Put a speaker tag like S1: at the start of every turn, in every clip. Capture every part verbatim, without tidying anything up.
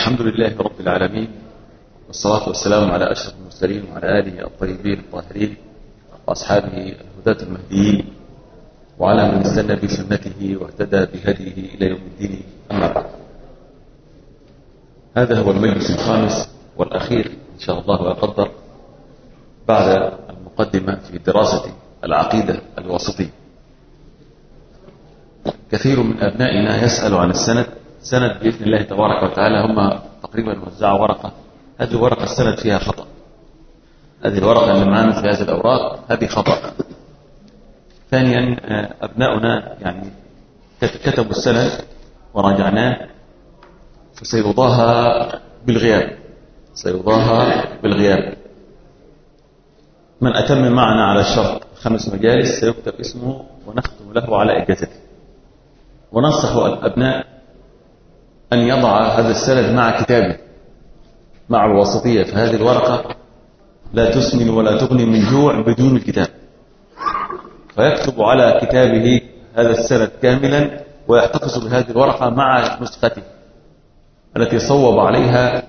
S1: الحمد لله رب العالمين، والصلاة والسلام على أشرف المرسلين وعلى آله الطيبين الطاهرين وأصحابه الهداة المهديين وعلى من استنى بسنته واهتدى بهديه إلى يوم الدين. أما بعد، هذا هو المجلس الخامس والأخير إن شاء الله ويقدر بعد المقدمة في دراسة العقيدة الواسطية. كثير من أبنائنا يسأل عن السند. سند بإذن الله تبارك وتعالى هم تقريبا وزعوا ورقة، هذه ورقة السند فيها خطأ، هذه الورقة اللي معنا في هذه الأوراق هذه خطأ. ثانيا أبناؤنا يعني كتبوا السند وراجعناه فسيوضاها بالغياب، سيوضاها بالغياب. من أتم معنا على الشرط خمس مجالس سيكتب اسمه ونختم له على إجازته. وننصح الأبناء أن يضع هذا السند مع كتابه مع الواسطية، فهذه الورقة لا تسمن ولا تغني من جوع بدون الكتاب، فيكتب على كتابه هذا السند كاملا ويحتفظ بهذه الورقة مع نسخته التي صوب عليها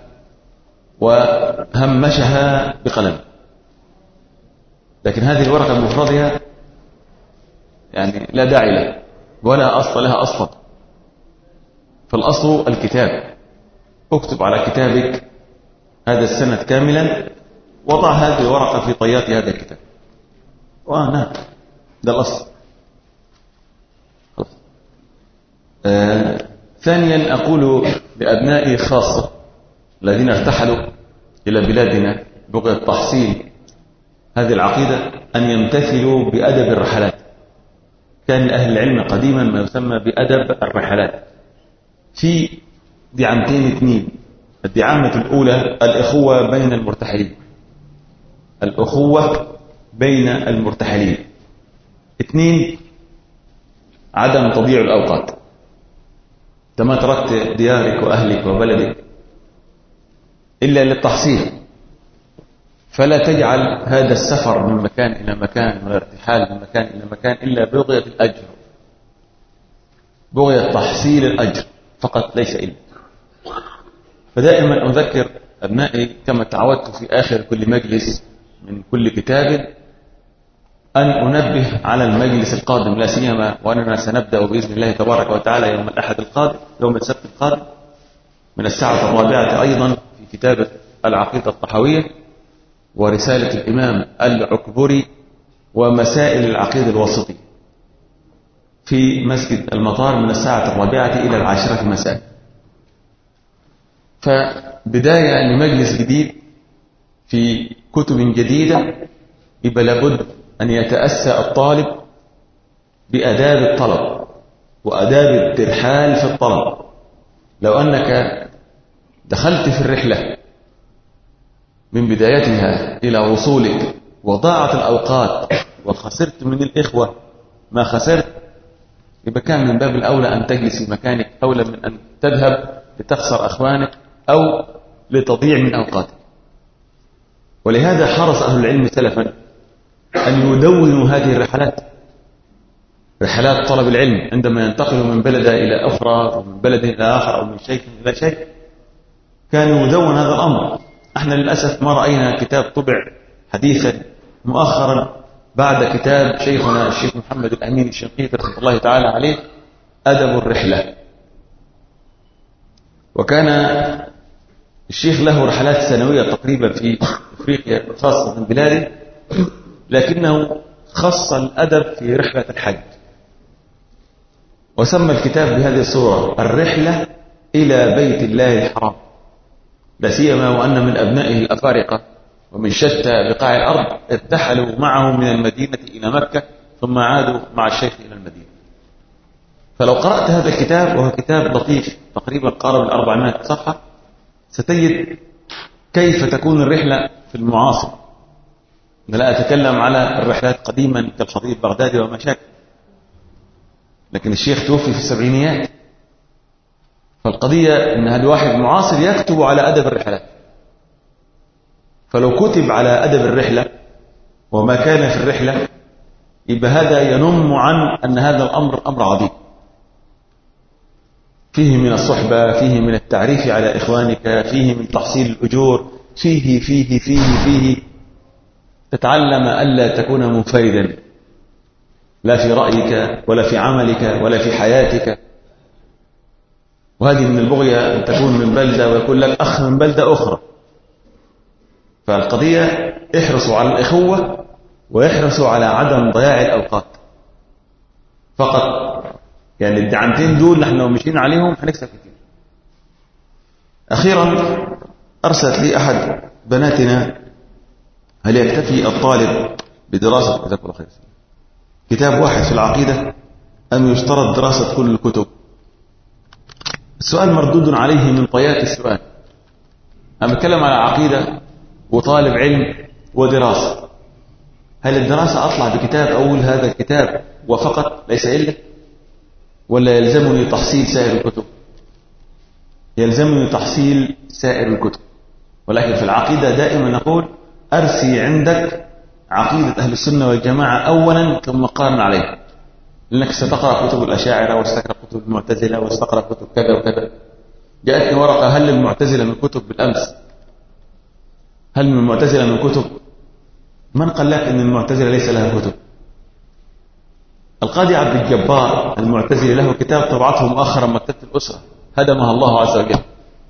S1: وهمشها بقلم. لكن هذه الورقة المفردة يعني لا داعي لها ولا أصل لها أصلا، فالأصل الكتاب. اكتب على كتابك هذا السند كاملا، وضع هذه الورقة في طيات هذا الكتاب، وأنا ده الأصل. آه. ثانيا أقول لأبنائي خاصة الذين ارتحلوا إلى بلادنا بغية تحصيل هذه العقيدة أن يمتثلوا بأدب الرحلات. كان لأهل العلم قديما ما يسمى بأدب الرحلات. في دعامتين اثنين، الدعامة الأولى الأخوة بين المرتحلين، الأخوة بين المرتحلين. اثنين، عدم تضييع الأوقات. أنت ما تركت ديارك وأهلك وبلدك إلا للتحصيل، فلا تجعل هذا السفر من مكان إلى مكان والارتحال من مكان إلى مكان إلا بغية الأجر، بغية تحصيل الأجر فقط ليس إلا. فدائما أذكر أبنائي كما تعودت في آخر كل مجلس من كل كتاب أن أنبه على المجلس القادم، لا سيما وأننا سنبدأ بإذن الله تبارك وتعالى يوم الأحد القادم، يوم السبت القادم من الساعة الرابعة أيضا في كتابة العقيدة الطحاوية ورسالة الإمام العكبري ومسائل العقيدة الواسطية في مسجد المطار من الساعة الرابعة إلى العاشرة مساء. فبداية لمجلس جديد في كتب جديدة، يبقى لابد أن يتأسى الطالب بأداب الطلب وأداب الترحال في الطلب. لو أنك دخلت في الرحلة من بدايتها إلى وصولك وضاعت الأوقات وخسرت من الإخوة ما خسرت، يبقى كان من باب الأولى أن تجلس في مكانك أولى من أن تذهب لتخسر أخوانك أو لتضيع من أوقاتك. ولهذا حرص أهل العلم سلفا أن يدونوا هذه الرحلات، رحلات طلب العلم، عندما ينتقلوا من بلد إلى أخرى أو من بلد إلى آخر أو من شيء إلى شيء كانوا يدون هذا الأمر. احنا للأسف ما رأينا كتاب طبع حديثا مؤخرا بعد كتاب شيخنا الشيخ محمد الأمين الشنقيطي رحمه الله تعالى عليه أدب الرحلة. وكان الشيخ له رحلات سنوية تقريبا في أفريقيا خاصة من بلاده، لكنه خص الأدب في رحلة الحج وسمى الكتاب بهذه الصورة: الرحلة إلى بيت الله الحرام. لا سيما وأن من أبنائه الأفارقة ومن شتى بقاع الأرض ارتحلوا معه من المدينة إلى مكة ثم عادوا مع الشيخ إلى المدينة. فلو قرأت هذا الكتاب، وهو كتاب لطيف تقريبا قارب الأربعمائة صفحة، ستجد كيف تكون الرحلة في المعاصر. لا أتكلم على الرحلات قديما كالخطيب بغدادي وما شاكل، لكن الشيخ توفي في السبعينيات. فالقضية أن هذا واحد معاصر يكتب على أدب الرحلات، فلو كتب على أدب الرحلة وما كان في الرحلة يبقى هذا ينم عن أن هذا الأمر أمر عظيم. فيه من الصحبة، فيه من التعريف على إخوانك، فيه من تحصيل الأجور، فيه فيه فيه فيه تتعلم ألا تكون منفردا لا في رأيك ولا في عملك ولا في حياتك. وهذه من البغية أن تكون من بلدة ويكون لك أخ من بلدة أخرى. فالقضية احرصوا على الإخوة ويحرصوا على عدم ضياع الأوقات فقط. يعني الدعمتين دول نحن لو مشينا عليهم هنكسب كتير. أخيرا أرسلت لي أحد بناتنا: هل يكتفي الطالب بدراسة جزاك الله خير كتاب واحد في العقيدة أم يشترط دراسة كل الكتب؟ السؤال مردود عليه من طيات السؤال. أنا بتكلم على عقيدة وطالب علم ودراسة. هل الدراسة أطلع بكتاب أقول هذا الكتاب وفقط ليس إلا، ولا يلزمني تحصيل سائر الكتب؟ يلزمني تحصيل سائر الكتب. ولكن في العقيدة دائما نقول أرسي عندك عقيدة أهل السنة والجماعة أولا ثم قارن عليها، لأنك ستقرأ كتب الأشاعرة وستقرأ كتب المعتزلة وستقرأ كتب كذا وكذا. جاءتني ورقة: هل المعتزلة من كتب بالأمس؟ هل من المعتزلة من كتب؟ من قال لك أن المعتزلة ليس لها كتب؟ القاضي عبد الجبار المعتزلي له كتاب طبعته مؤخرا مكتبة الأسرة هدمها الله عز وجل.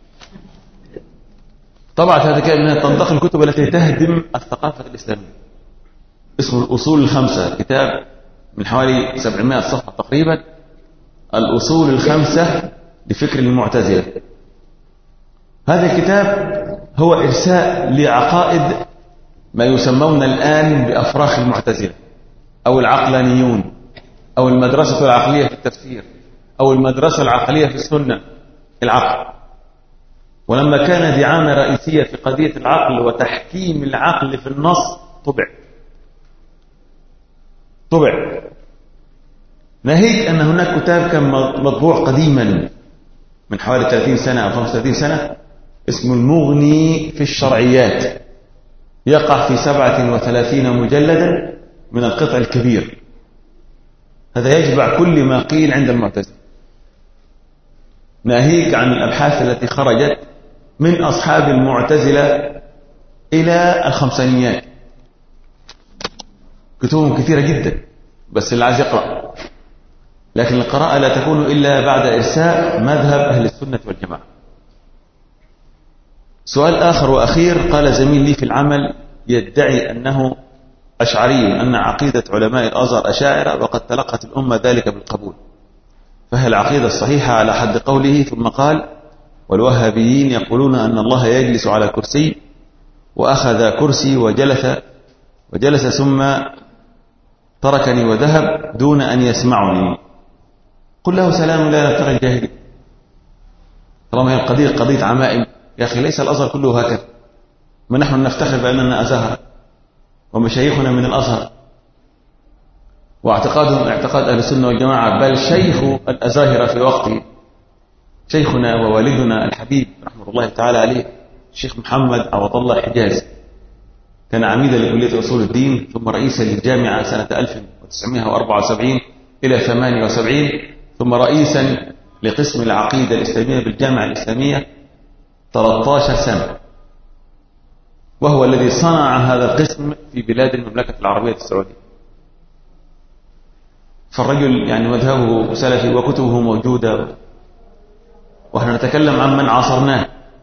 S1: طبعت هذا كان منها تنطق الكتب التي تهدم الثقافة الإسلامية. اسمه الأصول الخمسة، كتاب من حوالي سبعمائة صفحة تقريبا، الأصول الخمسة لفكر المعتزلة. هذا الكتاب هو إرساء لعقائد ما يسمون الآن بأفراخ المعتزلة أو العقلانيون أو المدرسة العقلية في التفسير أو المدرسة العقلية في السنة، العقل. ولما كان دعامة رئيسية في قضية العقل وتحكيم العقل في النص طبع طبع ناهيك أن هناك كتاب كان مطبوع قديما من حوالي ثلاثين سنة أو خمسة وثلاثين سنة اسمه المغني في الشرعيات، يقع في سبعة وثلاثين مجلدا من القطع الكبير. هذا يجمع كل ما قيل عند المعتزلة، ناهيك عن الأبحاث التي خرجت من أصحاب المعتزلة إلى الخمسينيات. كتبهم كثيرة جدا، بس اللي عايز يقرأ. لكن القراءة لا تكون إلا بعد إرساء مذهب أهل السنة والجماعة. سؤال آخر وأخير: قال زميل لي في العمل يدعي أنه أشعري، أن عقيدة علماء الأزهر أشاعرة، وقد تلقت الأمة ذلك بالقبول، فهل العقيدة الصحيحة على حد قوله؟ ثم قال: والوهابيين يقولون أن الله يجلس على كرسي، وأخذ كرسي وجلس وجلس ثم تركني وذهب دون أن يسمعني. قل له سلام لا نفترى الجاهلين. طالما هي القضية قضية عمائم، يا أخي ليس الأزهر كله هكذا. ما نحن نفتخر بأننا أزهر ومشايخنا من الأزهر، واعتقادهم اعتقاد أهل السنة والجماعة، بل شيخ الأزاهرة في وقته شيخنا ووالدنا الحبيب رحمه الله تعالى عليه الشيخ محمد عوض الله حجازي، كان عميدا لكلية أصول الدين ثم رئيسا للجامعة سنة ألف وتسعمائة وأربعة وسبعين إلى ثمانية وسبعين، ثم رئيسا لقسم العقيدة الإسلامية بالجامعة الإسلامية ثلاث عشرة سنة، وهو الذي صنع هذا القسم في بلاد المملكة العربية السعودية. فالرجل يعني مذهبه سلفي وكتبه موجودة، ونحن نتكلم عن من عاصرناه،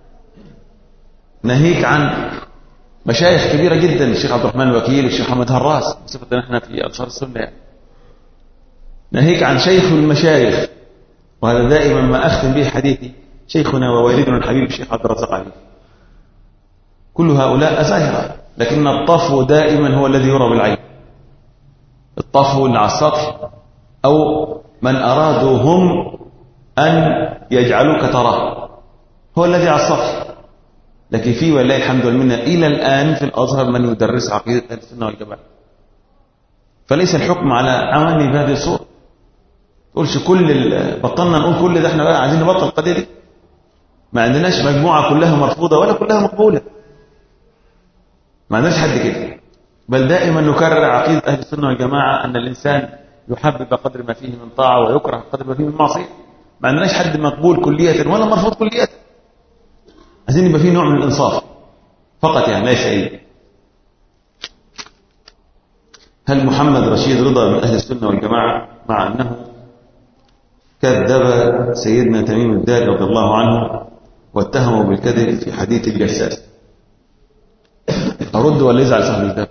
S1: ناهيك عن مشايخ كبيرة جدا، الشيخ عبد الرحمن الوكيل، الشيخ محمد هراس، بصفتنا نحن في أنصار السنة يعني. ناهيك عن شيخ المشايخ، وهذا دائما ما أختم به حديثي، شيخنا ووالدنا الحبيب الشيخ عبد الرزاق علي. كل هؤلاء أزاهرة، لكن الطفو دائما هو الذي يرى بالعين. الطفو اللي على السطح، أو من أرادوا هم أن يجعلوك تراه، هو الذي على السطح. لكن في ولله الحمد والمنة إلى الآن في الأزهر من يدرس عقيدة أهل السنة والجماعة. فليس الحكم على عواني بهذه الصورة. تقولش كل بطلنا نقول كل ده، احنا بقى عايزين نبطل القضية دي. ما عندناش مجموعة كلها مرفوضة ولا كلها مقبولة، ما عندناش حد كده. بل دائما نكرر عقيدة أهل السنة والجماعة أن الإنسان يحبب قدر ما فيه من طاعة ويكره قدر ما فيه من معصية. ما عندناش حد مقبول كلية ولا مرفوض كلية. عايزين يبقى فيه نوع من الإنصاف فقط يعني، ليس أي. هل محمد رشيد رضا من أهل السنة والجماعة مع أنه كذب سيدنا تميم الداري رضي الله عنه واتهمه بالكذب في حديث الجساس؟ أرد ولا يزعل صاحب الكتاب؟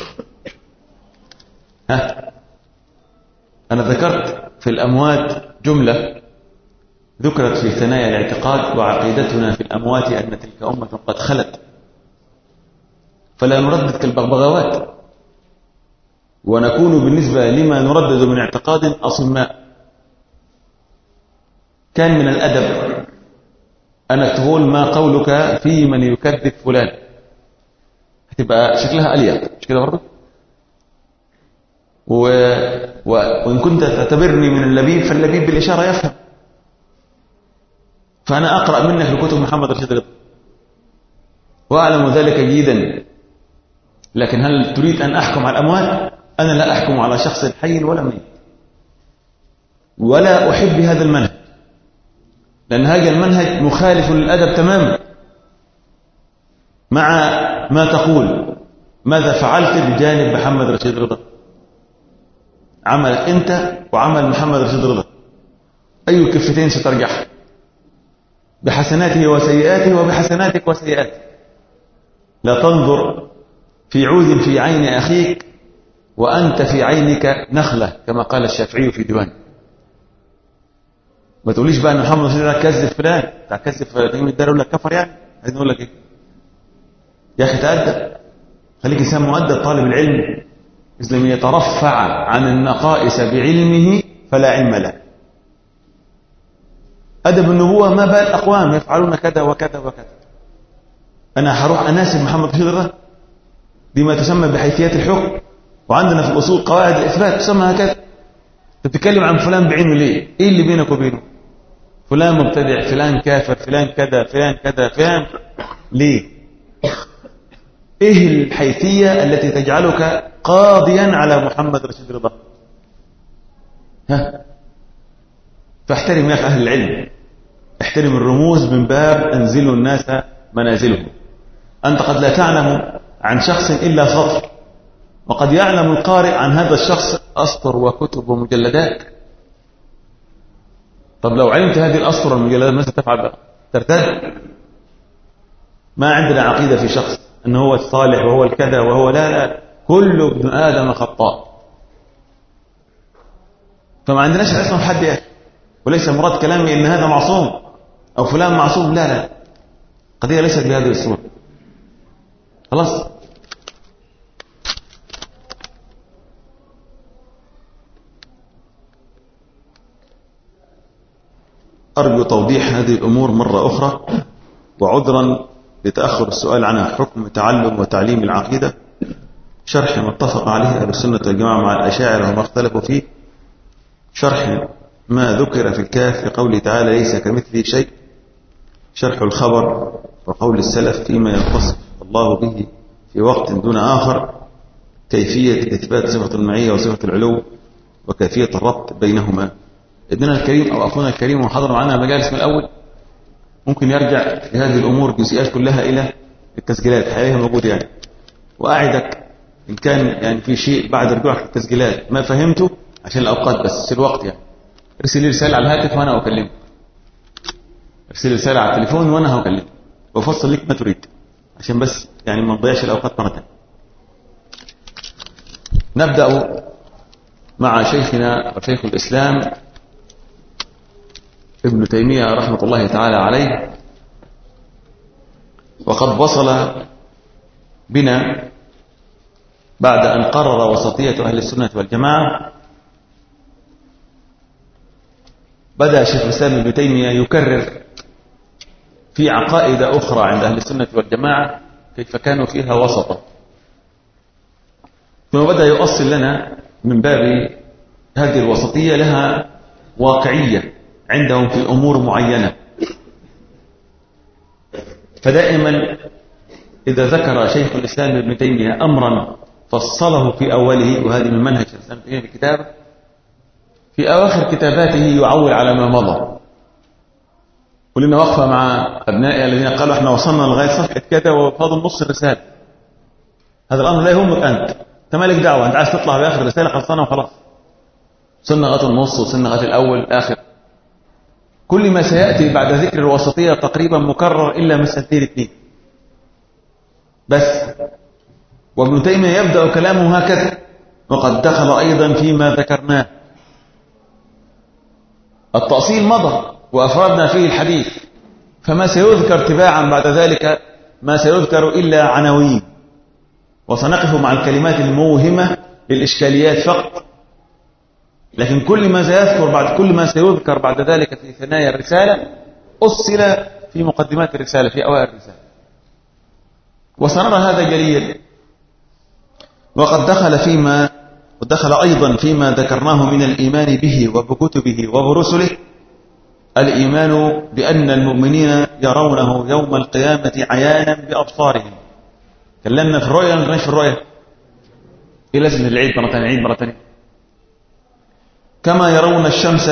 S1: ها، أنا ذكرت في الأموات جملة ذكرت في ثنايا الاعتقاد: وعقيدتنا في الأموات أن تلك أمة قد خلت، فلا نردد كالبغبغاوات، ونكون بالنسبة لما نردد من اعتقاد أصماء. كان من الأدب أنك تقول ما قولك في من يكذب فلان، هتبقى شكلها أليق، مش كده برضه؟ و... و... وإن كنت تعتبرني من اللبيب فاللبيب بالإشارة يفهم. فأنا أقرأ منك لكتب محمد رشيد رضا وأعلم ذلك جيدا، لكن هل تريد أن أحكم على الأموات؟ أنا لا أحكم على شخص حي ولا ميت، ولا أحب هذا المنهج، لأن هذا المنهج مخالف للأدب تماما. مع ما تقول ماذا فعلت بجانب محمد رشيد رضا؟ عملك أنت وعمل محمد رشيد رضا، أي كفتين سترجح؟ بحسناته وسيئاته وبحسناتك وسيئاتك. لا تنظر في عود في عين أخيك وأنت في عينك نخلة، كما قال الشافعي في ديوانه. ما تقوليش بقى أن محمد رشيد رضا كذب فلان، كذب تيمية الدار يقول لك كفر، يعني عايز نقول لك إيه؟ يا أخي تأدب، خليك إنسان مؤدب طالب العلم. إذ لم يترفع عن النقائص بعلمه فلا علم له. أدب النبوة ما بال أقوام يفعلون كذا وكذا وكذا. أنا هروح أناسب محمد رشيد رضا؟ دي ما تسمى بحيثيات الحكم، وعندنا في الأصول قواعد الإثبات تسمى هكذا. أنت بتتكلم عن فلان بعينه ليه؟ إيه اللي بينك وبينه؟ فلان مبتدع، فلان كافر، فلان كذا، فلان كذا، فلان ليه؟ إيه الحيثية التي تجعلك قاضيا على محمد رشيد رضا؟ ها؟ فاحترم يا أخي أهل العلم، احترم الرموز من باب أنزلوا الناس منازلهم. أنت قد لا تعلم عن شخص إلا سطر، وقد يعلم القارئ عن هذا الشخص أسطر وكتب ومجلدات. طب لو علمت هذه الأسطر والمجلدات ماذا تفعل بقى؟ ترتد؟ ما عندنا عقيدة في شخص أنه هو الصالح وهو الكذا وهو لا لا، كل ابن آدم خطاء. فما عندناش اسم حد يا أخي، وليس مراد كلامي أن هذا معصوم أو فلان معصوم، لا لا، قضية ليست بهذه الصورة. خلاص. أرجو توضيح هذه الأمور مرة أخرى، وعذرا لتأخر السؤال عنها. حكم تعلم وتعليم العقيدة، شرح ما اتفق عليه أهل السنة والجماعة مع الأشاعرة وما اختلفوا فيه، شرح ما ذكر في الكهف في قوله تعالى ليس كمثله شيء، شرح الخبر وقول السلف فيما يتصف الله به في وقت دون آخر، كيفية إثبات صفة المعية وصفة العلو وكيفية الربط بينهما. ابننا الكريم أو أخونا الكريم وحضر معنا مجالس من الأول ممكن يرجع لهذه الأمور الجزئيات كلها إلى التسجيلات، حاليا موجود يعني. وأعدك إن كان يعني في شيء بعد رجوعك التسجيلات ما فهمته عشان الأوقات بس الوقت، يعني ارسل لي رسالة على الهاتف وأنا أكلمك، ارسل لي رسالة على التليفون وأنا هكلمك وأفصل لك ما تريد، عشان بس يعني ما نضيعش الأوقات مرة ثانية. نبدأ مع شيخنا وشيخ الإسلام ابن تيمية رحمة الله تعالى عليه. وقد وصل بنا بعد أن قرر وسطية أهل السنة والجماعة، بدأ شيخ الإسلام ابن تيمية يكرر في عقائد أخرى عند أهل السنة والجماعة كيف كانوا فيها وسطا، ثم بدأ يؤصل لنا من باب هذه الوسطية لها واقعية عندهم في أمور معينة. فدائما إذا ذكر شيخ الإسلام ابن تيمية أمرا فصله في أوله، وهذه من منهج الإسلام في الكتاب، في أواخر كتاباته يعول على ما مضى كلنا وقفة مع أبنائي الذين قالوا احنا وصلنا لغاية صفحة كذا وفاضل نص الرسالة. هذا الأمر لا يهمك أنت، أنت مالك دعوة، أنت عايز تطلع بآخر رسالة خلصانة وخلاص. وصلنا لغاية النص وصلنا لغاية الأول الآخر. كل ما سيأتي بعد ذكر الوسطية تقريبا مكرر إلا مسألتين اثنين بس. وابن تيمية يبدأ كلامه هكذا: وقد دخل أيضا فيما ذكرناه. التأصيل مضى وأفردنا فيه الحديث، فما سيذكر تباعا بعد ذلك ما سيذكر إلا عناوين، وسنقف مع الكلمات الموهمة للإشكاليات فقط. لكن كل ما سيذكر بعد كل ما سيذكر بعد ذلك في ثنايا الرسالة أصل في مقدمات الرسالة في أوائل الرسالة، وسنرى هذا جليا. وقد دخل فيما ودخل أيضا فيما ذكرناه من الإيمان به وبكتبه وبرسله الإيمان بأن المؤمنين يرونه يوم القيامة عيانا بأبصارهم. كلمنا في الرؤية ولا في الرؤية؟ إيه لازم العيد مرة ثانية، عيد مرة ثانية. كما يرون الشمس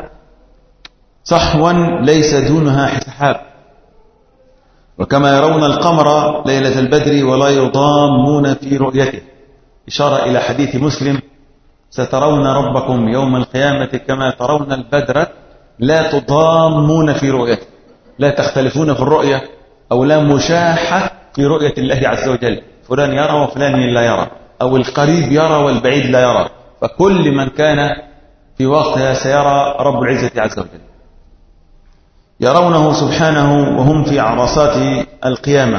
S1: صحوا ليس دونها حسحاب، وكما يرون القمر ليلة البدر ولا يضامون في رؤيته، إشارة إلى حديث مسلم: سترون ربكم يوم القيامة كما ترون البدر لا تضامون في رؤيته، لا تختلفون في الرؤية أو لا مشاحة في رؤية الله عز وجل، فلان يرى وفلان لا يرى، أو القريب يرى والبعيد لا يرى، فكل من كان في وقتها سيرى رب العزة عز وجل. يرونه سبحانه وهم في عرصات القيامة.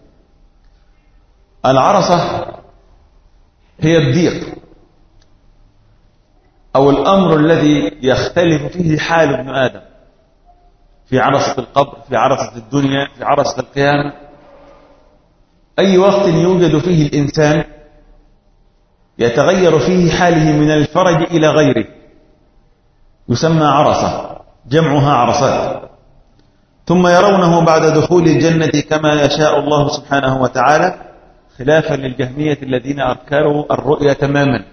S1: العرصة هي الضيق أو الأمر الذي يختلف فيه حال ابن آدم، في عرصة القبر، في عرصة الدنيا، في عرصة القيامة. أي وقت يوجد فيه الإنسان يتغير فيه حاله من الفرج إلى غيره يسمى عرصة، جمعها عرصات. ثم يرونه بعد دخول الجنة كما يشاء الله سبحانه وتعالى، خلافا للجهمية الذين أنكروا الرؤية تماما.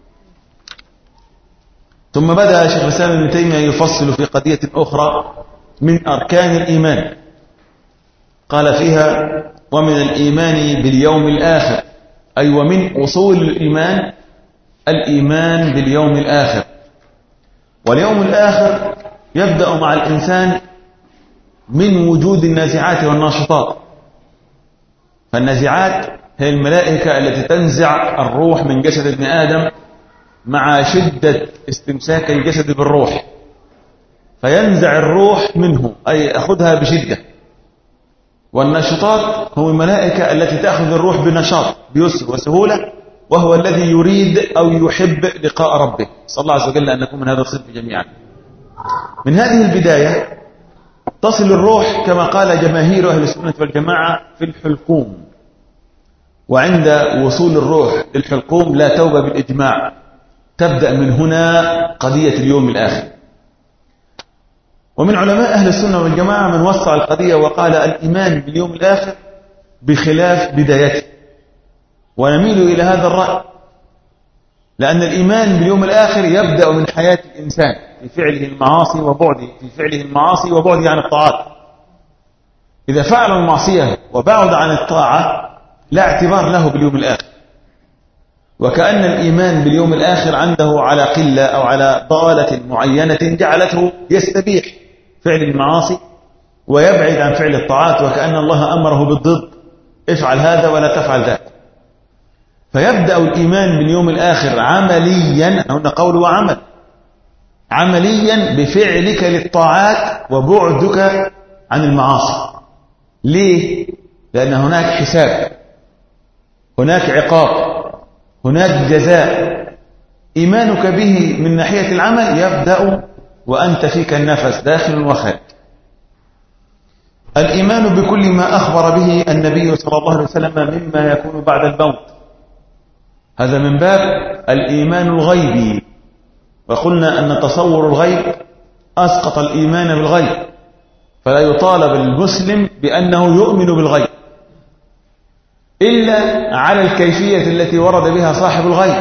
S1: ثم بدأ شيخ الإسلام ابن تيمية يفصل في قضية أخرى من أركان الإيمان، قال فيها: ومن الإيمان باليوم الآخر، أي ومن أصول الإيمان الإيمان باليوم الآخر. واليوم الآخر يبدأ مع الإنسان من وجود النازعات والناشطات. فالنازعات هي الملائكة التي تنزع الروح من جسد ابن آدم مع شدة استمساك الجسد بالروح، فينزع الروح منه، أي يأخذها بشدة. والناشطات هم الملائكة التي تأخذ الروح بنشاط بيسر وسهولة، وهو الذي يريد أو يحب لقاء ربه. صلى الله عز وجل أن نكون من هذا الصنف جميعا. من هذه البداية تصل الروح كما قال جماهير أهل السنة والجماعة في الحلقوم، وعند وصول الروح للحلقوم لا توبة بالإجماع، تبدأ من هنا قضية اليوم الآخر. ومن علماء أهل السنة والجماعة من وسع القضية وقال الإيمان باليوم الآخر بخلاف بدايته، ونميل إلى هذا الرأي، لأن الإيمان باليوم الآخر يبدأ من حياة الإنسان في فعله المعاصي وبعده في فعله المعاصي وبعده عن الطاعات. إذا فعل المعصية وبعد عن الطاعة لا اعتبار له باليوم الآخر، وكأن الإيمان باليوم الآخر عنده على قلة أو على ضالة معينة جعلته يستبيح فعل المعاصي ويبعد عن فعل الطاعات، وكأن الله أمره بالضد: افعل هذا ولا تفعل ذاك. فيبدأ الإيمان باليوم الآخر عمليا، هنا قول وعمل، عمليا بفعلك للطاعات وبعدك عن المعاصي. ليه؟ لأن هناك حساب، هناك عقاب، هناك جزاء. إيمانك به من ناحية العمل يبدأ وأنت فيك النفس داخل وخارج. الإيمان بكل ما أخبر به النبي صلى الله عليه وسلم مما يكون بعد الموت، هذا من باب الإيمان الغيبي. وقلنا أن تصور الغيب أسقط الإيمان بالغيب، فلا يطالب المسلم بأنه يؤمن بالغيب إلا على الكيفية التي ورد بها صاحب الغيب.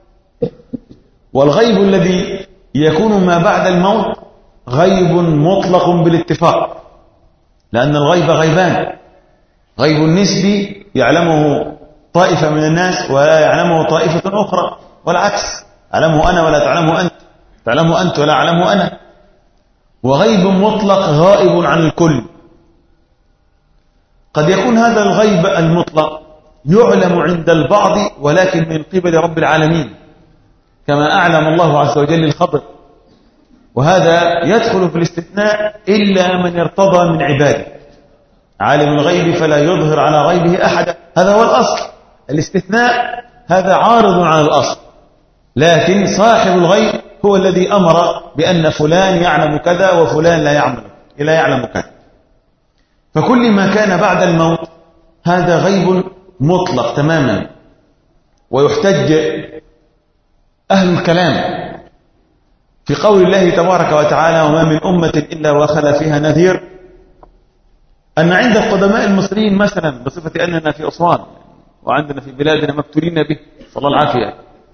S1: والغيب الذي يكون ما بعد الموت غيب مطلق بالاتفاق، لأن الغيب غيبان، غيب النسبي يعلمه طائفة من الناس ولا يعلمه طائفة أخرى، والعكس، أعلمه أنا ولا تعلمه أنت، تعلمه أنت ولا أعلمه أنا. وغيب مطلق غائب عن الكل. قد يكون هذا الغيب المطلق يعلم عند البعض ولكن من قبل رب العالمين، كما أعلم الله عز وجل الخبر، وهذا يدخل في الاستثناء إلا من ارتضى من عباده. عالم الغيب فلا يظهر على غيبه أحدا، هذا هو الأصل. الاستثناء هذا عارض على الأصل، لكن صاحب الغيب هو الذي أمر بأن فلان يعلم كذا وفلان لا يعلم لا يعلم كذا. فكل ما كان بعد الموت هذا غيب مطلق تماما. ويحتج أهل الكلام في قول الله تبارك وتعالى: وما من أمة إلا وخلا فيها نذير، أن عند القدماء المصريين مثلا، بصفة أننا في أسوان وعندنا في بلادنا مبتولين به صلى الله العافية،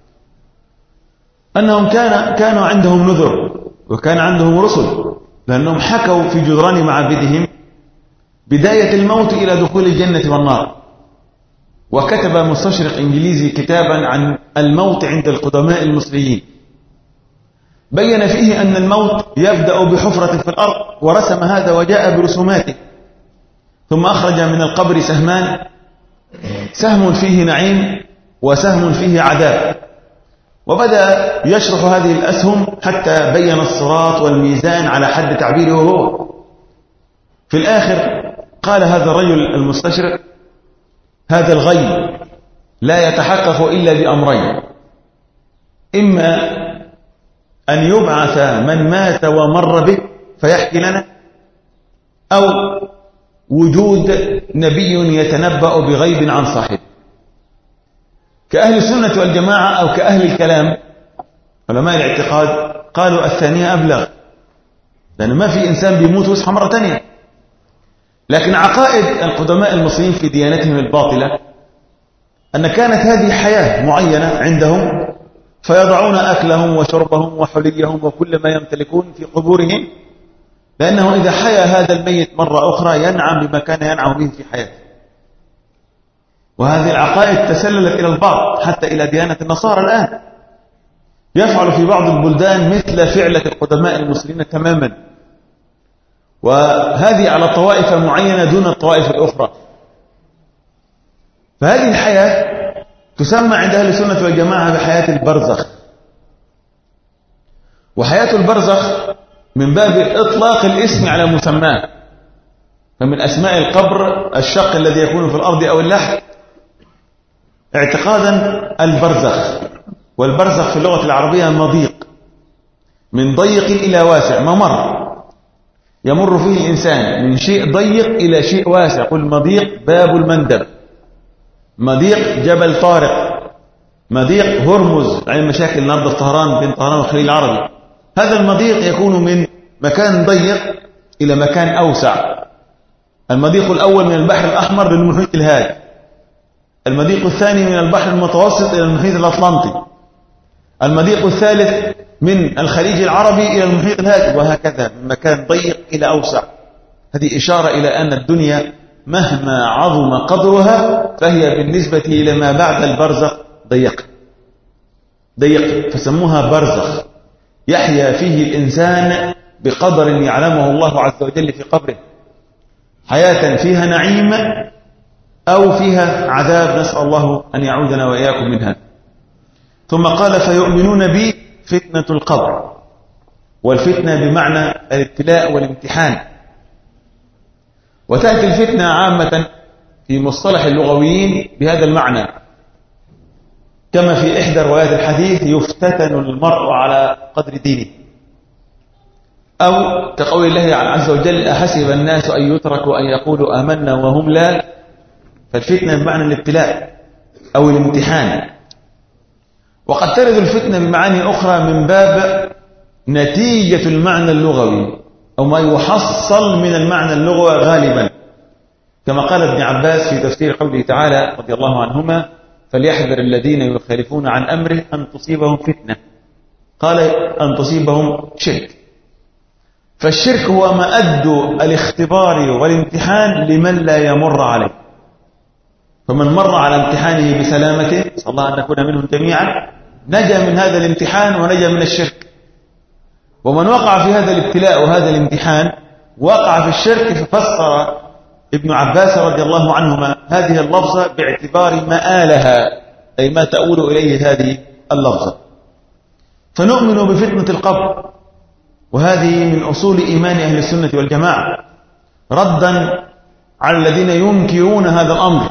S1: أنهم كان كانوا عندهم نذر وكان عندهم رسل، لأنهم حكوا في جدران معابدهم بداية الموت إلى دخول الجنة والنار. وكتب مستشرق إنجليزي كتابا عن الموت عند القدماء المصريين، بين فيه أن الموت يبدأ بحفرة في الأرض، ورسم هذا وجاء برسوماته، ثم أخرج من القبر سهمان، سهم فيه نعيم وسهم فيه عذاب، وبدأ يشرح هذه الأسهم حتى بين الصراط والميزان على حد تعبيره هو. في الآخر قال هذا الرجل المستشرق: هذا الغيب لا يتحقق إلا بأمرين، إما أن يبعث من مات ومر به فيحكي لنا، أو وجود نبي يتنبأ بغيب عن صاحبه. كأهل السنة والجماعة أو كأهل الكلام علماء الاعتقاد قالوا الثانية أبلغ، لأن ما في إنسان بيموت ويصحى مرة ثانية. لكن عقائد القدماء المصريين في ديانتهم الباطلة أن كانت هذه حياة معينة عندهم، فيضعون أكلهم وشربهم وحليهم وكل ما يمتلكون في قبورهم، لأنه إذا حيا هذا الميت مرة أخرى ينعم بما كان ينعم به في حياته. وهذه العقائد تسللت إلى البعض حتى إلى ديانة النصارى الآن، يفعل في بعض البلدان مثل فعلة القدماء المصريين تماما، وهذه على طوائف معينة دون الطوائف الأخرى. فهذه الحياة تسمى عند أهل السنة والجماعة بحياة البرزخ. وحياة البرزخ من باب إطلاق الاسم على مسماه، فمن أسماء القبر الشق الذي يكون في الأرض أو اللحد اعتقادا البرزخ. والبرزخ في اللغة العربية مضيق، من ضيق إلى واسع، ممر يمر فيه الإنسان من شيء ضيق إلى شيء واسع. قل مضيق باب المندب، مضيق جبل طارق، مضيق هرمز، عن مشاكل النهارده في طهران بين طهران والخليج العربي. هذا المضيق يكون من مكان ضيق إلى مكان أوسع. المضيق الأول من البحر الأحمر للمحيط الهادي، المضيق الثاني من البحر المتوسط إلى المحيط الأطلنطي، المضيق الثالث من الخليج العربي إلى المحيط الهادي، وهكذا من مكان ضيق إلى أوسع. هذه إشارة إلى أن الدنيا مهما عظم قدرها فهي بالنسبة إلى ما بعد البرزخ ضيق ضيق فسموها برزخ، يحيا فيه الإنسان بقدر يعلمه الله عز وجل في قبره، حياة فيها نعيم أو فيها عذاب، نسأل الله أن يعودنا وإياكم منها. ثم قال: فيؤمنون بي فتنة القبر. والفتنة بمعنى الابتلاء والامتحان. وتأتي الفتنة عامة في مصطلح اللغويين بهذا المعنى، كما في إحدى روايات الحديث: يفتتن المرء على قدر دينه، أو كقول الله عز وجل: أحسب الناس أن يتركوا أن يقولوا آمنا وهم لا. فالفتنة بمعنى الابتلاء أو الامتحان. وقد ترد الفتنة بمعاني أخرى من باب نتيجة المعنى اللغوي أو ما يحصل من المعنى اللغوي غالبا، كما قال ابن عباس في تفسير قوله تعالى رضي الله عنهما: فليحذر الذين يخالفون عن أمره أن تصيبهم فتنة. قال أن تصيبهم شرك. فالشرك هو مأد الاختبار والامتحان لمن لا يمر عليه. فمن مر على امتحانه بسلامته، صلى الله أن نكون منهم جميعا، نجا من هذا الامتحان ونجا من الشرك. ومن وقع في هذا الابتلاء وهذا الامتحان وقع في الشرك، ففسر ابن عباس رضي الله عنهما هذه اللفظة باعتبار مآلها، أي ما تؤول إليه هذه اللفظة. فنؤمن بفتنة القبر، وهذه من أصول إيمان أهل السنة والجماعة، ردا على الذين ينكرون هذا الأمر.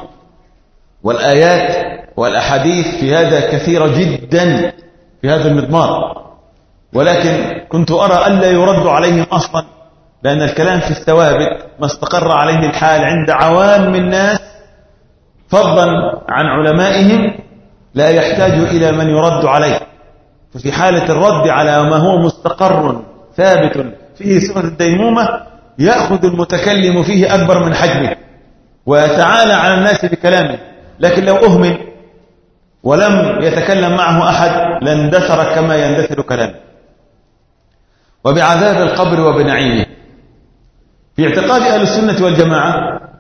S1: والآيات والأحاديث في هذا كثيرة جدا في هذا المضمار، ولكن كنت أرى ألا يرد عليهم أصلا، لأن الكلام في الثوابت ما استقر عليه الحال عند عوام الناس فضلا عن علمائهم لا يحتاج إلى من يرد عليه. ففي حالة الرد على ما هو مستقر ثابت فيه صفة الديمومة يأخذ المتكلم فيه أكبر من حجمه ويتعالى على الناس بكلامه. لكن لو أهمل ولم يتكلم معه أحد لاندثر كما يندثر كلامه. وبعذاب القبر وبنعيمه، في اعتقاد أهل السنة والجماعة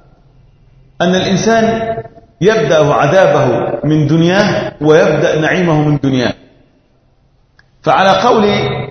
S1: أن الإنسان يبدأ عذابه من دنياه ويبدأ نعيمه من دنياه. فعلى قول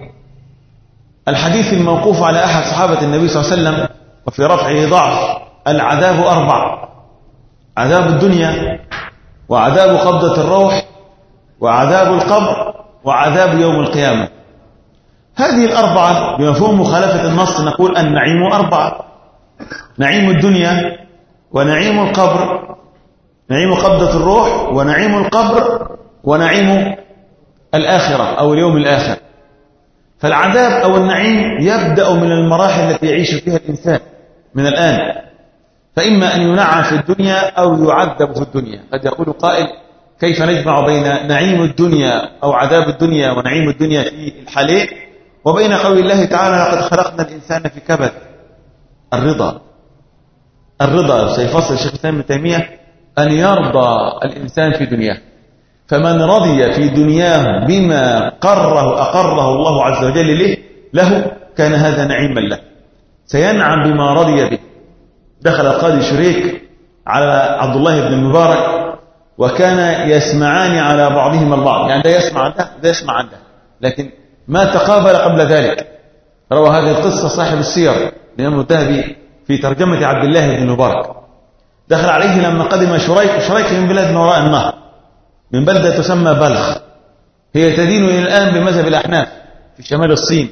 S1: الحديث الموقوف على أحد صحابة النبي صلى الله عليه وسلم وفي رفعه ضعف، العذاب أربع: عذاب الدنيا، وعذاب قبضة الروح، وعذاب القبر، وعذاب يوم القيامة. هذه الأربعة بمفهوم مخالفة النص نقول النعيم أربعة: نعيم الدنيا، ونعيم القبر، نعيم قبضة الروح، ونعيم القبر، ونعيم الآخرة أو اليوم الآخر. فالعذاب أو النعيم يبدأ من المراحل التي يعيش فيها الإنسان من الآن، فإما أن ينعم في الدنيا أو يعذب في الدنيا. قد يقول قائل: كيف نجمع بين نعيم الدنيا أو عذاب الدنيا ونعيم الدنيا في الحالين وبين قول الله تعالى: لقد خلقنا الإنسان في كبد؟ الرضا الرضا سيفصل الشيخ الإسلام ابن تيمية أن يرضى الإنسان في دنياه. فمن رضي في دنياه بما قره أقره الله عز وجل له, له كان هذا نعيما له، سينعم بما رضي به. دخل القاضي شريك على عبد الله بن المبارك وكان يسمعان على بعضهما البعض، يعني ده يسمع عن ده ده يسمع عن ده، لكن ما تقابل قبل ذلك. روى هذه القصة صاحب السير الإمام الذهبي في ترجمة عبد الله بن المبارك. دخل عليه لما قدم شريك، شريك من بلاد ما وراء النهر، من بلدة تسمى بلخ، هي تدين إلى الآن بمذهب الأحناف في شمال الصين.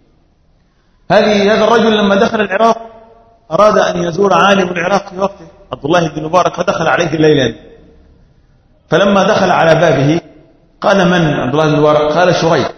S1: هذه هذا الرجل لما دخل العراق أراد أن يزور عالم العراق في وقته عبد الله بن المبارك، فدخل عليه الليلة. فلما دخل على بابه قال: من عبد الله بن المبارك؟ قال: شريك.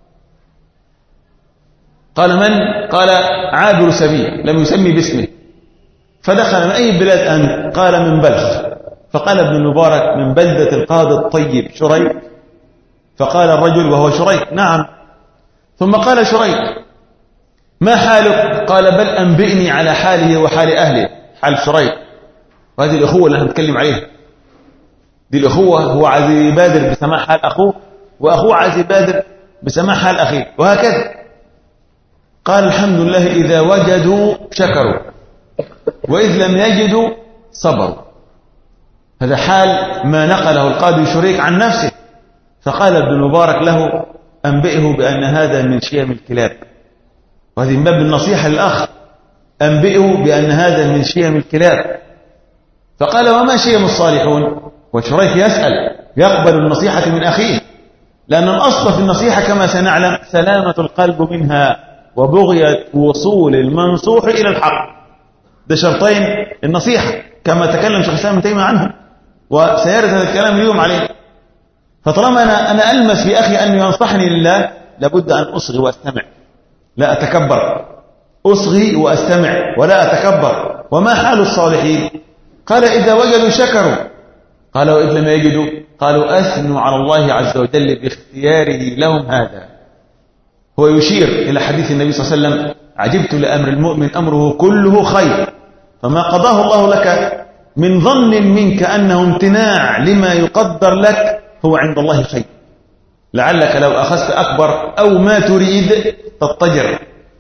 S1: قال: من؟ قال: عابر سبيل، لم يسمي باسمه. فدخل: من أي بلاد أنت؟ قال: من بلخ. فقال ابن المبارك: من بلدة القاضي الطيب شريك؟ فقال الرجل وهو شريك: نعم. ثم قال شريك: ما حالك؟ قال: بل أنبئني على حاله وحال أهله، حال شريك. وهذه الأخوة اللي نتكلم عليها، دي الأخوة، هو عايز يبادر بسماع حال أخوه، وأخوه عايز يبادر بسماع حال أخيه، وهكذا. قال: الحمد لله إذا وجدوا شكروا، وإذ لم يجدوا صبروا. هذا حال ما نقله القاضي شريك عن نفسه. فقال ابن المبارك له: أنبئه بأن هذا من شيم الكلاب. وهذه من باب النصيحة للأخ، أنبئه بأن هذا من شيم الكلاب. فقال: وما شيم الصالحون؟ وشريك يسأل، يقبل النصيحة من أخيه، لأن الأصل في النصيحة كما سنعلم سلامة القلب منها وبغية وصول المنصوح إلى الحق. ده شرطين النصيحة كما تكلم شيخ الإسلام ابن تيمية عنه، وسيرد هذا الكلام اليوم عليه. فطالما أنا, أنا ألمس في أخي أن ينصحني لله، لابد أن أصغي وأستمع، لا أتكبر. أصغي وأستمع ولا أتكبر. وما حال الصالحين؟ قال: إذا وجدوا شكروا. قال: وإذ لم يجدوا؟ قالوا: أثنوا على الله عز وجل باختياره لهم هذا. هو يشير إلى حديث النبي صلى الله عليه وسلم: عجبت لأمر المؤمن أمره كله خير، فما قضاه الله لك من ظن منك أنه امتناع لما يقدر لك هو عند الله خير. لعلك لو أخذت أكبر أو ما تريد تضطجر،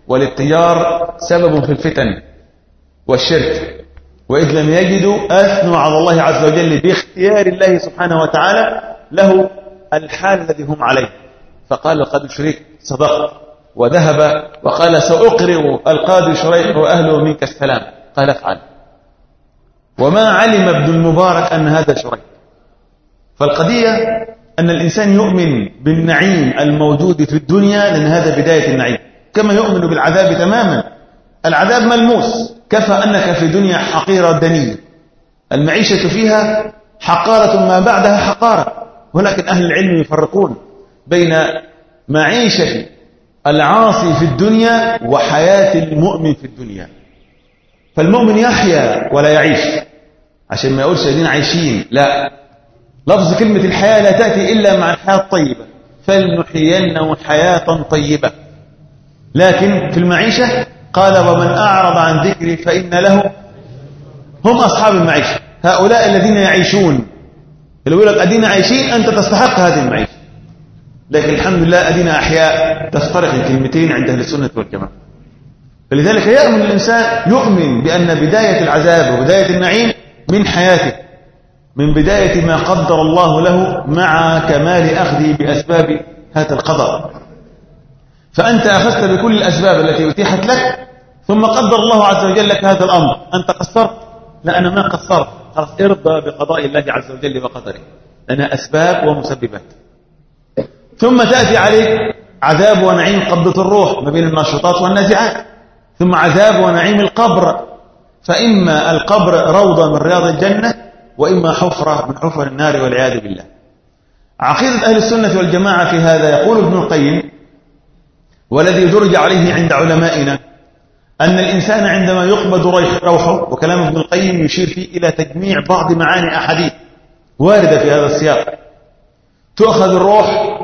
S1: والاتجار سبب في الفتن والشرك، وإذ لم يجدوا أثنوا على الله عز وجل باختيار الله سبحانه وتعالى له الحال الذي هم عليه، فقال قد شريك صدق وذهب وقال سأقرئ القاضي شريح وأهله منك السلام، قال افعل، وما علم ابن المبارك أن هذا شريح. فالقضية أن الإنسان يؤمن بالنعيم الموجود في الدنيا، لأن هذا بداية النعيم، كما يؤمن بالعذاب تماما. العذاب ملموس، كفى أنك في دنيا حقيرة دنية، المعيشة فيها حقارة ما بعدها حقارة، ولكن أهل العلم يفرقون بين معيشة العاصي في الدنيا وحياة المؤمن في الدنيا. فالمؤمن يحيا ولا يعيش، عشان ما يقولش أدين عايشين، لا، لفظ كلمة الحياة لا تأتي إلا مع الحياة الطيبة، فلنحيينه حياة طيبة. لكن في المعيشة قال ومن أعرض عن ذكري فإن له، هم أصحاب المعيشة، هؤلاء الذين يعيشون، اللي يقول لك أدينا عايشين، أنت تستحق هذه المعيشة. لكن الحمد لله أدينا أحياء، تفترق الكلمتين عند أهل السنة والجماعة. فلذلك يؤمن الإنسان، يؤمن بأن بداية العذاب وبداية النعيم من حياته، من بداية ما قدر الله له مع كمال أخذه بأسباب هذا القدر. فأنت أخذت بكل الأسباب التي أتيحت لك، ثم قدر الله عز وجل لك هذا الأمر. أنت قصرت؟ لا، أنا ما قصرت، خلاص ارضى بقضاء الله عز وجل وقدره، لأنها أسباب ومسببات. ثم تأتي عليك عذاب ونعيم قبضة الروح ما بين الناشطات والنازعات، ثم عذاب ونعيم القبر، فإما القبر روضة من رياض الجنة، وإما حفرة من حفر النار والعياذ بالله. عقيدة أهل السنة والجماعة في هذا، يقول ابن القيم والذي درج عليه عند علمائنا أن الإنسان عندما يقبض روحه، وكلام ابن القيم يشير فيه إلى تجميع بعض معاني أحاديث واردة في هذا السياق، تؤخذ الروح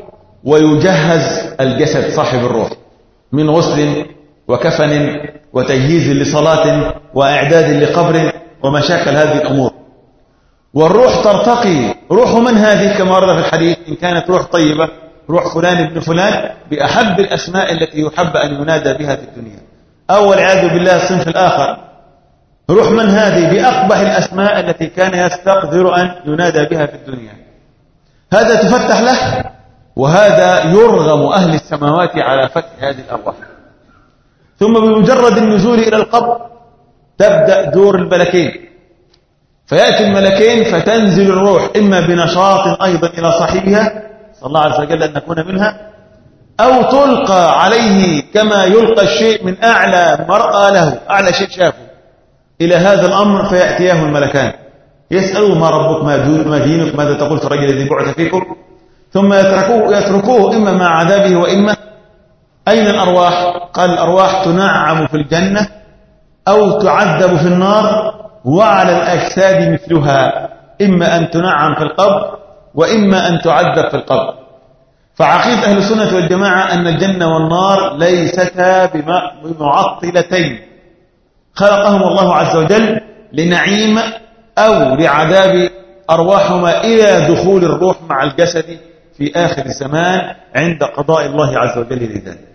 S1: ويجهز الجسد صاحب الروح من غسل وكفن وتجهيز لصلاة وإعداد لقبر ومشاكل هذه الأمور. والروح ترتقي، روح من هذه؟ كما ورد في الحديث، إن كانت روح طيبة روح فلان ابن فلان بأحب الأسماء التي يحب أن ينادى بها في الدنيا، أو والعياذ بالله الصنف الآخر، روح من هذه؟ بأقبح الأسماء التي كان يستقدر أن ينادى بها في الدنيا. هذا تفتح له، وهذا يرغم أهل السماوات على فتح هذه الأرواح. ثم بمجرد النزول إلى القبر تبدأ دور الملكين، فيأتي الملكين فتنزل الروح إما بنشاط أيضا إلى صاحبها، صلى الله عز وجل أن نكون منها، أو تلقى عليه كما يلقى الشيء من أعلى مرأى له، أعلى شيء شافه إلى هذا الأمر، فيأتياه الملكان يسألوا ما ربك ما دينك ماذا تقول في الرجل الذي بعث فيكم، ثم يتركوه, يتركوه إما مع عذابه وإما أين الأرواح؟ قال الأرواح تنعم في الجنة أو تعذب في النار، وعلى الأجساد مثلها، إما أن تنعم في القبر وإما أن تعذب في القبر. فعقيدة أهل السنة والجماعة أن الجنة والنار ليستا بمعطلتين، خلقهم الله عز وجل لنعيم أو لعذاب أرواحهما إلى دخول الروح مع الجسد في آخر الزمان عند قضاء الله عز وجل لذلك.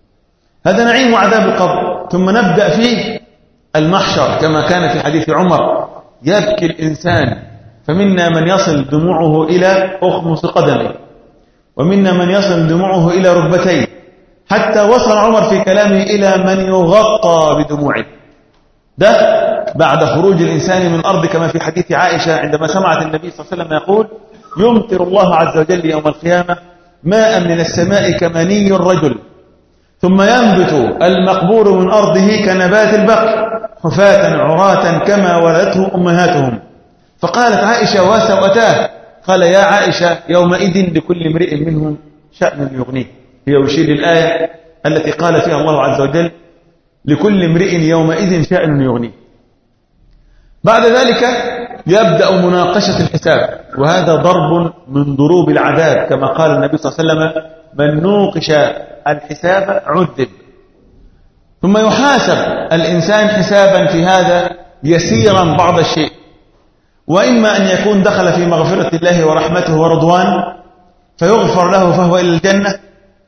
S1: هذا نعيم وعذاب القبر. ثم نبدأ فيه المحشر كما كان في حديث عمر، يبكي الإنسان فمنا من يصل دموعه إلى أخمص قدمه، ومنا من يصل دموعه إلى ركبتيه، حتى وصل عمر في كلامه إلى من يغطى بدموعه. ده بعد خروج الإنسان من الأرض، كما في حديث عائشة عندما سمعت النبي صلى الله عليه وسلم يقول يمطر الله عز وجل يوم القيامة ماء من السماء كمني الرجل، ثم ينبت المقبور من أرضه كنبات البقر حفاة عراة كما ولدته أمهاتهم. فقالت عائشة وسوأتاه، قال يا عائشة يومئذ لكل امرئ منهم شأن يغنيه. هي يشير للآية التي قال فيها الله عز وجل لكل امرئ يومئذ شأن يغنيه. بعد ذلك يبدأ مناقشة الحساب، وهذا ضرب من ضروب العذاب، كما قال النبي صلى الله عليه وسلم من نوقش الحساب عذب. ثم يحاسب الإنسان حسابا في هذا يسيرا بعض الشيء، وإما أن يكون دخل في مغفرة الله ورحمته ورضوان فيغفر له فهو إلى الجنة،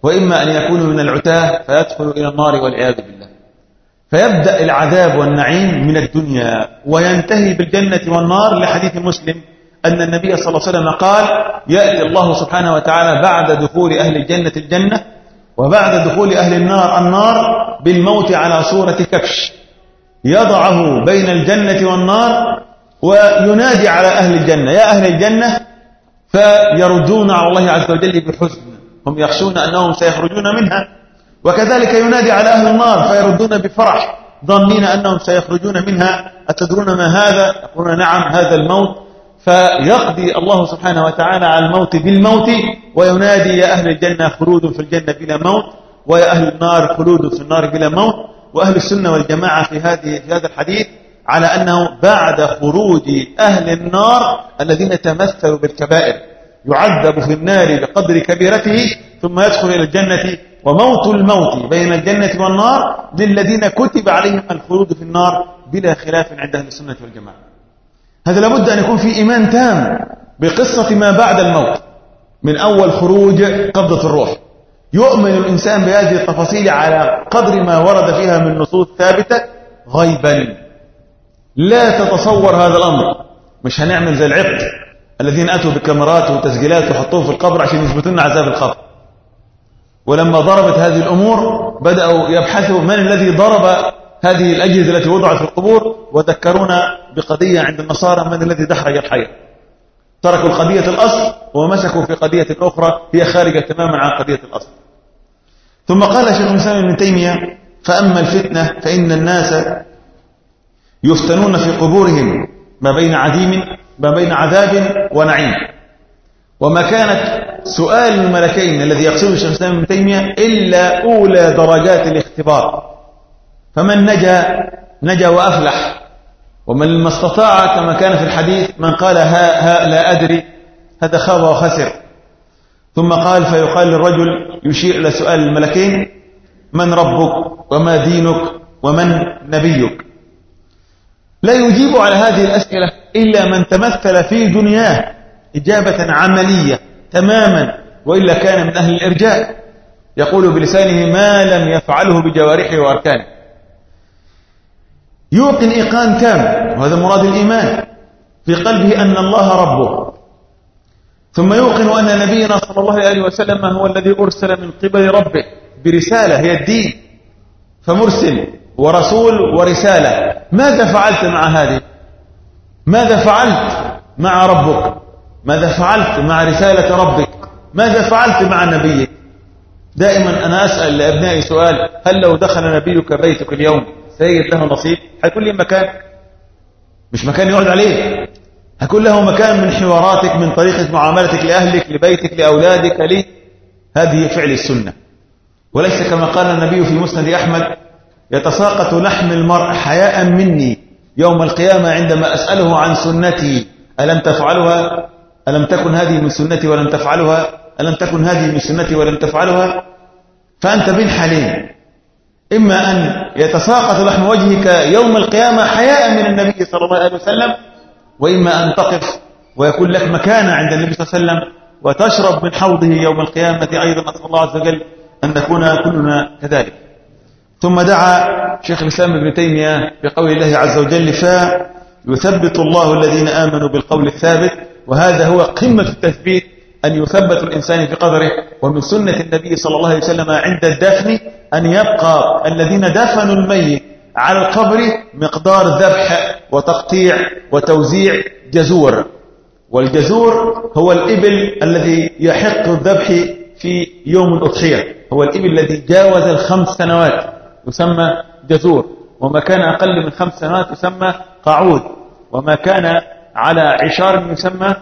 S1: وإما أن يكونوا من العتاة فيدخلوا إلى النار والعياذ بالله. فيبدأ العذاب والنعيم من الدنيا وينتهي بالجنة والنار، لحديث مسلم أن النبي صلى الله عليه وسلم قال: يأتي الله سبحانه وتعالى بعد دخول أهل الجنة الجنة وبعد دخول أهل النار النار بالموت على صورة كبش، يضعه بين الجنة والنار وينادي على أهل الجنة: يا أهل الجنة، فيردون على الله عز وجل بحزن، هم يخشون أنهم سيخرجون منها. وكذلك ينادي على أهل النار فيردون بفرح ظنين أنهم سيخرجون منها: أتدرون ما هذا؟ يقولون: نعم، هذا الموت. فيقضي الله سبحانه وتعالى على الموت بالموت وينادي: يا أهل الجنة خلود في الجنة بلا موت، ويا أهل النار خلود في النار بلا موت. وأهل السنة والجماعة في هذه في هذا الحديث على أنه بعد خروج أهل النار الذين تمثلوا بالكبائر يعذب في النار بقدر كبيرته ثم يدخل إلى الجنة، وموت الموت بين الجنة والنار للذين كتب عليهم الخلود في النار بلا خلاف عند أهل السنة والجماعة. هذا لابد أن يكون في إيمان تام بقصة ما بعد الموت من أول خروج قبضة الروح. يؤمن الإنسان بهذه التفاصيل على قدر ما ورد فيها من نصوص ثابتة غيبا. لا تتصور هذا الأمر. مش هنعمل زي العبد الذين أتوا بكاميرات وتسجيلات وحطوه في القبر عشان يثبتون عذاب القبر. ولما ضربت هذه الأمور بدأوا يبحثوا من الذي ضرب هذه الأجهزة التي وضعت في القبور، وذكرونا بقضية عند النصارى: من الذي دحرج الحي. تركوا القضية الأصل ومسكوا في قضية أخرى هي خارجة تماما عن قضية الأصل. ثم قال شيخ الإسلام ابن تيمية: فأما الفتنة فإن الناس يفتنون في قبورهم ما بين عديم ما بين عذاب ونعيم. وما كانت سؤال الملكين الذي يقصده شيخ الإسلام ابن تيمية إلا أولى درجات الاختبار، فمن نجا نجا وأفلح، ومن ما استطاع كما كان في الحديث من قال ها ها لا أدري هذا خاب وخسر. ثم قال: فيقال للرجل يشير إلى سؤال الملكين: من ربك وما دينك ومن نبيك؟ لا يجيب على هذه الأسئلة إلا من تمثل في دنياه إجابة عملية تماما، وإلا كان من أهل الإرجاء، يقول بلسانه ما لم يفعله بجوارحه وأركانه. يوقن إيقان تام، وهذا مراد الإيمان، في قلبه أن الله ربه. ثم يوقن أن نبينا صلى الله عليه وسلم هو الذي أرسل من قبل ربه برسالة هي الدين، فمرسل ورسول ورسالة. ماذا فعلت مع هذه؟ ماذا فعلت مع ربك؟ ماذا فعلت مع رسالة ربك؟ ماذا فعلت مع نبيك؟ دائما أنا أسأل لأبنائي سؤال: هل لو دخل نبيك بيتك اليوم سيجد له نصيب؟ هيكون له مكان، مش مكان يقعد عليه، هيكون له مكان من حواراتك، من طريقة معاملتك لأهلك لبيتك لأولادك لي. هذه فعل السنة، وليس كما قال النبي في مسند أحمد: يتساقط لحم المرء حياء مني يوم القيامة عندما أسأله عن سنتي: ألم تفعلها؟ ألم تكن هذه من سنتي ولم تفعلها؟ ألم تكن هذه من سنتي ولم تفعلها؟ فأنت بين حالين: إما أن يتساقط لحم وجهك يوم القيامة حياء من النبي صلى الله عليه وسلم، وإما أن تقف ويكون لك مكانة عند النبي صلى الله عليه وسلم وتشرب من حوضه يوم القيامة أيضا. أسأل الله عز وجل أن نكون كلنا كذلك. ثم دعا شيخ الإسلام ابن تيمية بقول الله عز وجل: فيثبت الله الذين آمنوا بالقول الثابت. وهذا هو قمة التثبيت، أن يثبت الإنسان في قدره. ومن سنة النبي صلى الله عليه وسلم عند الدفن أن يبقى الذين دفنوا الميت على القبر مقدار ذبح وتقطيع وتوزيع جزور. والجزور هو الإبل الذي يحق الذبح في يوم الأضحية، هو الإبل الذي جاوز الخمس سنوات يسمى جزور، وما كان أقل من خمس سنوات يسمى قعود، وما كان على عشار يسمى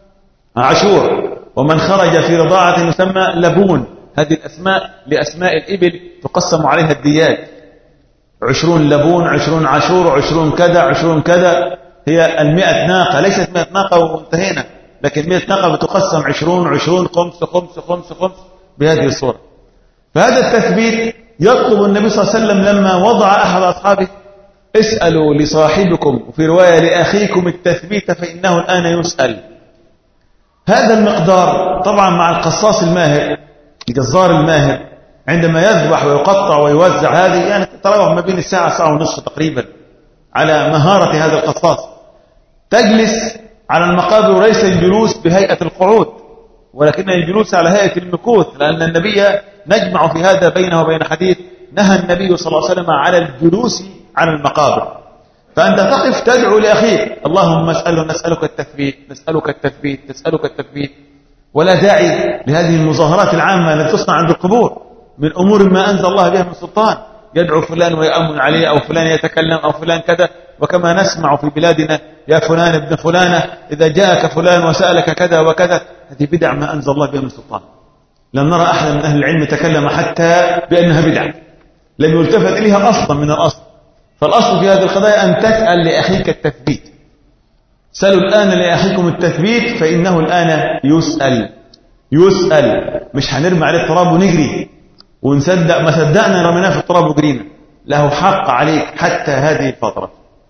S1: عشور، ومن خرج في رضاعة يسمى لبون. هذه الأسماء لأسماء الإبل تقسم عليها الديات: عشرون لبون، عشرون عشور، عشرون كذا، عشرون كذا. هي المئة ناقة، ليست مئة ناقة وانتهينا، لكن مئة ناقة بتقسم عشرون عشرون خمس خمس خمس خمس بهذه الصورة. فهذا التثبيت يطلب النبي صلى الله عليه وسلم لما وضع أحد أصحابه: اسألوا لصاحبكم، وفي رواية لأخيكم التثبيت فإنه الآن يسأل. هذا المقدار طبعا مع القصاص الماهر
S2: الجزار الماهر عندما يذبح ويقطع ويوزع هذه يعني تتراوح ما بين الساعة ساعة ونصف تقريبا على مهارة هذا القصاص. تجلس على المقابر وليس الجلوس بهيئة القعود، ولكن الجلوس على هيئة المكوث، لأن النبي نجمع في هذا بينه وبين حديث نهى النبي صلى الله عليه وسلم على الجلوس على المقابر. فأنت تقف تدعو لأخيك اللهم اسأله نسألك التثبيت نسألك التثبيت نسألك التثبيت، ولا داعي لهذه المظاهرات العامة التي تصنع عند القبور من أمور ما أنزل الله بها من سلطان، يدعو فلان ويأمن عليه أو فلان يتكلم أو فلان كذا. وكما نسمع في بلادنا يا فلان ابن فلانة إذا جاءك فلان وسألك كذا وكذا، هذه بدع ما أنزل الله بها من سلطان. لم نرى أحد من أهل العلم تكلم حتى بأنها بدعة، لم يلتفت إليها أصلا من الأصل. فالأصل في هذه القضايا أن تسأل لأخيك التثبيت. سألوا الآن لأخيكم التثبيت فإنه الآن يسأل يسأل مش هنرمي عليه التراب ونجري ونصدق ما صدقنا رميناه في التراب وجرينا، له حق عليك حتى هذه الفترة.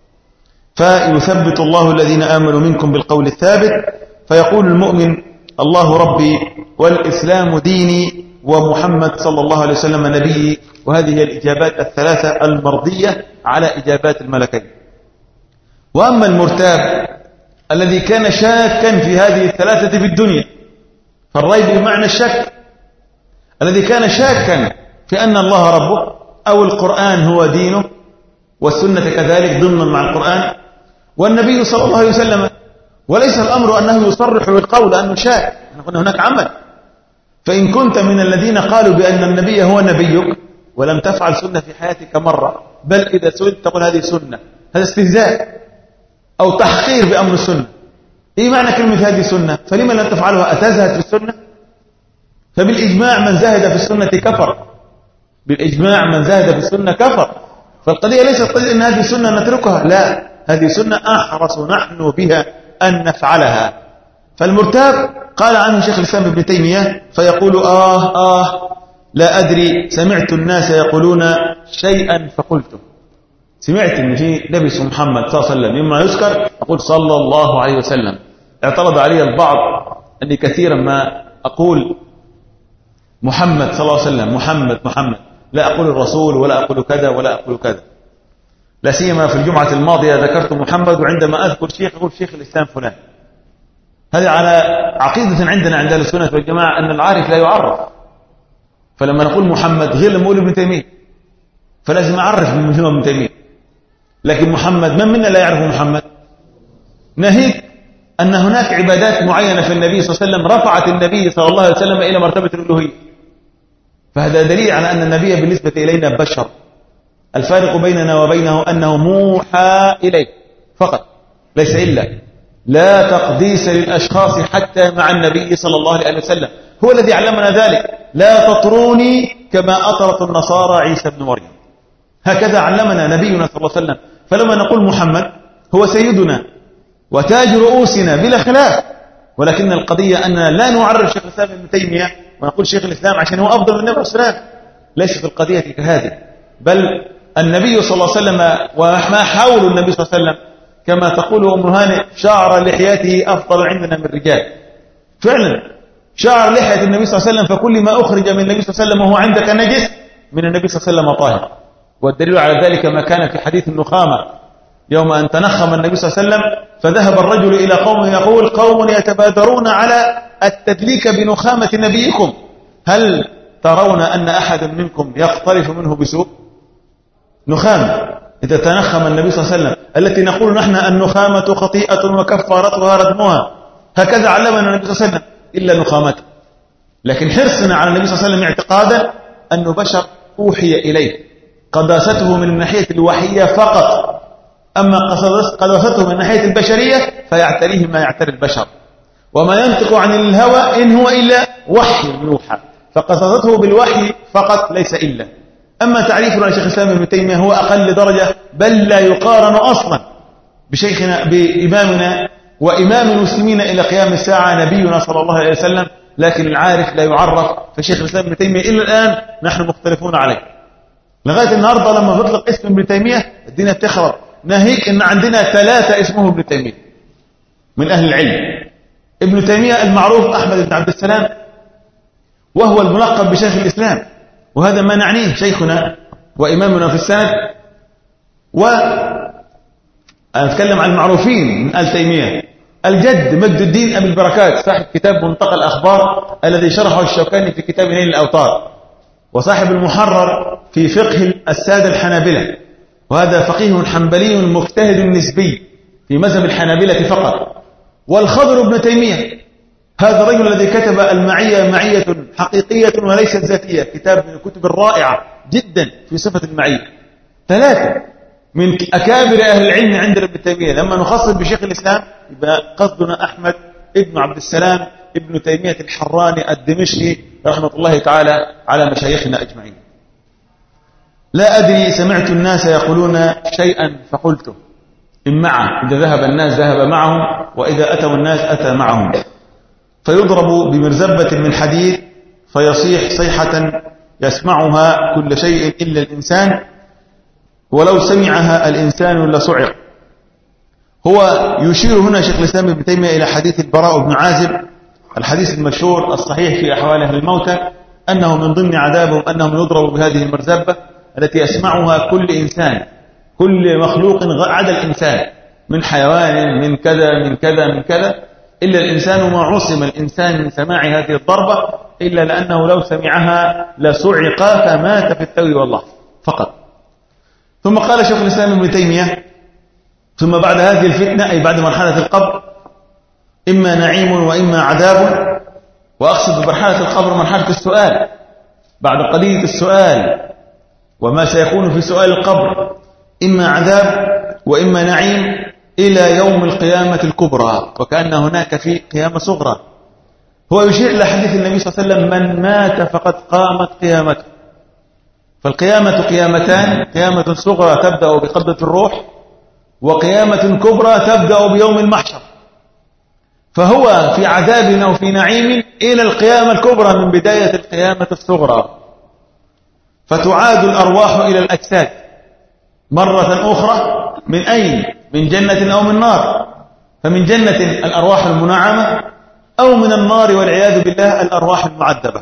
S2: فيثبت الله الذين آمنوا منكم بالقول الثابت. فيقول المؤمن الله ربي والإسلام ديني ومحمد صلى الله عليه وسلم نبيي. وهذه هي الإجابات الثلاثة المرضية على إجابات الملكين. وأما المرتاب الذي كان شاكا في هذه الثلاثة في الدنيا، فالريب بمعنى الشك، الذي كان شاكا في أن الله ربه أو القرآن هو دينه والسنة كذلك ضمن مع القرآن والنبي صلى الله عليه وسلم، وليس الأمر أنه يصرح بالقول لأنه شاك، نقول هناك عمل. فإن كنت من الذين قالوا بأن النبي هو نبيك ولم تفعل سنة في حياتك مرة، بل إذا سئلت تقول هذه سنة، هذا استهزاء أو تحقير بأمر السنة. إيه معنى كلمة هذه سنة؟ فلما لم تفعلها؟ أتزهد في السنة؟ فبالإجماع من زهد في السنة كفر، بالإجماع من زهد في السنة كفر. فالقضية ليست قضية أن هذه سنة نتركها، لا، هذه سنة أحرص نحن بها أن نفعلها. فالمرتاب قال عنه شيخ الإسلام ابن تيمية فيقول آه آه لا أدري سمعت الناس يقولون شيئا فقلته. سمعت أن في نبي محمد صلى الله عليه وسلم مما يذكر أقول صلى الله عليه وسلم. اعترض علي البعض أني كثيرا ما أقول محمد صلى الله عليه وسلم محمد محمد، لا أقول الرسول ولا أقول كذا ولا أقول كذا. لا سيما في الجمعة الماضية ذكرت محمد، وعندما أذكر شيخ أقول شيخ الإسلام فلان. هذا على عقيدة عندنا عند السنة والجماعة أن العارف لا يعرف. فلما نقول محمد غير لما نقول ابن تيمية، فلازم أعرف من هو ابن تيمية. لكن محمد من منا لا يعرف محمد؟ ناهيك أن هناك عبادات معينة في النبي صلى الله عليه وسلم رفعت النبي صلى الله عليه وسلم إلى مرتبة الألوهية. فهذا دليل على أن النبي بالنسبة إلينا بشر، الفارق بيننا وبينه أنه موحى إليه فقط ليس إلا. لا تقديس للأشخاص حتى مع النبي صلى الله عليه وسلم، هو الذي علمنا ذلك. لا تطروني كما أطرت النصارى عيسى بن مريم، هكذا علمنا نبينا صلى الله عليه وسلم. فلما نقول محمد هو سيدنا وتاج رؤوسنا بلا خلاف، ولكن القضية أننا لا نعرف شيخ الإسلام ابن تيمية ونقول شيخ الإسلام عشان هو أفضل من النبي صلى الله عليه وسلم. ليست القضية كهذه، بل النبي صلى الله عليه وسلم وما حول النبي صلى الله عليه وسلم كما تقول أم هانئ شعر لحيته أفضل عندنا من الرجال. فعلا شعر لحية النبي صلى الله عليه وسلم، فكل ما أخرج من النبي صلى الله عليه وسلم وهو عندك نجس من النبي صلى الله عليه وسلم طاهر. والدليل على ذلك ما كان في حديث النخامة يوم أن تنخم النبي صلى الله عليه وسلم، فذهب الرجل إلى قوم يقول قوم يتبادرون على التدليك بنخامة نبيكم، هل ترون أن أحد منكم يقترف منه بسوء؟ نخامة إذا تنخم النبي صلى الله عليه وسلم التي نقول نحن النخامة خطيئة وكفارتها ردمها، هكذا علمنا النبي صلى الله عليه وسلم إلا نخامته. لكن حرصنا على النبي صلى الله عليه وسلم اعتقادا أنه بشر أوحي إليه، قداسته من الناحية الوحية فقط، أما قداسته من الناحية البشرية فيعتريه ما يعتري البشر، وما ينطق عن الهوى إن هو إلا وحي يوحى، فقداسته بالوحي فقط ليس إلا. أما تعريفنا لشيخ الإسلام ابن تيمية هو أقل درجة، بل لا يقارن أصلا بشيخنا بإمامنا وإمام المسلمين إلى قيام الساعة نبينا صلى الله عليه وسلم. لكن العارف لا يعرف، فشيخ الإسلام ابن تيمية إلى الآن نحن مختلفون عليه لغاية النهاردة. لما بيطلق اسم ابن تيمية الدنيا بتخرب، ناهيك إن عندنا ثلاثة اسمه ابن تيمية من أهل العلم. ابن تيمية المعروف أحمد بن عبد السلام، وهو الملقب بشيخ الإسلام، وهذا ما نعنيه، شيخنا وإمامنا في السند. وأتكلم عن المعروفين من آل تيمية، الجد مجد الدين أبي البركات صاحب كتاب منتقى الأخبار الذي شرحه الشوكاني في كتاب نيل الأوطار، وصاحب المحرر في فقه السادة الحنابلة، وهذا فقيه حنبلي مجتهد نسبي في مذهب الحنابلة فقط. والخضر ابن تيمية، هذا الرجل الذي كتب المعية معية حقيقية وليست ذاتية، كتاب من الكتب الرائعة جدا في صفة المعية. ثلاثة من أكابر أهل العلم عند ابن تيمية. لما نخصص بشيخ الإسلام يبقى قصدنا أحمد ابن عبد السلام ابن تيمية الحراني الدمشقي رحمة الله تعالى على مشايخنا أجمعين. لا أدري، سمعت الناس يقولون شيئا فقلته، إن معه، إذا ذهب الناس ذهب معهم، وإذا أتوا الناس أتى معهم. فيضرب بمرزبة من حديد فيصيح صيحة يسمعها كل شيء إلا الإنسان، ولو سمعها الإنسان لصعق. هو يشير هنا شيخ الإسلام ابن تيمية إلى حديث البراء بن عازب، الحديث المشهور الصحيح في أحوال أهل الموتى، أنه من ضمن عذابهم أنهم يضربوا بهذه المرزبة التي يسمعها كل إنسان، كل مخلوق عدا الإنسان، من حيوان، من كذا من كذا من كذا، إلا الإنسان. ما عصم الإنسان من سماع هذه الضربة إلا لأنه لو سمعها لصعق فمات في التو والله فقط. ثم قال شيخ الإسلام ابن تيمية: ثم بعد هذه الفتنة، أي بعد مرحلة القبر، إما نعيم وإما عذاب. وأقصد بمرحلة القبر مرحلة السؤال، بعد قضية السؤال وما سيكون في سؤال القبر، إما عذاب وإما نعيم إلى يوم القيامة الكبرى، وكأن هناك في قيامة صغرى. هو يشير إلى حديث النبي صلى الله عليه وسلم: من مات فقد قامت قيامته. فالقيامة قيامتان: قيامة صغرى تبدأ بقبضة الروح، وقيامة كبرى تبدأ بيوم المحشر. فهو في عذاب أو في نعيم إلى القيامة الكبرى من بداية القيامة الصغرى. فتعاد الأرواح إلى الأجساد مرة أخرى، من أين؟ من جنة أو من نار. فمن جنة الأرواح المنعمة، أو من النار والعياذ بالله الأرواح المعذبة.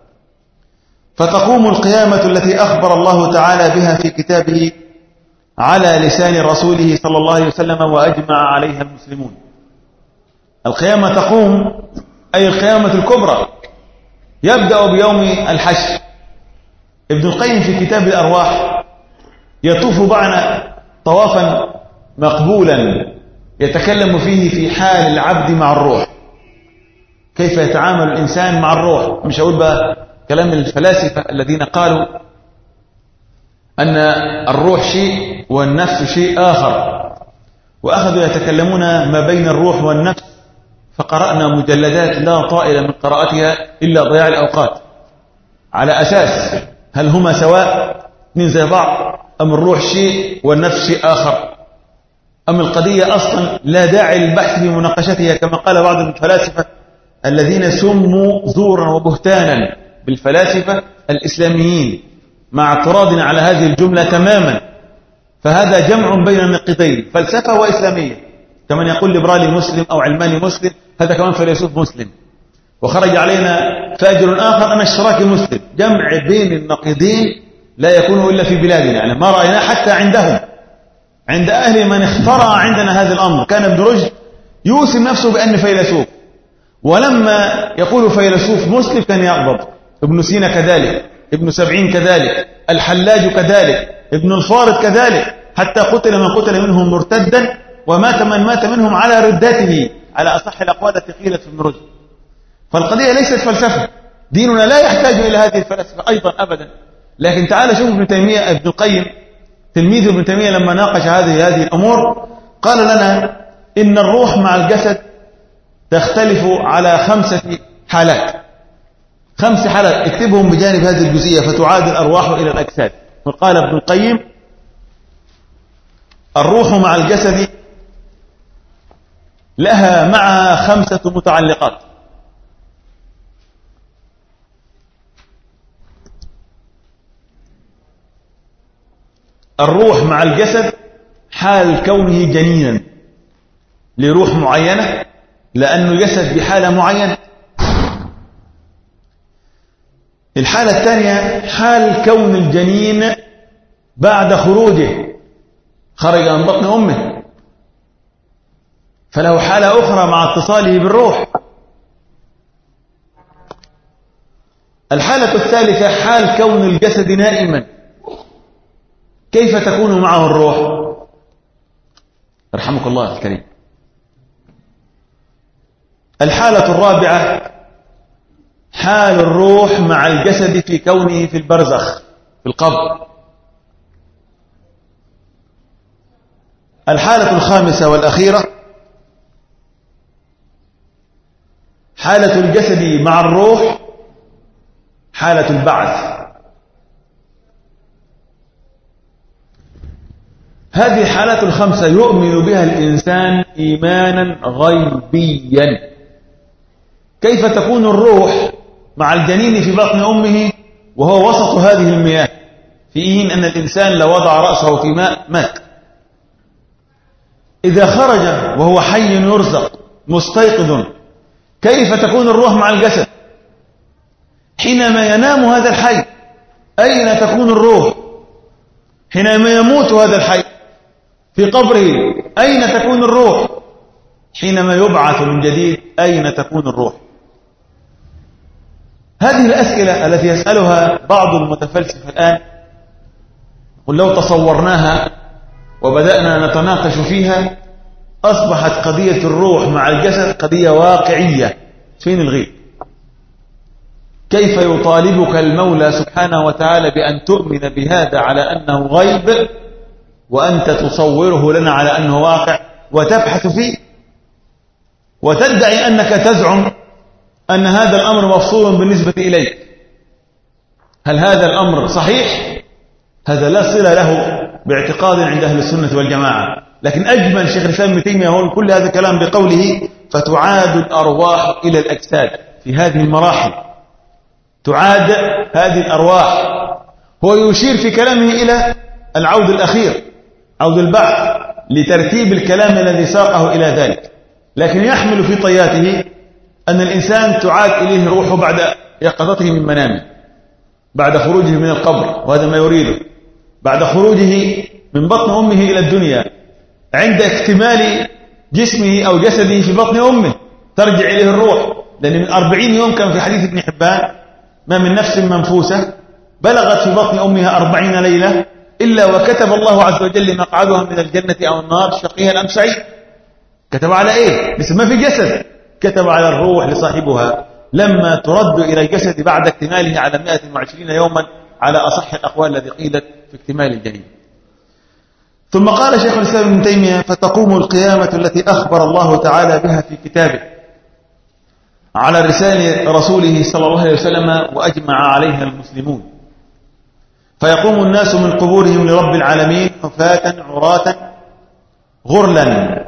S2: فتقوم القيامة التي أخبر الله تعالى بها في كتابه على لسان رسوله صلى الله عليه وسلم وأجمع عليها المسلمون. القيامة تقوم، أي القيامة الكبرى، يبدأ بيوم الحشر. ابن القيم في كتاب الأرواح يطوف معنا طوافا مقبولا يتكلم فيه في حال العبد مع الروح، كيف يتعامل الإنسان مع الروح. مش هقول بقى كلام الفلاسفة الذين قالوا أن الروح شيء والنفس شيء آخر، وأخذوا يتكلمون ما بين الروح والنفس، فقرأنا مجلدات لا طائل من قراءتها إلا ضياع الأوقات، على أساس هل هما سواء اثنين زي بعض، أم الروح شيء والنفس شيء آخر، أم القضية أصلا لا داعي للبحث في مناقشتها، كما قال بعض الفلاسفة الذين سموا زورا وبهتانا بالفلاسفة الإسلاميين، مع اعتراضنا على هذه الجملة تماما. فهذا جمع بين النقيضين، فلسفة وإسلامية، كمن يقول ليبرالي مسلم أو علماني مسلم، هذا كمان فيلسوف مسلم. وخرج علينا فاجر آخر أنا اشتراكي مسلم. جمع بين النقيضين لا يكون إلا في بلادنا، يعني ما رأينا حتى عندهم، عند أهل من اخترع عندنا هذا الأمر. كان ابن رشد يوسم نفسه بأن فيلسوف، ولما يقول فيلسوف مسلم كان يغضب. ابن سينا كذلك، ابن سبعين كذلك، الحلاج كذلك، ابن الفارض كذلك، حتى قتل من قتل منهم مرتدا، ومات من مات منهم على ردته، على أصح الأقوال التي قيلت في ابن رشد. فالقضية ليست فلسفة، ديننا لا يحتاج إلى هذه الفلسفة أيضا أبدا. لكن تعال شوف ابن تيمية، ابن القيم تلميذ ابن تيمية لما ناقش هذه هذه الأمور قال لنا إن الروح مع الجسد تختلف على خمسة حالات، خمس حالات اكتبهم بجانب هذه الجزئية، فتعاد الأرواح إلى الأجساد. وقال ابن القيم: الروح مع الجسد لها معها خمسة متعلقات. الروح مع الجسد حال كونه جنينا لروح معينة، لأنه جسد بحالة معينة. الحالة الثانية حال كون الجنين بعد خروجه، خرج من بطن أمه، فله حالة أخرى مع اتصاله بالروح. الحالة الثالثة حال كون الجسد نائما، كيف تكون معه الروح؟ رحمك الله الكريم. الحالة الرابعة حال الروح مع الجسد في كونه في البرزخ في القبر. الحالة الخامسة والأخيرة حالة الجسد مع الروح، حالة البعث. هذه الحالات الخمسة يؤمن بها الإنسان إيمانا غيبيا. كيف تكون الروح مع الجنين في بطن أمه وهو وسط هذه المياه، في حين أن الإنسان لو وضع رأسه في ماء مات؟ إذا خرج وهو حي يرزق مستيقظ، كيف تكون الروح مع الجسد؟ حينما ينام هذا الحي أين تكون الروح؟ حينما يموت هذا الحي في قبره أين تكون الروح؟ حينما يبعث من جديد أين تكون الروح؟ هذه الأسئلة التي يسألها بعض المتفلسفة الآن، قل لو تصورناها وبدأنا نتناقش فيها أصبحت قضية الروح مع الجسد قضية واقعية. فين الغيب؟ كيف يطالبك المولى سبحانه وتعالى بأن تؤمن بهذا على أنه غيب وأنت تصوره لنا على أنه واقع وتبحث فيه وتدعي أنك تزعم أن هذا الأمر مفصول بالنسبة إليك؟ هل هذا الأمر صحيح؟ هذا لا صلة له باعتقاد عند أهل السنة والجماعة. لكن أجمل شيخ الإسلام ابن تيمية يقول كل هذا الكلام بقوله فتعاد الأرواح إلى الأجساد. في هذه المراحل تعاد هذه الأرواح. هو يشير في كلامه إلى العود الأخير، عود البعث، لترتيب الكلام الذي ساقه إلى ذلك، لكن يحمل في طياته أن الإنسان تعاد إليه روحه بعد يقظته من منامه، بعد خروجه من القبر، وهذا ما يريده، بعد خروجه من بطن أمه إلى الدنيا، عند اكتمال جسمه أو جسده في بطن أمه ترجع إليه الروح. لأن من أربعين يوم كان في حديث ابن حبان ما من نفس منفوسة بلغت في بطن أمها أربعين ليلة إلا وكتب الله عز وجل مقعدها من الجنة أو النار شقيها أم سعيد. كتب على إيه؟ لسه ما في جسد، كتب على الروح لصاحبها لما ترد إلى الجسد بعد اكتماله على مئة وعشرين يوما على أصح الأقوال التي قيلت في اكتمال الجنين. ثم قال شيخ الإسلام ابن تيمية فتقوم القيامة التي أخبر الله تعالى بها في كتابه على لسان رسوله صلى الله عليه وسلم وأجمع عليها المسلمون، فيقوم الناس من قبورهم لرب العالمين حفاة عراة غرلا،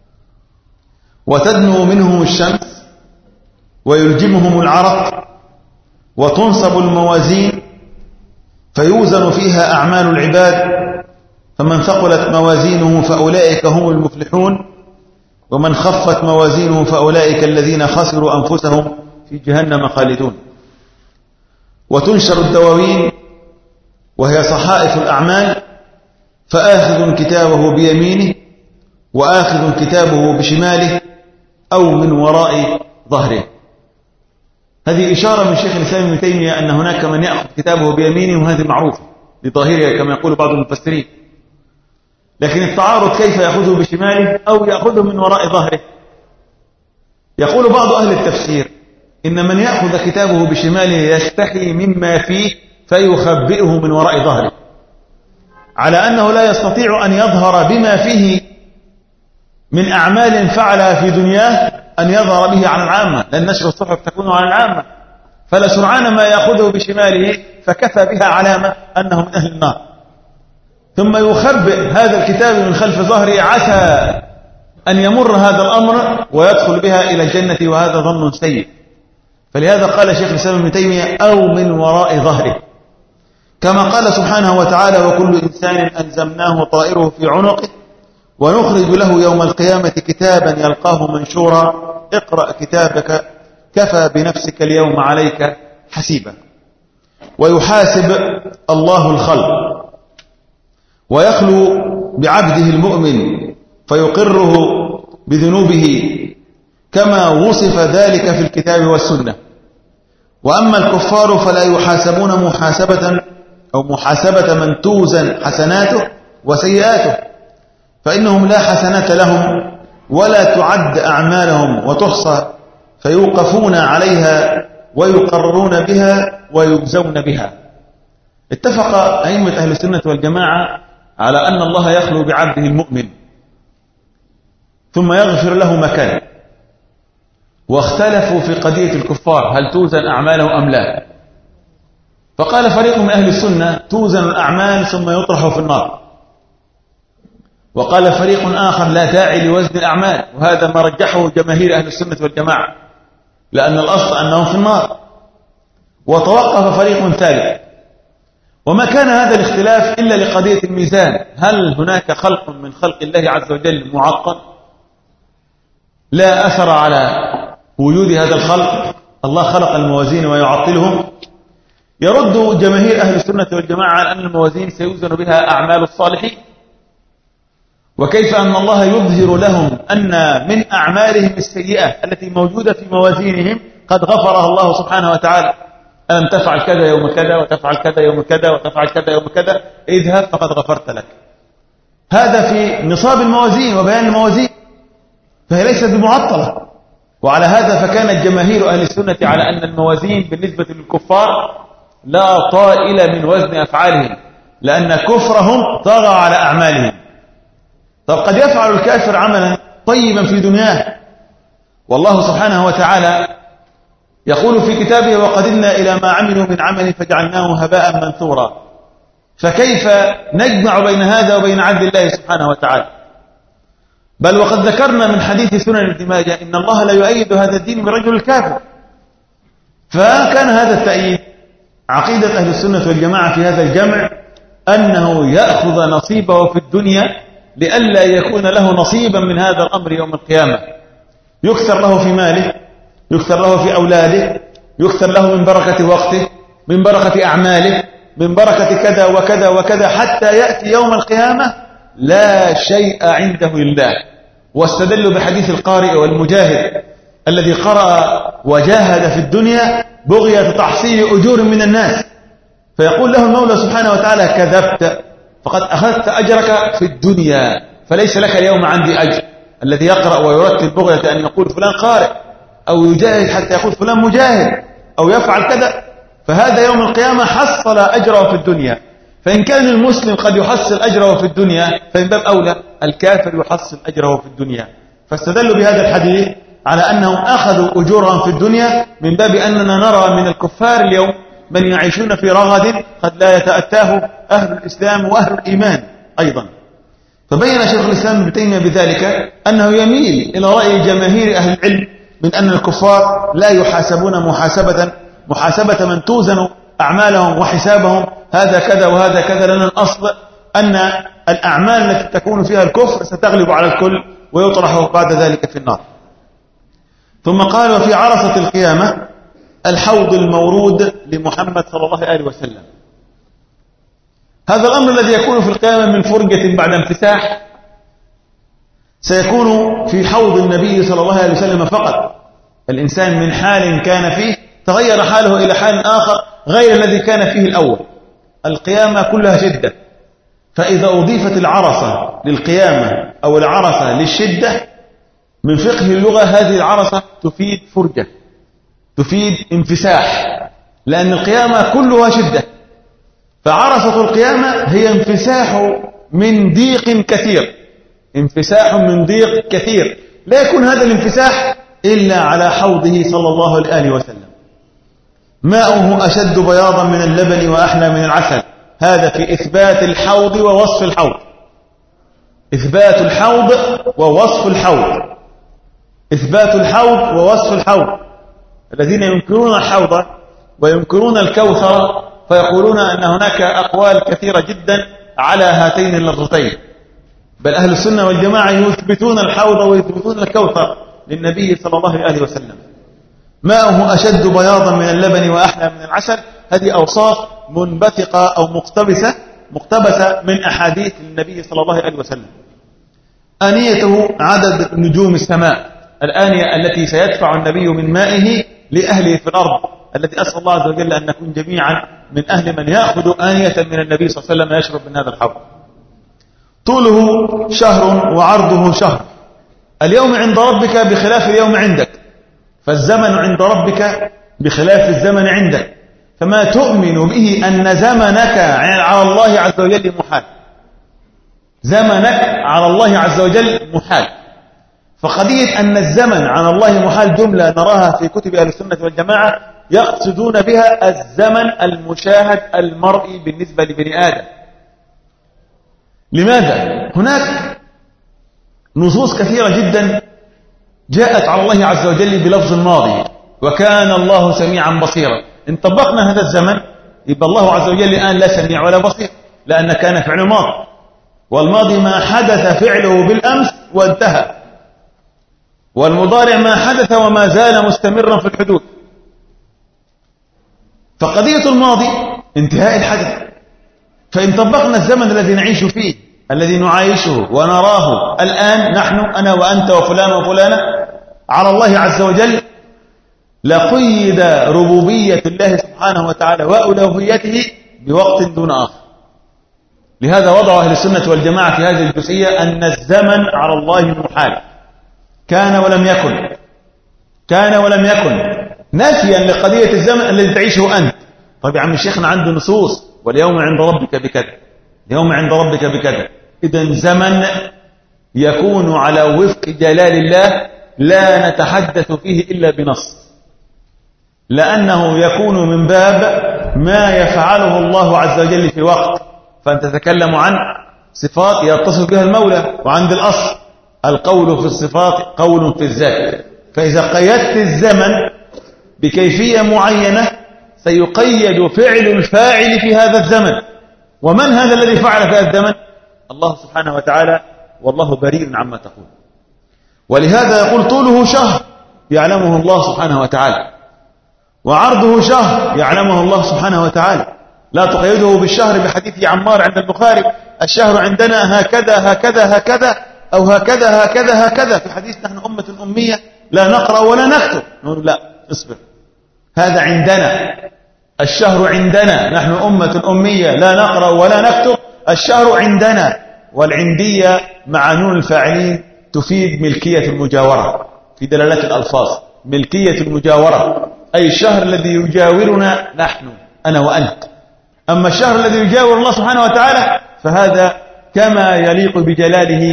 S2: وتدنو منهم الشمس ويلجمهم العرق، وتنصب الموازين فيوزن فيها أعمال العباد، فمن ثقلت موازينه فأولئك هم المفلحون، ومن خفت موازينه فأولئك الذين خسروا أنفسهم في جهنم خالدون. وتنشر الدواوين وهي صحائف الأعمال، فآخذ كتابه بيمينه وآخذ كتابه بشماله أو من وراء ظهره. هذه إشارة من شيخ الإسلام ابن تيمية أن هناك من يأخذ كتابه بيمينه، وهذه معروفة لظاهرها كما يقول بعض المفسرين. لكن التعارض كيف يأخذه بشماله أو يأخذه من وراء ظهره. يقول بعض أهل التفسير إن من يأخذ كتابه بشماله يستحي مما فيه فيخبئه من وراء ظهره، على أنه لا يستطيع أن يظهر بما فيه من أعمال فعلها في دنياه أن يظهر به على العامة، لأن نشر الصحف تكون على العامة، فلا سرعان ما يأخذه بشماله فكفى بها علامة أنه من أهل النار، ثم يخبئ هذا الكتاب من خلف ظهره عسى أن يمر هذا الأمر ويدخل بها إلى الجنة، وهذا ظن سيء. فلهذا قال شيخ الإسلام ابن تيمية أو من وراء ظهره، كما قال سبحانه وتعالى وكل إنسان ألزمناه طائره في عنقه ونخرج له يوم القيامة كتابا يلقاه منشورا اقرأ كتابك كفى بنفسك اليوم عليك حسيبا. ويحاسب الله الخلق، ويخلو بعبده المؤمن فيقره بذنوبه كما وصف ذلك في الكتاب والسنة. وأما الكفار فلا يحاسبون محاسبة أو محاسبة من توزن حسناته وسيئاته، فإنهم لا حسنات لهم ولا تعد أعمالهم وتحصى، فيوقفون عليها ويقررون بها ويجزون بها. اتفق أئمة أهل السنة والجماعة على أن الله يخلو بعبده المؤمن ثم يغفر له مكان، واختلفوا في قضية الكفار هل توزن أعمالهم أم لا. فقال فريق من أهل السنة توزن الأعمال ثم يطرح في النار، وقال فريق آخر لا داعي لوزن الأعمال، وهذا ما رجحه جماهير أهل السنة والجماعة، لأن الأصل أنهم في النار. وتوقف فريق ثالث، وما كان هذا الاختلاف إلا لقضية الميزان، هل هناك خلق من خلق الله عز وجل معطل لا أثر على وجود هذا الخلق، الله خلق الموازين ويعطلهم. يرد جماهير أهل السنة والجماعة على أن الموازين سيوزن بها أعمال الصالحين، وكيف أن الله يظهر لهم أن من أعمالهم السيئة التي موجودة في موازينهم قد غفرها الله سبحانه وتعالى، ألم تفعل كذا يوم كذا وتفعل كذا يوم كذا وتفعل كذا يوم كذا، اذهب فقد غفرت لك. هذا في نصاب الموازين وبيان الموازين، فهي ليست بمعطلة. وعلى هذا فكانت جماهير أهل السنة على أن الموازين بالنسبة للكفار لا طائل من وزن أفعالهم، لأن كفرهم طغى على أعمالهم. طب قد يفعل الكافر عملا طيبا في دنياه، والله سبحانه وتعالى يقول في كتابه وقدمنا إلى ما عملوا من عمل فجعلناه هباء منثورا. فكيف نجمع بين هذا وبين عدل الله سبحانه وتعالى؟ بل وقد ذكرنا من حديث سنن ابن ماجه إن الله لا يؤيد هذا الدين برجل الكافر. فكان هذا التأييد عقيدة أهل السنة والجماعة في هذا الجمع أنه يأخذ نصيبه في الدنيا لئلا يكون له نصيبا من هذا الأمر يوم القيامة، يكثر له في ماله، يكثر له في أولاده، يكثر له من بركة وقته، من بركة أعماله، من بركة كذا وكذا وكذا، حتى يأتي يوم القيامة لا شيء عنده لله. واستدلوا بحديث القارئ والمجاهد الذي قرأ وجاهد في الدنيا بغية تحصيل أجور من الناس، فيقول له المولى سبحانه وتعالى كذبت، فقد أخذت أجرك في الدنيا فليس لك اليوم عندي أجر. الذي يقرأ ويرتب بغية أن يقول فلان قارئ أو يجاهد حتى يقول فلان مجاهد أو يفعل كذا، فهذا يوم القيامة حصل أجره في الدنيا. فإن كان المسلم قد يحصل أجره في الدنيا فإن باب أولى الكافر يحصل أجره في الدنيا. فاستدلوا بهذا الحديث على أنهم أخذوا أجورهم في الدنيا من باب أننا نرى من الكفار اليوم من يعيشون في رغد قد لا يتأتاه أهل الإسلام وأهل الإيمان أيضا. فبين شيخ الإسلام ابن تيمية بذلك أنه يميل إلى رأي جماهير أهل العلم من أن الكفار لا يحاسبون محاسبة محاسبة من توزن أعمالهم وحسابهم هذا كذا وهذا كذا، لأن الأصل أن الأعمال التي تكون فيها الكفر ستغلب على الكل ويطرح بعد ذلك في النار. ثم قال وفي عرصة القيامة الحوض المورود لمحمد صلى الله عليه وسلم. هذا الأمر الذي يكون في القيامة من فرجة بعد انفساح سيكون في حوض النبي صلى الله عليه وسلم فقط. الإنسان من حال كان فيه تغير حاله إلى حال آخر غير الذي كان فيه الأول. القيامة كلها شدة، فإذا أضيفت العرصة للقيامة أو العرصة للشدة من فقه اللغة هذه العرصة تفيد فرجة، تفيد انفساح، لأن القيامة كلها شدة. فعرصة القيامة هي انفساح من ضيق كثير، انفساح من ضيق كثير، لا يكون هذا الانفساح إلا على حوضه صلى الله عليه وسلم. ماؤه أشد بياضا من اللبن وأحلى من العسل. هذا في إثبات الحوض ووصف الحوض، إثبات الحوض ووصف الحوض، إثبات الحوض ووصف الحوض. الذين ينكرون الحوض وينكرون الكوثر فيقولون أن هناك أقوال كثيرة جدا على هاتين اللفظتين، بل أهل السنة والجماعة يثبتون الحوض ويثبتون الكوثر للنبي صلى الله عليه وسلم. ماؤه أشد بياضا من اللبن وأحلى من العسل. هذه أوصاف منبثقة أو مقتبسة مقتبسة من أحاديث النبي صلى الله عليه وسلم. آنيته عدد نجوم السماء، الآنية التي سيدفع النبي من مائه لأهله في الأرض، التي أسأل الله عز وجل أن نكون جميعا من أهل من يأخذ آنية من النبي صلى الله عليه وسلم يشرب من هذا الحوض. طوله شهر وعرضه شهر. اليوم عند ربك بخلاف اليوم عندك، فالزمن عند ربك بخلاف الزمن عندك، فما تؤمن به أن زمنك على الله عز وجل محال. زمنك على الله عز وجل محال. فقضية أن الزمن على الله محال جملة نراها في كتب أهل السنة والجماعة يقصدون بها الزمن المشاهد المرئي بالنسبة لبني آدم. لماذا؟ هناك نصوص كثيرة جدا جاءت على الله عز وجل بلفظ الماضي، وكان الله سميعا بصيرا. إن طبقنا هذا الزمن يبقى الله عز وجل الآن لا سميع ولا بصير، لأن كان فعل ماضي، والماضي ما حدث فعله بالأمس وانتهى، والمضارع ما حدث وما زال مستمرا في الحدوث. فقضية الماضي انتهاء الحدث. فإن طبقنا الزمن الذي نعيش فيه الذي نعايشه ونراه الآن نحن أنا وأنت وفلان وفلانة على الله عز وجل، لقيد ربوبية الله سبحانه وتعالى وألوهيته بوقت دون آخر. لهذا وضع أهل السنة والجماعة في هذه الجزئية أن الزمن على الله محال، كان ولم يكن، كان ولم يكن، نافيا لقضية الزمن الذي تعيشه أنت. طيب يا عم شيخنا عنده نصوص، واليوم عند ربك بكذا، اليوم عند ربك بكذا. إذن زمن يكون على وفق جلال الله لا نتحدث فيه إلا بنص، لأنه يكون من باب ما يفعله الله عز وجل في وقت. فأنت تتكلم عن صفات يتصف بها المولى، وعند الأصل القول في الصفات قول في الذات. فإذا قيدت الزمن بكيفية معينة سيقيد فعل الفاعل في هذا الزمن. ومن هذا الذي فعل في هذا الزمن؟ الله سبحانه وتعالى، والله بريء عما تقول. ولهذا يقول طوله شهر يعلمه الله سبحانه وتعالى، وعرضه شهر يعلمه الله سبحانه وتعالى. لا تقيده بالشهر بحديث عمار عند البخاري الشهر عندنا هكذا هكذا هكذا أو هكذا هكذا هكذا، في حديث نحن أمة أمية لا نقرأ ولا نكتب. نقول لا اصبر، هذا عندنا، الشهر عندنا، نحن أمة أمية لا نقرأ ولا نكتب، الشهر عندنا. والعندية مع نون الفاعلين تفيد ملكية المجاورة في دلالات الألفاظ، ملكية المجاورة، أي الشهر الذي يجاورنا نحن أنا وأنت. أما الشهر الذي يجاور الله سبحانه وتعالى فهذا كما يليق بجلاله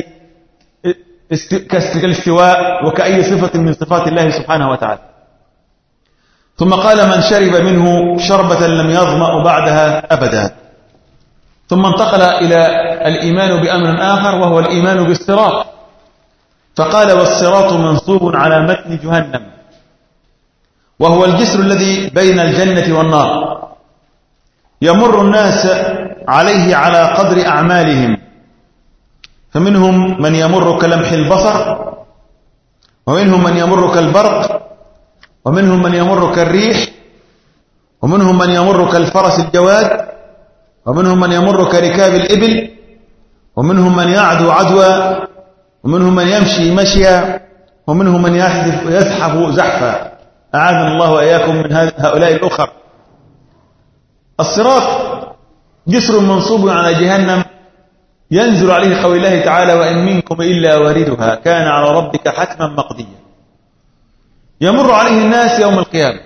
S2: كالاستواء وكأي صفة من صفات الله سبحانه وتعالى. ثم قال من شرب منه شربة لم يظمأ بعدها أبدا. ثم انتقل إلى الإيمان بأمر آخر وهو الإيمان بالصراط، فقال والصراط منصوب على متن جهنم، وهو الجسر الذي بين الجنة والنار، يمر الناس عليه على قدر أعمالهم، فمنهم من يمر كلمح البصر، ومنهم من يمر كالبرق، ومنهم من يمر كالريح، ومنهم من يمر كالفرس الجواد، ومنهم من يمر كركاب الإبل، ومنهم من يعدو عدوى، ومنهم من يمشي مشيا، ومنهم من يزحف زحفا. أعاذنا الله وإياكم من هؤلاء الأخر. الصراط جسر منصوب على جهنم ينزل عليه قول الله تعالى وإن منكم إلا واردها كان على ربك حتما مقضيا. يمر عليه الناس يوم القيامة.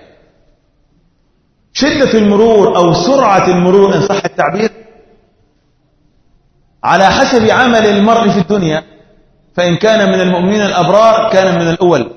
S2: شدة المرور أو سرعة المرور إن صح التعبير على حسب عمل المرء في الدنيا، فإن كان من المؤمنين الأبرار كان من الأول،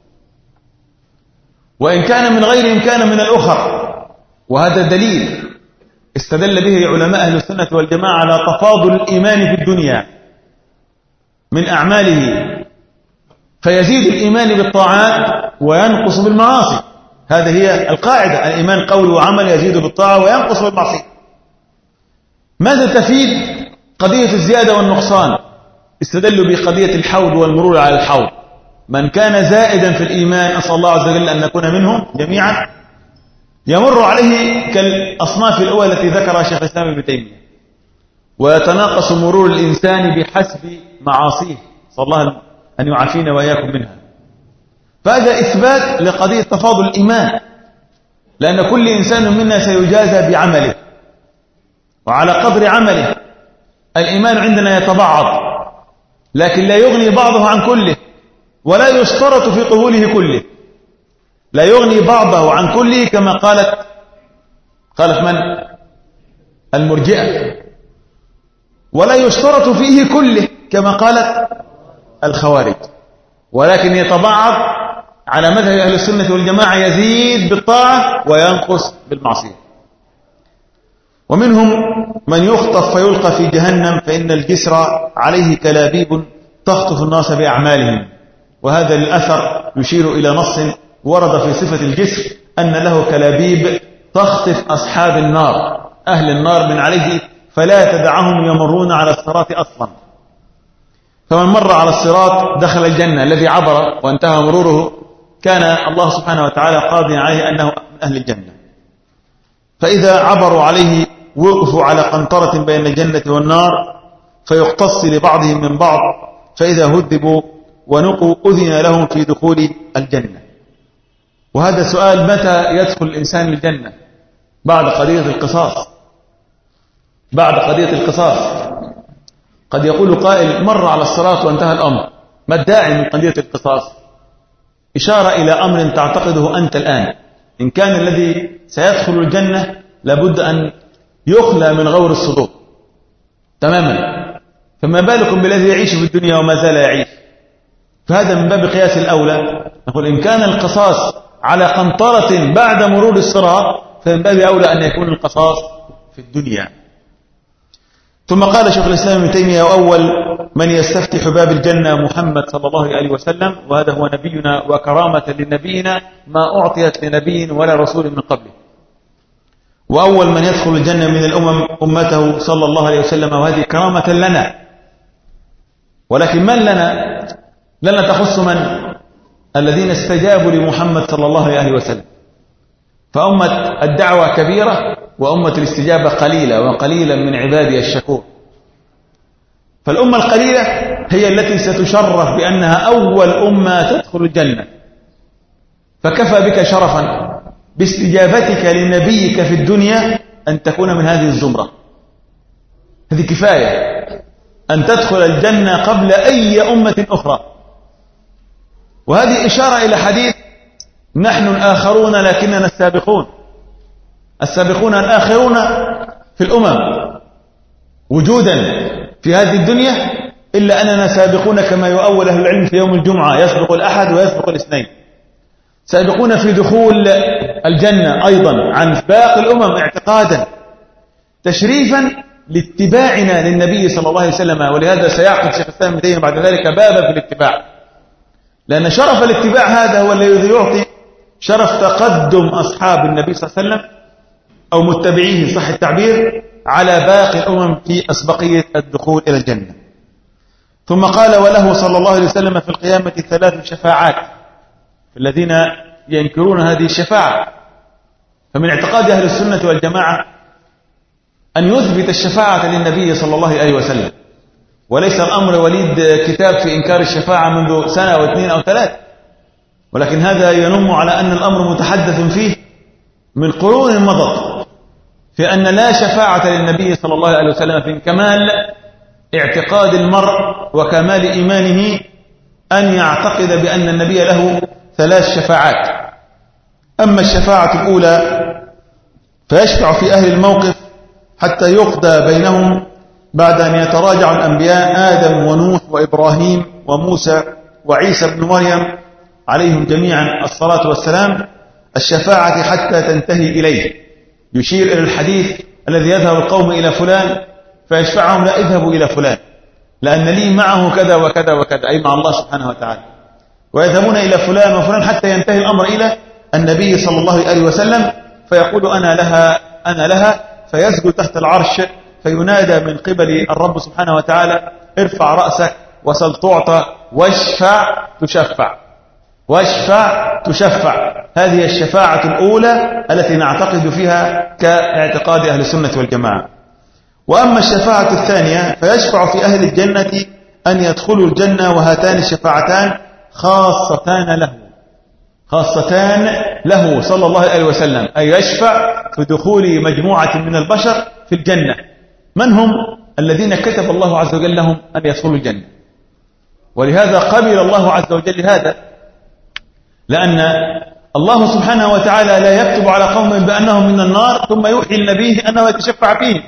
S2: وإن كان من غيرهم كان من الأخر. وهذا دليل استدل به علماء أهل السنة والجماعة على تفاضل الإيمان في الدنيا من أعماله، فيزيد الإيمان بالطاعات وينقص بالمعاصي. هذه هي القاعدة، الإيمان قول وعمل يزيد بالطاعة وينقص بالمعصية. ماذا تفيد قضية الزيادة والنقصان؟ استدلوا بقضية الحوض والمرور على الحوض. من كان زائدا في الإيمان أسأل الله عز وجل أن نكون منهم جميعا، يمر عليه كالأصناف الأولى التي ذكرها شيخ الإسلام ابن تيمية، ويتناقص مرور الإنسان بحسب معاصيه، صلى الله أن يعافينا وإياكم منها. فهذا إثبات لقضية تفاضل الإيمان، لأن كل إنسان منا سيجازى بعمله وعلى قدر عمله. الإيمان عندنا يتبعض، لكن لا يغني بعضه عن كله، ولا يشترط في قبوله كله. لا يغني بعضه عن كله كما قالت قالت من؟ المرجئة. ولا يشترط فيه كله كما قالت الخوارج، ولكن يتبعض على مذهب أهل السنة والجماعة، يزيد بالطاعة وينقص بالمعصية. ومنهم من يخطف فيلقى في جهنم، فإن الجسر عليه كلابيب تخطف الناس بأعمالهم. وهذا الأثر يشير إلى نص ورد في صفة الجسر أن له كلابيب تخطف أصحاب النار، أهل النار من عليه، فلا تدعهم يمرون على الصراط أصلا. فمن مر على الصراط دخل الجنة، الذي عبر وانتهى مروره كان الله سبحانه وتعالى قاضيا عليه أنه من أهل الجنة. فإذا عبروا عليه وقفوا على قنطرة بين الجنة والنار، فيقتص لبعضهم من بعض، فإذا هذبوا ونقوا أذن لهم في دخول الجنة. وهذا سؤال: متى يدخل الإنسان الجنة؟ بعد قضية القصاص. بعد قضية القصاص قد يقول قائل: مر على الصراط وانتهى الأمر، ما الداعي من قضية القصاص؟ إشارة إلى أمر تعتقده أنت الآن. إن كان الذي سيدخل الجنة لابد أن يخلى من غور الصدور تماما، فما بالكم بالذي يعيش في الدنيا وما زال يعيش؟ فهذا من باب قياس الأولى نقول إن كان القصاص على قنطرة بعد مرور الصراط، فمن باب أولى أن يكون القصاص في الدنيا. ثم قال شيخ الإسلام ابن تيمية: وأول من يستفتح باب الجنة محمد صلى الله عليه وسلم، وهذا هو نبينا وكرامة لنبينا ما أعطيت لنبي ولا رسول من قبله. وأول من يدخل الجنة من الأمم أمته صلى الله عليه وسلم، وهذه كرامة لنا. ولكن من لنا؟ لنا تخص من؟ الذين استجابوا لمحمد صلى الله عليه وسلم. فأمة الدعوة كبيرة وأمة الاستجابة قليلة، وقليلا من عبادي الشكور. فالأمة القليلة هي التي ستشرف بأنها أول أمة تدخل الجنة. فكفى بك شرفا باستجابتك لنبيك في الدنيا أن تكون من هذه الزمرة. هذه كفاية أن تدخل الجنة قبل أي أمة أخرى. وهذه إشارة إلى حديث: نحن الآخرون لكننا السابقون. السابقون الآخرون في الأمم وجودا في هذه الدنيا، إلا أننا سابقون كما يؤول أهل العلم في يوم الجمعة: يسبق الأحد ويسبق الاثنين. سابقون في دخول الجنة أيضا عن باقي الأمم اعتقادا، تشريفا لاتباعنا للنبي صلى الله عليه وسلم. ولهذا سيعقد شيخ الإسلام ابن تيمية بعد ذلك بابا في الاتباع، لأن شرف الاتباع هذا هو الذي يعطي شرف تقدم أصحاب النبي صلى الله عليه وسلم أو متبعيه صح التعبير على باقي الأمم في أسبقية الدخول إلى الجنة. ثم قال: وله صلى الله عليه وسلم في القيامة ثلاث شفاعات. الذين ينكرون هذه الشفاعة، فمن اعتقاد أهل السنة والجماعة أن يثبت الشفاعة للنبي صلى الله عليه وسلم، وليس الأمر وليد كتاب في إنكار الشفاعة منذ سنة أو اثنين أو ثلاث، ولكن هذا ينم على أن الأمر متحدث فيه من قرون مضت، في أن لا شفاعة للنبي صلى الله عليه وسلم في كمال اعتقاد المرء وكمال إيمانه أن يعتقد بأن النبي له ثلاث شفاعات. أما الشفاعة الأولى فيشفع في أهل الموقف حتى يقضى بينهم بعد أن يتراجع الأنبياء آدم ونوح وإبراهيم وموسى وعيسى بن مريم عليهم جميعا الصلاة والسلام، الشفاعة حتى تنتهي إليه. يشير إلى الحديث الذي يذهب القوم إلى فلان فيشفعهم: لا اذهبوا إلى فلان لأن لي معه كذا وكذا وكذا، أي مع الله سبحانه وتعالى. ويذهبون إلى فلان وفلان حتى ينتهي الأمر إلى النبي صلى الله عليه وسلم، فيقول: أنا لها أنا لها، فيسجد تحت العرش، فينادى من قبل الرب سبحانه وتعالى: ارفع رأسك وسل تعطى، واشفع تشفع، واشفع تشفع. هذه الشفاعة الأولى التي نعتقد فيها كاعتقاد أهل السنة والجماعة. وأما الشفاعة الثانية فيشفع في أهل الجنة أن يدخلوا الجنة، وهاتان الشفاعتان خاصتان له خاصتان له صلى الله عليه وسلم، أي يشفع في دخول مجموعة من البشر في الجنة. من هم؟ الذين كتب الله عز وجل لهم أن يدخلوا الجنة. ولهذا قبل الله عز وجل هذا، لأن الله سبحانه وتعالى لا يكتب على قوم بأنهم من النار ثم يوحي لنبيه أنه يتشفع فيهم،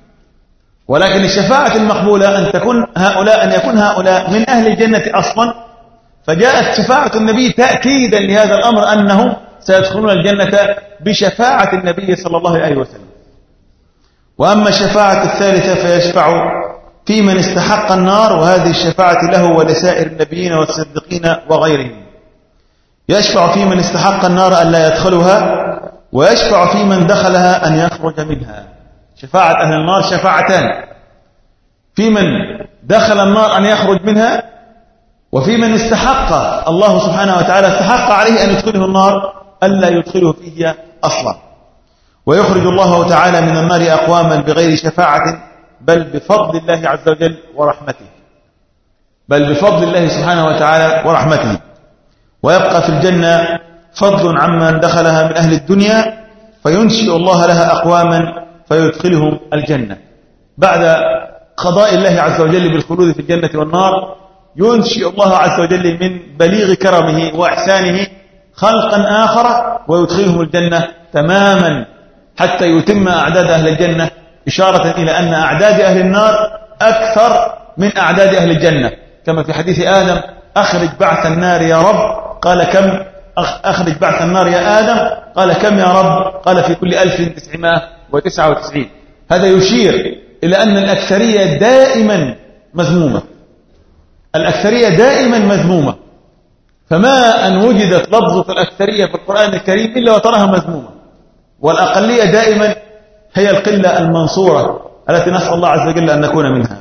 S2: ولكن الشفاعة المقبولة أن تكون هؤلاء أن يكون هؤلاء من أهل الجنة أصلا، فجاءت شفاعة النبي تأكيدا لهذا الأمر أنهم سيدخلون الجنة بشفاعة النبي صلى الله عليه وسلم. وأما الشفاعة الثالثة فيشفع في من استحق النار، وهذه الشفاعة له ولسائر النبيين والصديقين وغيرهم. يشفع في من استحق النار أن لا يدخلها، ويشفع في من دخلها أن يخرج منها. شفاعة أهل النار شفاعتان: في من دخل النار أن يخرج منها، وفي من استحق الله سبحانه وتعالى استحق عليه أن يدخله النار ألا يدخله فيه أصلا. ويخرج الله تعالى من النار أقواما بغير شفاعة، بل بفضل الله عز وجل ورحمته بل بفضل الله سبحانه وتعالى ورحمته ويبقى في الجنة فضل عمن دخلها من أهل الدنيا، فينشئ الله لها أقواما فيدخلهم الجنة. بعد قضاء الله عز وجل بالخلود في الجنة والنار، ينشئ الله عز وجل من بليغ كرمه وإحسانه خلقا آخر ويدخلهم الجنة تماما حتى يتم أعداد أهل الجنة، إشارة إلى أن أعداد أهل النار أكثر من أعداد أهل الجنة، كما في حديث آدم: أخرج بعث النار يا رب. قال: كم؟ أخرج بعث النار يا آدم. قال: كم يا رب؟ قال: في كل ألف تسعمائة وتسعة وتسعين. هذا يشير إلى أن الأكثرية دائما مذمومة الأكثرية دائما مذمومة فما أن وجدت لفظة الأكثرية في القرآن الكريم إلا وتراها مذمومة، والأقلية دائما هي القلة المنصورة التي نسأل الله عز وجل أن نكون منها.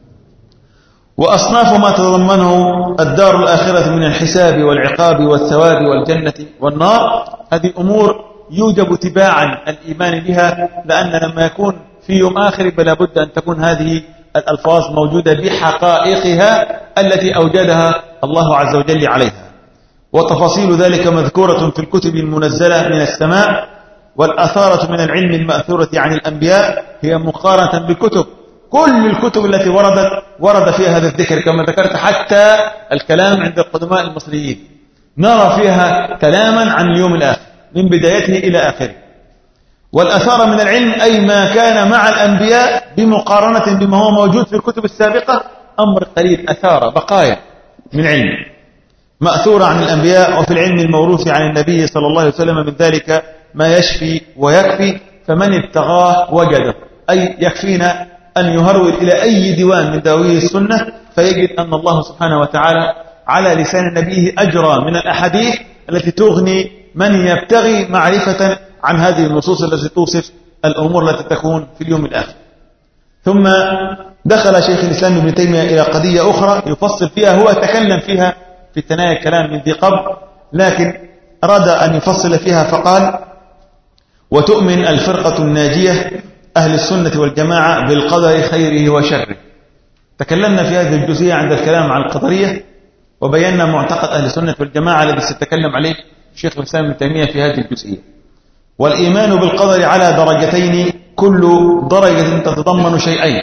S2: وأصناف ما تتضمنه الدار الآخرة من الحساب والعقاب والثواب والجنة والنار، هذه أمور يوجب تباعا الإيمان بها، لأن لما يكون في يوم آخر فلا بد أن تكون هذه الألفاظ موجودة بحقائقها التي أوجدها الله عز وجل عليها. وتفاصيل ذلك مذكورة في الكتب المنزلة من السماء، والأثارة من العلم المأثورة عن الأنبياء هي مقارنة بالكتب. كل الكتب التي وردت ورد فيها هذا الذكر كما ذكرت، حتى الكلام عند القدماء المصريين نرى فيها كلاما عن اليوم الآخر من بدايته إلى آخره. والأثار من العلم أي ما كان مع الأنبياء بمقارنة بما هو موجود في الكتب السابقة، أمر قليل، أثار بقايا من علم مأثورة عن الأنبياء. وفي العلم الموروث عن النبي صلى الله عليه وسلم من ذلك ما يشفي ويكفي، فمن ابتغاه وجده، أي يكفينا أن يهرول إلى أي ديوان من دواوين السنة فيجد أن الله سبحانه وتعالى على لسان نبيه أجرى من الأحاديث التي تغني من يبتغي معرفة عن هذه النصوص التي توصف الأمور التي تكون في اليوم الآخر. ثم دخل شيخ الإسلام ابن تيمية إلى قضية أخرى يفصل فيها، هو تكلم فيها في ثنايا الكلام من ذي قبل، لكن أراد أن يفصل فيها فقال: وتؤمن الفرقة الناجية أهل السنة والجماعة بالقدر خيره وشره. تكلمنا في هذه الجزئية عند الكلام عن القدرية، وبينا معتقد أهل السنة والجماعة الذي سيتكلم عليه شيخ الإسلام ابن تيمية في هذه الجزئية. والإيمان بالقدر على درجتين، كل درجة تتضمن شيئين.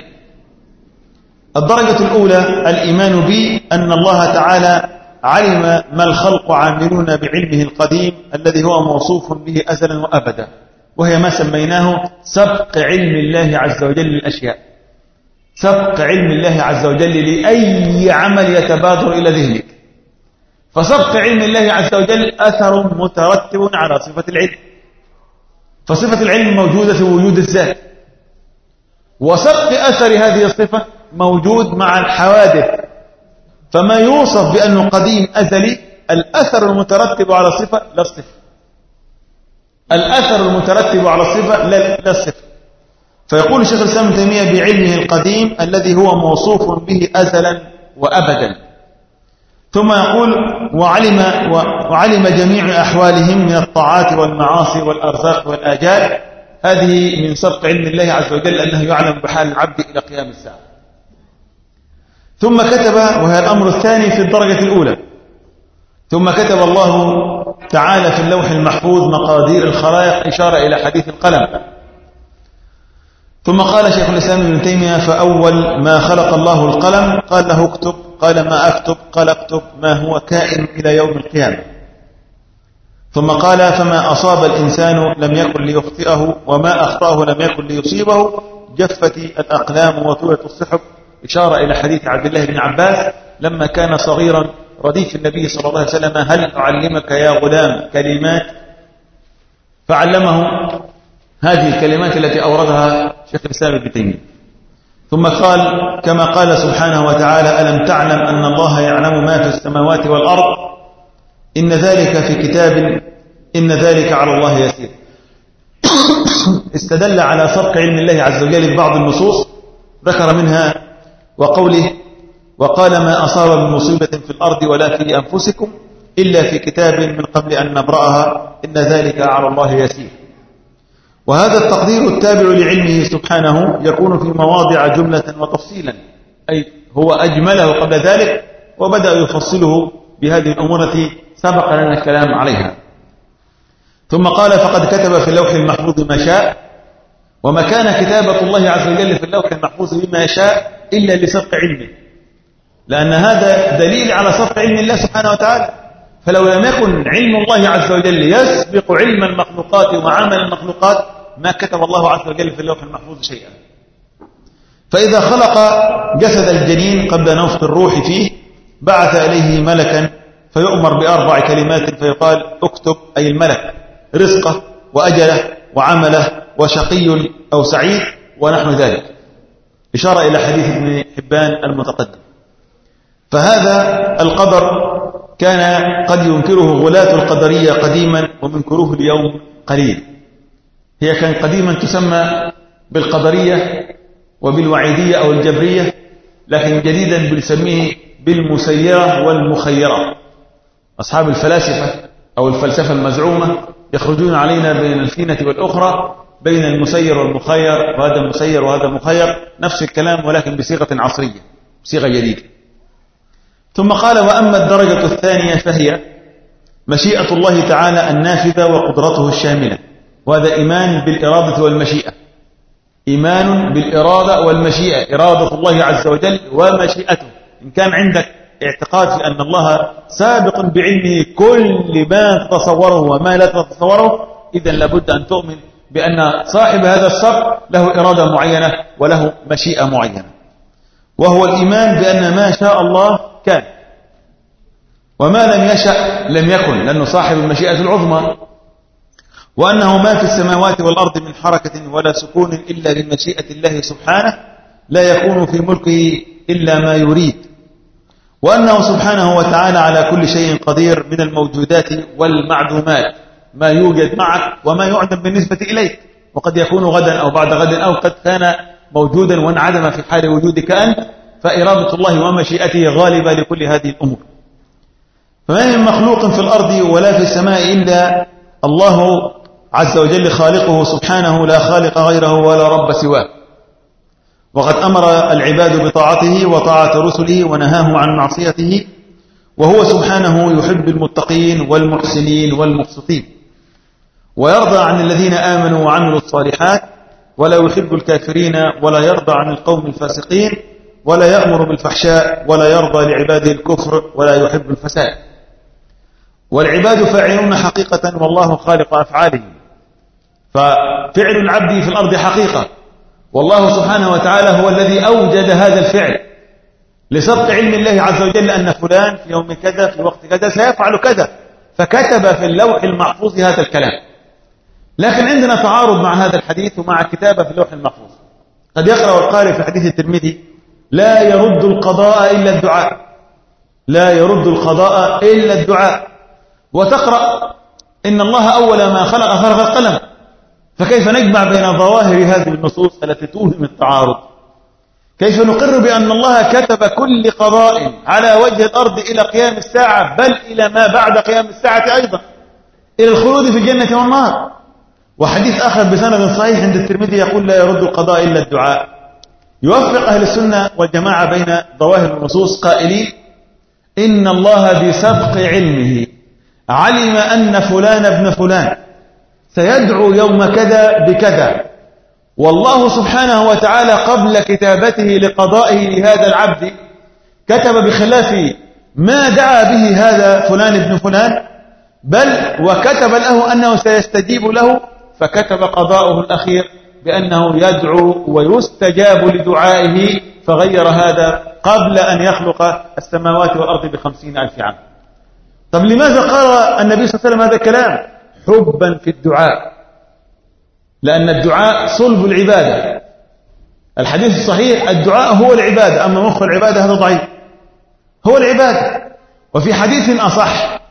S2: الدرجة الأولى الإيمان بأن الله تعالى علم ما الخلق عاملون بعلمه القديم الذي هو موصوف به أزلا وأبدا، وهي ما سميناه سبق علم الله عز وجل للأشياء، سبق علم الله عز وجل لأي عمل يتبادر إلى ذهنك. فسبق علم الله عز وجل أثر مترتب على صفة العلم، فصفة العلم موجودة في وجود الذات، وسبق أثر هذه الصفة موجود مع الحوادث. فما يوصف بأنه قديم أزلي الأثر المترتب على الصفة لا الصفة، الأثر المترتب على الصفة لا الصفة. فيقول الشيخ الإسلام ابن تيمية بعلمه القديم الذي هو موصوف به أزلا وأبدا. ثم يقول وعلم, وعلم جميع أحوالهم من الطاعات والمعاصي والأرزاق والآجال. هذه من سبق علم الله عز وجل أنه يعلم بحال العبد إلى قيام الساعة. ثم كتب، وهذا الأمر الثاني في الدرجة الأولى، ثم كتب الله تعالى في اللوح المحفوظ مقادير الخلائق، إشارة إلى حديث القلم. ثم قال شيخ الإسلام ابن تيمية فأول ما خلق الله القلم قال له اكتب، قال ما أكتب؟ قال اكتب ما هو كائن إلى يوم القيامة. ثم قال فما أصاب الإنسان لم يكن ليخطئه وما أخطأه لم يكن ليصيبه، جفت الأقلام وطويت الصحف، إشارة إلى حديث عبد الله بن عباس لما كان صغيرا رديف النبي صلى الله عليه وسلم هل أعلمك يا غلام كلمات، فعلمه هذه الكلمات التي أوردها شيخ الإسلام ابن تيمية. ثم قال كما قال سبحانه وتعالى ألم تعلم أن الله يعلم ما في السماوات والأرض إن ذلك في كتاب إن ذلك على الله يسير. استدل على سبق علم الله عز وجل ببعض النصوص ذكر منها وقوله وقال ما أصاب من مصيبة في الأرض ولا في أنفسكم إلا في كتاب من قبل أن نبرأها إن ذلك على الله يسير. وهذا التقدير التابع لعلمه سبحانه يكون في مواضع جملة وتفصيلا، أي هو أجمله قبل ذلك وبدأ يفصله بهذه الأمور التي سبق لنا الكلام عليها. ثم قال فقد كتب في اللوح المحفوظ ما شاء، وما كان كتابة الله عز وجل في اللوح المحفوظ بما يشاء إلا لسبق علمه، لأن هذا دليل على سبق علم الله سبحانه وتعالى. فلو لم يكن علم الله عز وجل يسبق علم المخلوقات وعمل المخلوقات ما كتب الله عز وجل في اللوح المحفوظ شيئا. فإذا خلق جسد الجنين قبل نفخ الروح فيه بعث إليه ملكا فيؤمر بأربع كلمات فيقال اكتب، أي الملك، رزقه وأجله وعمله وشقي أو سعيد ونحو ذلك، إشارة إلى حديث ابن حبان المتقدم. فهذا القدر كان قد ينكره غلاة القدرية قديما ومنكروه اليوم قليل. هي كان قديما تسمى بالقدرية وبالوعيدية أو الجبرية، لكن جديدا بنسميه بالمسيرة والمخيرة. أصحاب الفلاسفة أو الفلسفة المزعومة يخرجون علينا بين الفينة والأخرى، بين المسير والمخير، وهذا مسير وهذا مخير، نفس الكلام ولكن بصيغة عصرية، بصيغة جديدة. ثم قال وأما الدرجة الثانية فهي مشيئة الله تعالى النافذة وقدرته الشاملة، وهذا إيمان بالإرادة والمشيئة، إيمان بالإرادة والمشيئة، إرادة الله عز وجل ومشيئته. إن كان عندك اعتقاد في أن الله سابق بعلمه كل ما تتصوره وما لا تتصوره، إذن لابد أن تؤمن بأن صاحب هذا السبق له إرادة معينة وله مشيئة معينة، وهو الإيمان بأن ما شاء الله كان وما لم يشأ لم يكن، لأنه صاحب المشيئة العظمى، وأنه ما في السماوات والأرض من حركة ولا سكون إلا بمشيئة الله سبحانه، لا يكون في ملكه إلا ما يريد، وأنه سبحانه وتعالى على كل شيء قدير من الموجودات والمعدومات، ما يوجد معك وما يعدم بالنسبة إليك، وقد يكون غدا أو بعد غد أو قد كان موجودا وانعدم في حال وجودك أنت، فإرادة الله ومشيئته غالبة لكل هذه الأمور. فما من مخلوق في الأرض ولا في السماء إلا الله عز وجل خالقه سبحانه، لا خالق غيره ولا رب سواه. وقد أمر العباد بطاعته وطاعة رسله ونهاهم عن معصيته، وهو سبحانه يحب المتقين والمحسنين والمقسطين، ويرضى عن الذين آمنوا وعملوا الصالحات، ولا يحب الكافرين ولا يرضى عن القوم الفاسقين، ولا يأمر بالفحشاء ولا يرضى لعباده الكفر ولا يحب الفساد. والعباد فاعلون حقيقة والله خالق أفعالهم، ففعل العبد في الأرض حقيقة، والله سبحانه وتعالى هو الذي أوجد هذا الفعل لسبق علم الله عز وجل أن فلان في يوم كذا في وقت كذا سيفعل كذا، فكتب في اللوح المحفوظ هذا الكلام. لكن عندنا تعارض مع هذا الحديث ومع كتابة في اللوح المحفوظ. قد يقرأ القارئ في حديث الترمذي لا يرد القضاء إلا الدعاء، لا يرد القضاء إلا الدعاء، وتقرأ إن الله أول ما خلق خلق القلم. فكيف نجمع بين ظواهر هذه النصوص التي توهم التعارض؟ كيف نقر بأن الله كتب كل قضاء على وجه الأرض إلى قيام الساعة، بل إلى ما بعد قيام الساعة أيضا، إلى الخلود في الجنة والنار؟ وحديث آخر بسند صحيح عند الترمذي يقول: لا يرد القضاء إلا الدعاء. يوفق أهل السنة والجماعة بين ظواهر النصوص قائلين: إن الله بسبق علمه علم أن فلان ابن فلان سيدعو يوم كذا بكذا، والله سبحانه وتعالى قبل كتابته لقضائه لهذا العبد كتب بخلاف ما دعا به هذا فلان ابن فلان، بل وكتب له أنه سيستجيب له، فكتب قضاؤه الأخير بأنه يدعو ويستجاب لدعائه، فغير هذا قبل أن يخلق السماوات والأرض بخمسين ألف عام. طب لماذا قال النبي صلى الله عليه وسلم هذا الكلام؟ حبا في الدعاء، لأن الدعاء صلب العبادة. الحديث الصحيح: الدعاء هو العبادة، أما مخ العبادة هذا ضعيف، هو العبادة. وفي حديث أصح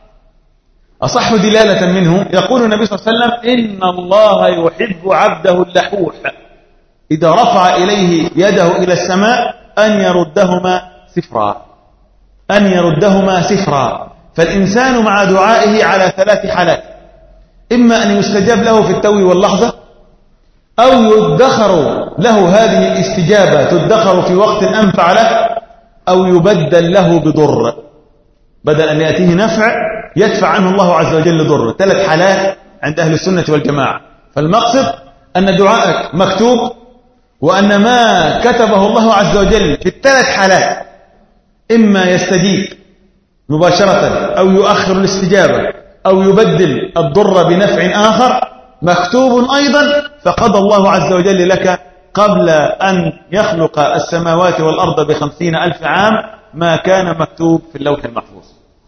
S2: أصح دلالة منه يقول النبي صلى الله عليه وسلم: إن الله يحب عبده اللحوح إذا رفع إليه يده إلى السماء أن يردهما سفرا، أن يردهما سفرا. فالإنسان مع دعائه على ثلاث حالات: إما أن يستجاب له في التو واللحظة، أو يدخر له هذه الاستجابة تدخر في وقت أنفع له، أو يبدل له بضر، بدل أن يأتيه نفع يدفع عنه الله عز وجل ضر. ثلاث حالات عند أهل السنة والجماعة. فالمقصد أن دعائك مكتوب، وأن ما كتبه الله عز وجل في الثلاث حالات إما يستجيب مباشرة، أو يؤخر الاستجابة، أو يبدل الضر بنفع آخر مكتوب أيضا، فقضى الله عز وجل لك قبل أن يخلق السماوات والأرض بخمسين ألف عام ما كان مكتوب في اللوح المحفوظ.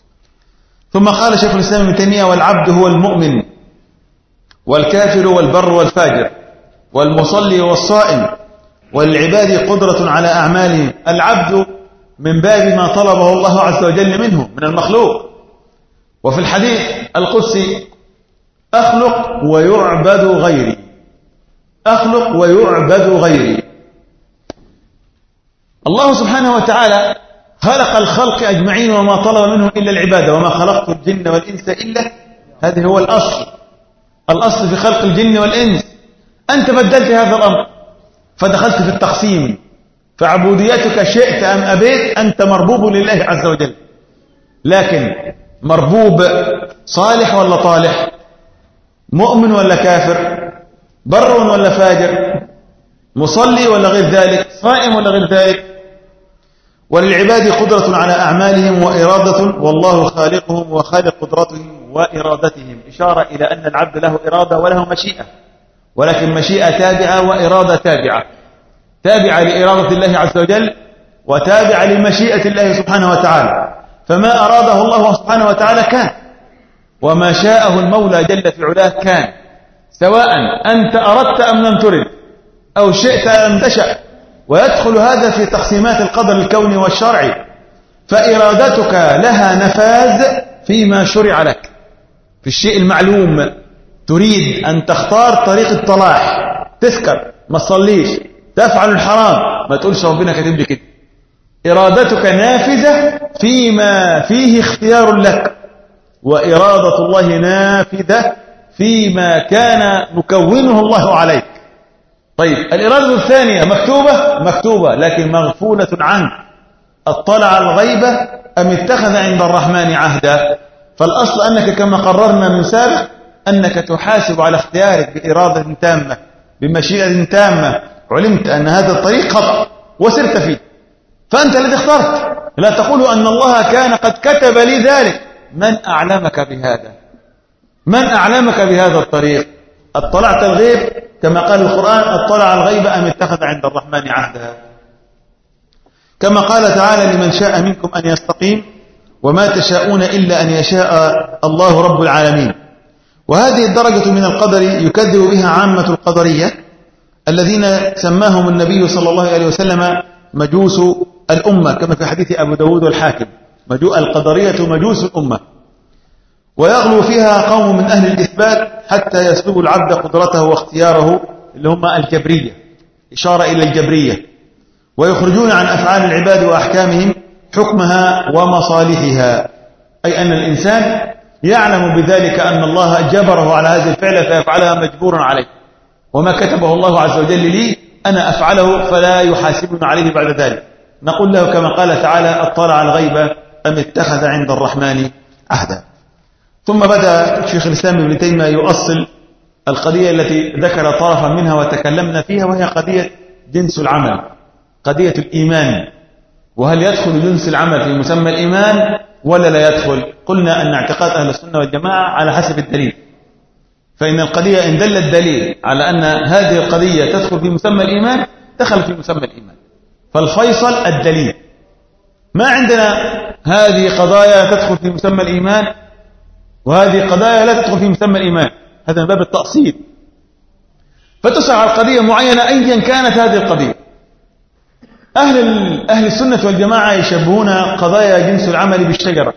S2: ثم قال شيخ الإسلام ابن تيمية: والعبد هو المؤمن والكافر والبر والفاجر والمصلي والصائم، والعباد قدرة على أعمالهم. العبد من باب ما طلبه الله عز وجل منه من المخلوق. وفي الحديث القدسي: أخلق ويعبد غيري، أخلق ويعبد غيري. الله سبحانه وتعالى خلق الخلق أجمعين وما طلب منهم إلا العبادة: وما خلقت الجن والإنس إلا. هذا هو الأصل، الأصل في خلق الجن والإنس. أنت بدلت هذا الأمر فدخلت في التقسيم، فعبوديتك شئت أم أبيت أنت مربوب لله عز وجل. لكن مربوب صالح ولا طالح؟ مؤمن ولا كافر؟ بر ولا فاجر؟ مصلي ولا غير ذلك؟ صائم ولا غير ذلك؟ وللعباد قدرة على أعمالهم وإرادة، والله خالقهم وخالق قدرتهم وإرادتهم. إشارة إلى أن العبد له إرادة وله مشيئة، ولكن مشيئة تابعة وإرادة تابعة، تابعة لإرادة الله عز وجل وتابعة لمشيئة الله سبحانه وتعالى. فما أراده الله سبحانه وتعالى كان، وما شاءه المولى جل في علاه كان، سواء أنت أردت أم لم ترد، أو شئت أم لم تشأ. ويدخل هذا في تقسيمات القدر الكوني والشرعي. فإرادتك لها نفاذ فيما شرع لك في الشيء المعلوم. تريد أن تختار طريق الطلاح، تسكر، ما تصليش، تفعل الحرام، ما تقولش ربنا كاتب لي كده. إرادتك نافذة فيما فيه اختيار لك، وإرادة الله نافذة فيما كان مكونه الله عليك. طيب الإرادة الثانية مكتوبة مكتوبة لكن مغفولة عنك. اطلع الغيبة أم اتخذ عند الرحمن عهدا؟ فالأصل أنك كما قررنا من سابق أنك تحاسب على اختيارك بإرادة تامة بمشيئة تامة. علمت أن هذا الطريق خطأ وسرت فيه، فأنت الذي اخترت. لا تقول أن الله كان قد كتب لي ذلك. من أعلمك بهذا؟ من أعلمك بهذا الطريق؟ اطلعت الغيب كما قال القرآن: اطلع الغيب أم اتخذ عند الرحمن عهدا؟ كما قال تعالى: لمن شاء منكم أن يستقيم وما تشاءون إلا أن يشاء الله رب العالمين. وهذه الدرجة من القدر يكذب بها عامة القدرية الذين سماهم النبي صلى الله عليه وسلم مجوس الأمة، كما في حديث أبو داود والحاكم: مجوء القدرية مجوس الأمة. ويغلو فيها قوم من أهل الإثبات حتى يسلب العبد قدرته واختياره، اللي هم الجبرية، إشارة إلى الجبرية. ويخرجون عن أفعال العباد وأحكامهم حكمها ومصالحها، أي أن الإنسان يعلم بذلك أن الله جبره على هذه الفعل فيفعلها مجبورا عليه، وما كتبه الله عز وجل لي أنا أفعله فلا يحاسبنا عليه بعد ذلك. نقول له كما قال تعالى اطلع الغيب أم اتخذ عند الرحمن عهدا. ثم بدأ شيخ الإسلام ابن تيمية يؤصل القضية التي ذكر طرفا منها وتكلمنا فيها، وهي قضية جنس العمل، قضية الإيمان، وهل يدخل جنس العمل في مسمى الإيمان ولا لا يدخل؟ قلنا أن اعتقاد أهل السنة والجماعة على حسب الدليل، فإن القضية إن دل الدليل على أن هذه القضية تدخل في مسمى الإيمان دخل في مسمى الإيمان، فالفيصل الدليل. ما عندنا هذه قضايا تدخل في مسمى الإيمان وهذه قضايا لا تدخل في مسمى الإيمان، هذا من باب التأصيل، فتسعى القضية معينة أيا كانت هذه القضية. أهل, أهل السنة والجماعة يشبهون قضايا جنس العمل بالشجرة،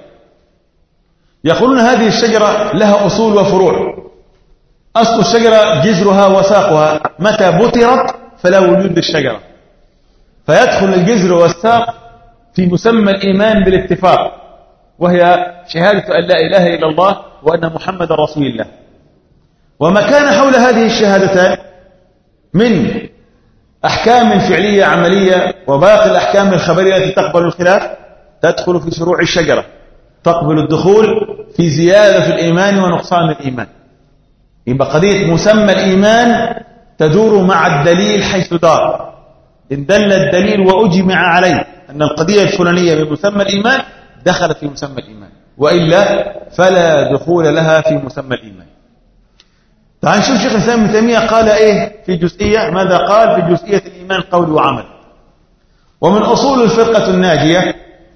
S2: يقولون هذه الشجرة لها أصول وفروع، أصل الشجرة جذرها وساقها، متى بترت فلا وجود للشجرة، فيدخل الجذر والساق في مسمى الإيمان بالاتفاق، وهي شهادة أن لا إله إلا الله وأن محمد رسول الله. وما كان حول هذه الشهادتان من أحكام فعلية عملية وباقي الأحكام الخبرية التي تقبل الخلاف تدخل في شروع الشجرة، تقبل الدخول في زيادة في الإيمان ونقصان الإيمان. يبقى قضية مسمى الإيمان تدور مع الدليل حيث دار، إن دل الدليل وأجمع عليه أن القضية الفلانية بمسمى الإيمان دخلت في مسمى الإيمان، وإلا فلا دخول لها في مسمى الإيمان. تعال نشوف شيخ الإسلام ابن تيمية قال إيه في جزئية، ماذا قال في جزئية الإيمان قول وعمل. ومن أصول الفرقة الناجية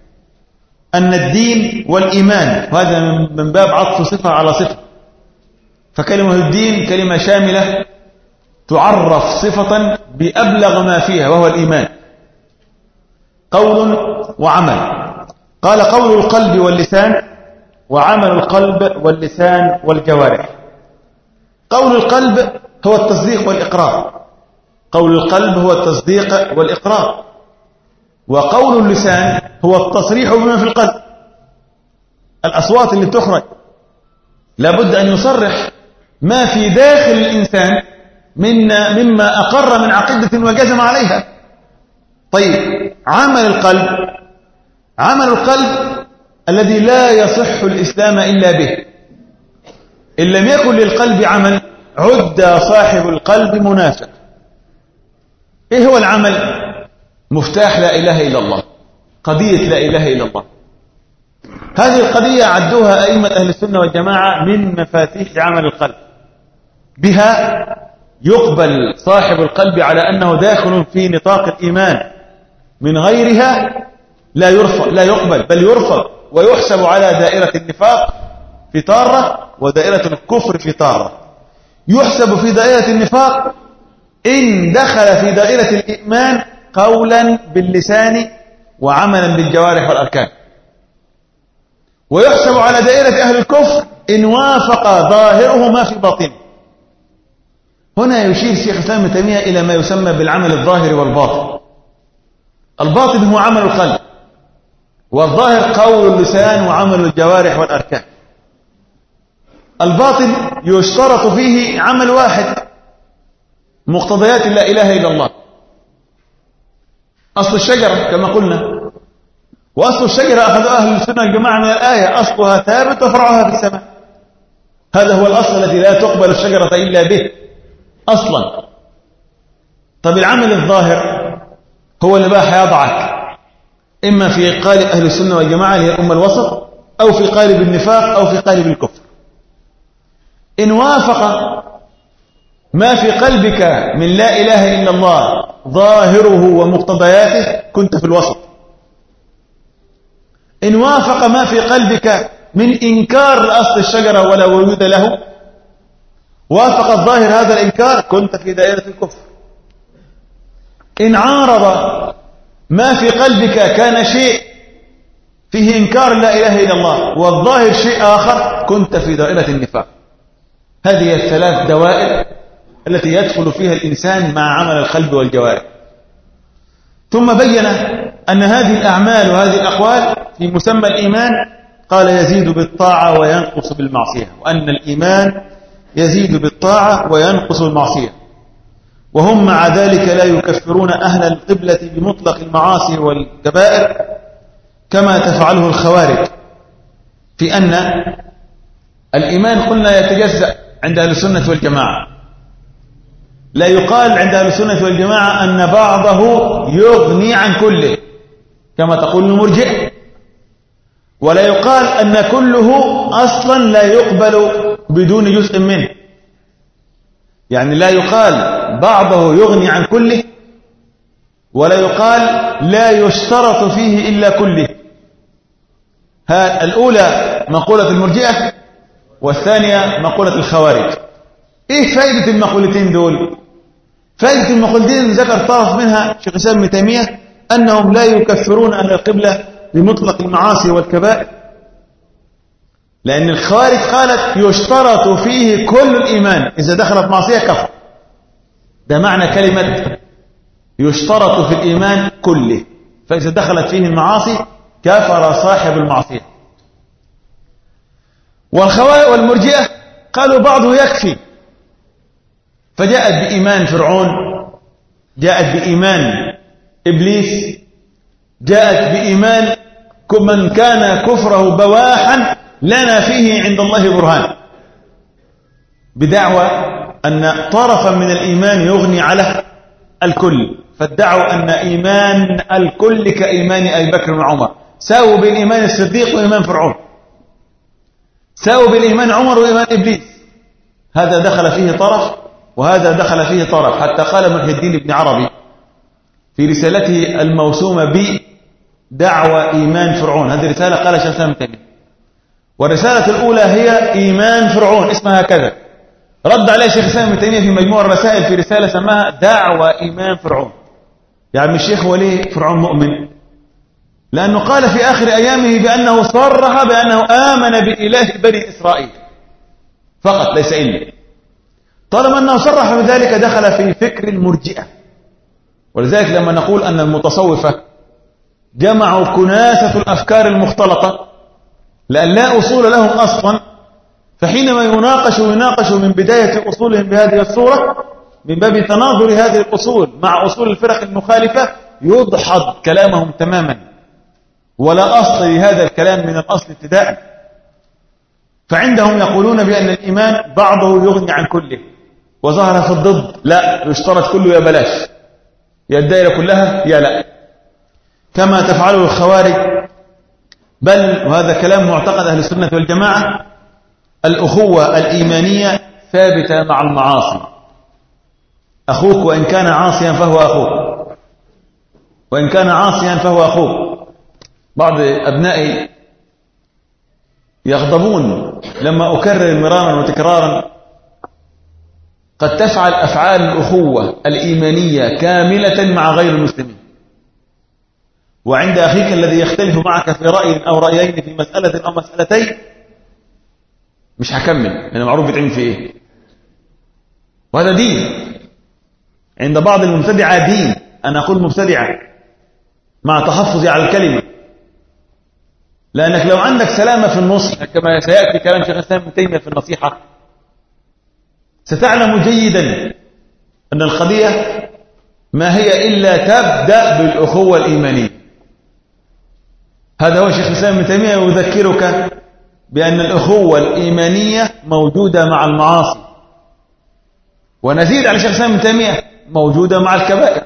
S2: أن الدين والإيمان، وهذا من باب عطف صفة على صفة، فكلمة الدين كلمة شاملة تعرف صفة بأبلغ ما فيها وهو الإيمان، قول وعمل. قال قول القلب واللسان وعمل القلب واللسان والجوارح. قول القلب هو التصديق والإقرار، قول القلب هو التصديق والإقرار، وقول اللسان هو التصريح بما في القلب، الأصوات اللي تخرج لابد أن يصرح ما في داخل الإنسان منا مما أقر من عقيدة وجزم عليها. طيب عمل القلب، عمل القلب الذي لا يصح الإسلام إلا به، إن لم يكن للقلب عمل عد صاحب القلب منافق. إيه هو العمل؟ مفتاح لا إله إلا الله، قضية لا إله إلا الله. هذه القضية عدوها أئمة أهل السنة والجماعة من مفاتيح عمل القلب، بها يقبل صاحب القلب على أنه داخل في نطاق الإيمان، من غيرها لا يرفض لا يقبل بل يرفض، ويحسب على دائرة النفاق في طارة ودائرة الكفر في طارة. يحسب في دائرة النفاق إن دخل في دائرة الإيمان قولا باللسان وعملا بالجوارح والأركان، ويحسب على دائرة أهل الكفر إن وافق ظاهره ما في باطنه. هنا يشير الشيخ الإسلام ابن تيمية إلى ما يسمى بالعمل الظاهر والباطن. الباطن هو عمل القلب، والظاهر قول اللسان وعمل الجوارح والأركان. الباطن يشترط فيه عمل واحد، مقتضيات لا إله إلا الله، أصل الشجرة كما قلنا، وأصل الشجرة أخذ أهل السنة الجماعة من الآية أصلها ثابت وفرعها في السماء، هذا هو الأصل الذي لا تقبل الشجرة إلا به أصلا. طب العمل الظاهر هو اللي بقى هيضعك إما في قالب أهل السنة والجماعة اللي هي الأمة الوسط، أو في قالب النفاق، أو في قالب الكفر. إن وافق ما في قلبك من لا إله إلا الله ظاهره ومقتضياته كنت في الوسط. إن وافق ما في قلبك من إنكار لأصل الشجرة ولا وجود له، وافق الظاهر هذا الإنكار كنت في دائرة الكفر. إن عارض ما في قلبك كان شيء فيه إنكار لا إله إلا الله والظاهر شيء آخر كنت في دائرة النفاق. هذه الثلاث دوائر التي يدخل فيها الإنسان مع عمل القلب والجوارح. ثم بين أن هذه الأعمال وهذه الأقوال في مسمى الإيمان قال يزيد بالطاعة وينقص بالمعصية، وأن الإيمان يزيد بالطاعة وينقص بالمعصية، وهم مع ذلك لا يكفرون أهل القبلة بمطلق المعاصي والكبائر كما تفعله الخوارج، في أن الإيمان قلنا يتجزأ عند أهل السنة والجماعة. لا يقال عند أهل السنة والجماعة أن بعضه يغني عن كله كما تقول المرجئة، ولا يقال أن كله أصلا لا يقبل بدون جزء منه. يعني لا يقال بعضه يغني عن كله، ولا يقال لا يشترط فيه إلا كله. الأولى مقولة المرجئة والثانية مقولة الخوارج. إيه فائدة المقولتين دول؟ فائدة المقولتين ذكر طرف منها شيخ الإسلام ابن تيمية أنهم لا يكفرون أهل القبلة بمطلق المعاصي والكبائر، لأن الخوارج قالت يشترط فيه كل الإيمان، إذا دخلت معصية كفر. ده معنى كلمة يشترط في الإيمان كله، فإذا دخلت فيه المعاصي كفر صاحب المعصية. والخوارج والمرجئة قالوا بعضه يكفي، فجاءت بإيمان فرعون، جاءت بإيمان إبليس، جاءت بإيمان من كان كفره بواحا لنا فيه عند الله برهان، بدعوى أن طرفا من الإيمان يغني على الكل، فادعوا أن إيمان الكل كإيمان أبي بكر وعمر، ساووا بين إيمان الصديق وإيمان فرعون، ساووا بين إيمان عمر وإيمان إبليس. هذا دخل فيه طرف وهذا دخل فيه طرف، حتى قال محي الدين ابن عربي في رسالته الموسومة بدعوى إيمان فرعون، هذه رسالة قال شيخ الإسلام ابن تيمية، والرسالة الأولى هي إيمان فرعون اسمها كذا، رد عليه شيخ الإسلام ابن تيمية في مجموع الرسائل في رسالة سماها دعوى إيمان فرعون. يعني الشيخ وليه فرعون مؤمن؟ لأنه قال في آخر أيامه بأنه صرح بأنه آمن بإله بني إسرائيل فقط ليس إلا. طالما أنه صرح بذلك دخل في فكر المرجئة. ولذلك لما نقول أن المتصوفة جمعوا كناسة الأفكار المختلطة لأن لا أصول لهم أصلا، فحينما يناقشوا يناقشوا من بداية أصولهم بهذه الصورة من باب تناظر هذه الأصول مع أصول الفرق المخالفة يدحض كلامهم تماما، ولا أصل لهذا الكلام من الأصل ابتداء. فعندهم يقولون بأن الإيمان بعضه يغني عن كله، وظهر في الضد لا يشترط كله يا بلاش، يا الدائرة كلها يا لا، كما تفعله الخوارج. بل وهذا كلام معتقد أهل السنة والجماعة الأخوة الإيمانية ثابتة مع المعاصي. أخوك وإن كان عاصيا فهو أخوك، وإن كان عاصيا فهو أخوك. بعض أبنائي يغضبون لما أكرر مرارا وتكرارا قد تفعل أفعال الأخوة الإيمانية كاملة مع غير المسلمين، وعند أخيك الذي يختلف معك في رأي أو رأيين في مسألة أو مسألتين مش هكمل لأنه معروف بيتعمل في إيه، وهذا دين. عند بعض المبتدعة دين، أنا أقول مبتدعة مع تحفظي على الكلمة، لأنك لو عندك سلامة في النص كما سيأتي كلام شيخ الإسلام ابن تيمية في النصيحة ستعلم جيدا أن القضية ما هي إلا تبدأ بالأخوة الإيمانية. هذا هو شيخ الإسلام ابن تيمية يذكرك بأن الأخوة الإيمانية موجودة مع المعاصي، ونزيد على شيخ الإسلام ابن تيمية موجودة مع الكبائر.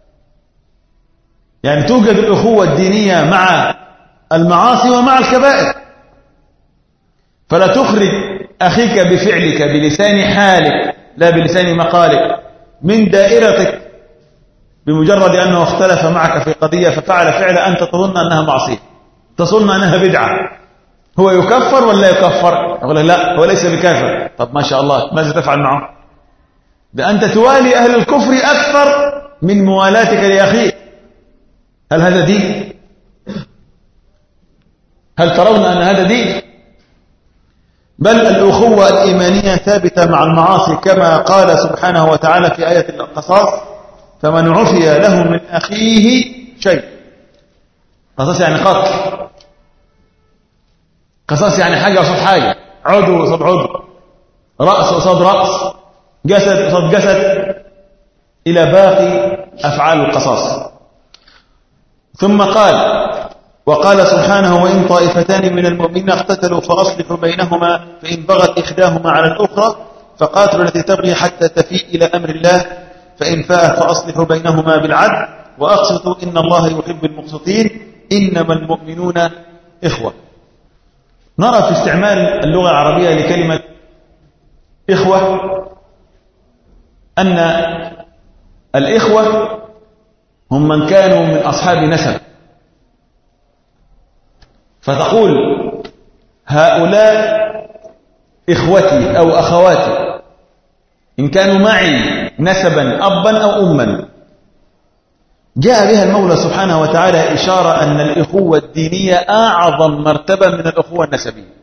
S2: يعني توجد الأخوة الدينية مع المعاصي ومع الكبائر، فلا تخرج أخيك بفعلك بلسان حالك لا بلسان مقالك من دائرتك بمجرد أنه اختلف معك في قضية ففعل فعل أنت تظن أنها معصية، تظن أنها بدعة. هو يكفر ولا يكفر؟ يقول لا هو ليس بكافر. طب ما شاء الله، ماذا تفعل معه؟ ده أنت توالي أهل الكفر أكثر من موالاتك لأخيك. هل هذا دين؟ هل ترون أن هذا دين؟ بل الأخوة الإيمانية ثابتة مع المعاصي كما قال سبحانه وتعالى في آية القصاص فمن عفي له من أخيه شيء. قصاص يعني قتل، قصاص يعني حاجة قصاد حاجة، عضو قصاد عضو، رأس قصاد رأس، جسد قصاد جسد، إلى باقي أفعال القصاص. ثم قال وقال سبحانه وإن طائفتان من المؤمنين اقتتلوا فأصلحوا بينهما فإن بغت إحداهما على الأخرى فقاتلوا التي تبغي حتى تفيء إلى أمر الله فإن فاءت فأصلحوا بينهما بالعدل وأقسطوا إن الله يحب المقسطين إنما المؤمنون إخوة. نرى في استعمال اللغة العربية لكلمة إخوة أن الإخوة هم من كانوا من أصحاب نسب، فتقول هؤلاء إخوتي أو أخواتي إن كانوا معي نسبا أبا أو أما. جاء بها المولى سبحانه وتعالى إشارة أن الإخوة الدينية أعظم مرتبة من الأخوة النسبية،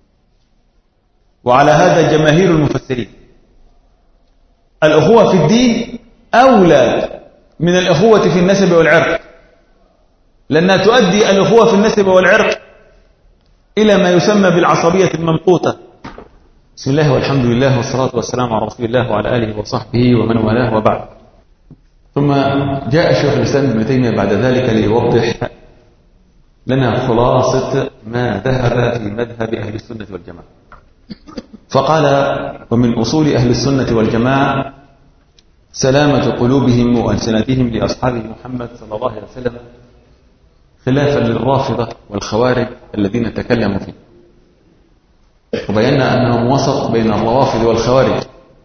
S2: وعلى هذا جماهير المفسرين. الأخوة في الدين أولى من الأخوة في النسب والعرق، لأنها تؤدي الأخوة في النسب والعرق إلى ما يسمى بالعصبية الممقوتة. بسم الله والحمد لله والصلاة والسلام على رسول الله وعلى آله وصحبه ومن والاه وبعد. ثم جاء شيخ الإسلام ابن تيمية بعد ذلك ليوضح لنا خلاصة ما ذهب في مذهب أهل السنة والجماعة، فقال ومن أصول أهل السنة والجماعة سلامة قلوبهم وألسنتهم لأصحاب محمد صلى الله عليه وسلم، خلافا للرافضة والخوارج الذين تكلموا فيه. وبينا أنهم وسط بين الروافض والخوارج.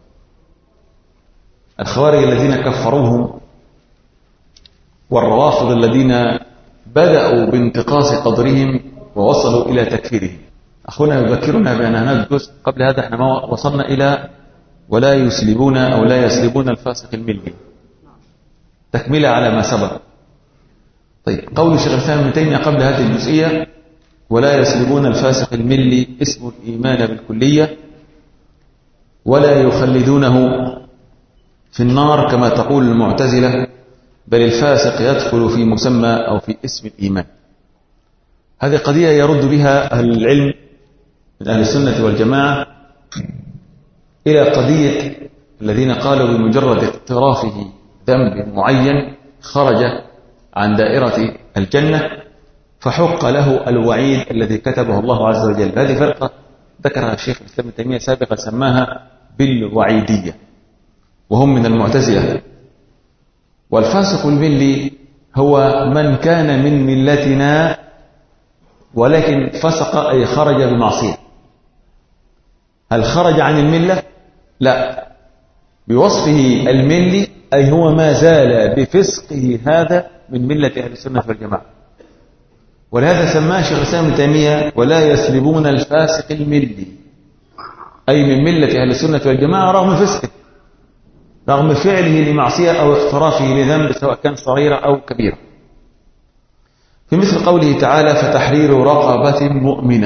S2: الخوارج الذين كفروهم، والروافض الذين بدأوا بانتقاص قدرهم ووصلوا إلى تكفيرهم. أخونا يذكرنا بأن هناك جزء قبل هذا احنا ما وصلنا إلى ولا يسلبون أو لا يسلبون الفاسق الملي، تكملة على ما سبق. طيب، قول الشيخ الإسلام ابن تيمية قبل هذه الجزئية ولا يسلبون الفاسق الملي اسم الإيمان بالكلية ولا يخلدونه في النار كما تقول المعتزلة، بل الفاسق يدخل في مسمى أو في اسم الإيمان. هذه قضية يرد بها أهل العلم من أهل السنة والجماعة إلى قضية الذين قالوا بمجرد اقترافه ذنب معين خرج عن دائرة الجنة فحق له الوعيد الذي كتبه الله عز وجل. هذه فرقة ذكرها الشيخ الإسلام ابن تيمية سابقا سماها بالوعيدية، وهم من المعتزلة. والفاسق الملي هو من كان من ملتنا ولكن فسق أي خرج بمعصية. هل خرج عن الملة؟ لا، بوصفه الملي أي هو ما زال بفسقه هذا من ملة أهل السنة والجماعة. ولهذا سماه شيخ الإسلام ابن تيمية ولا يسلبون الفاسق الملي، أي من ملة أهل السنة والجماعة رغم فسقه، رغم فعله لمعصية أو اقترافه لذنب سواء كان صغيرة أو كبيرة. في مثل قوله تعالى فتحرير رقبة مؤمنة،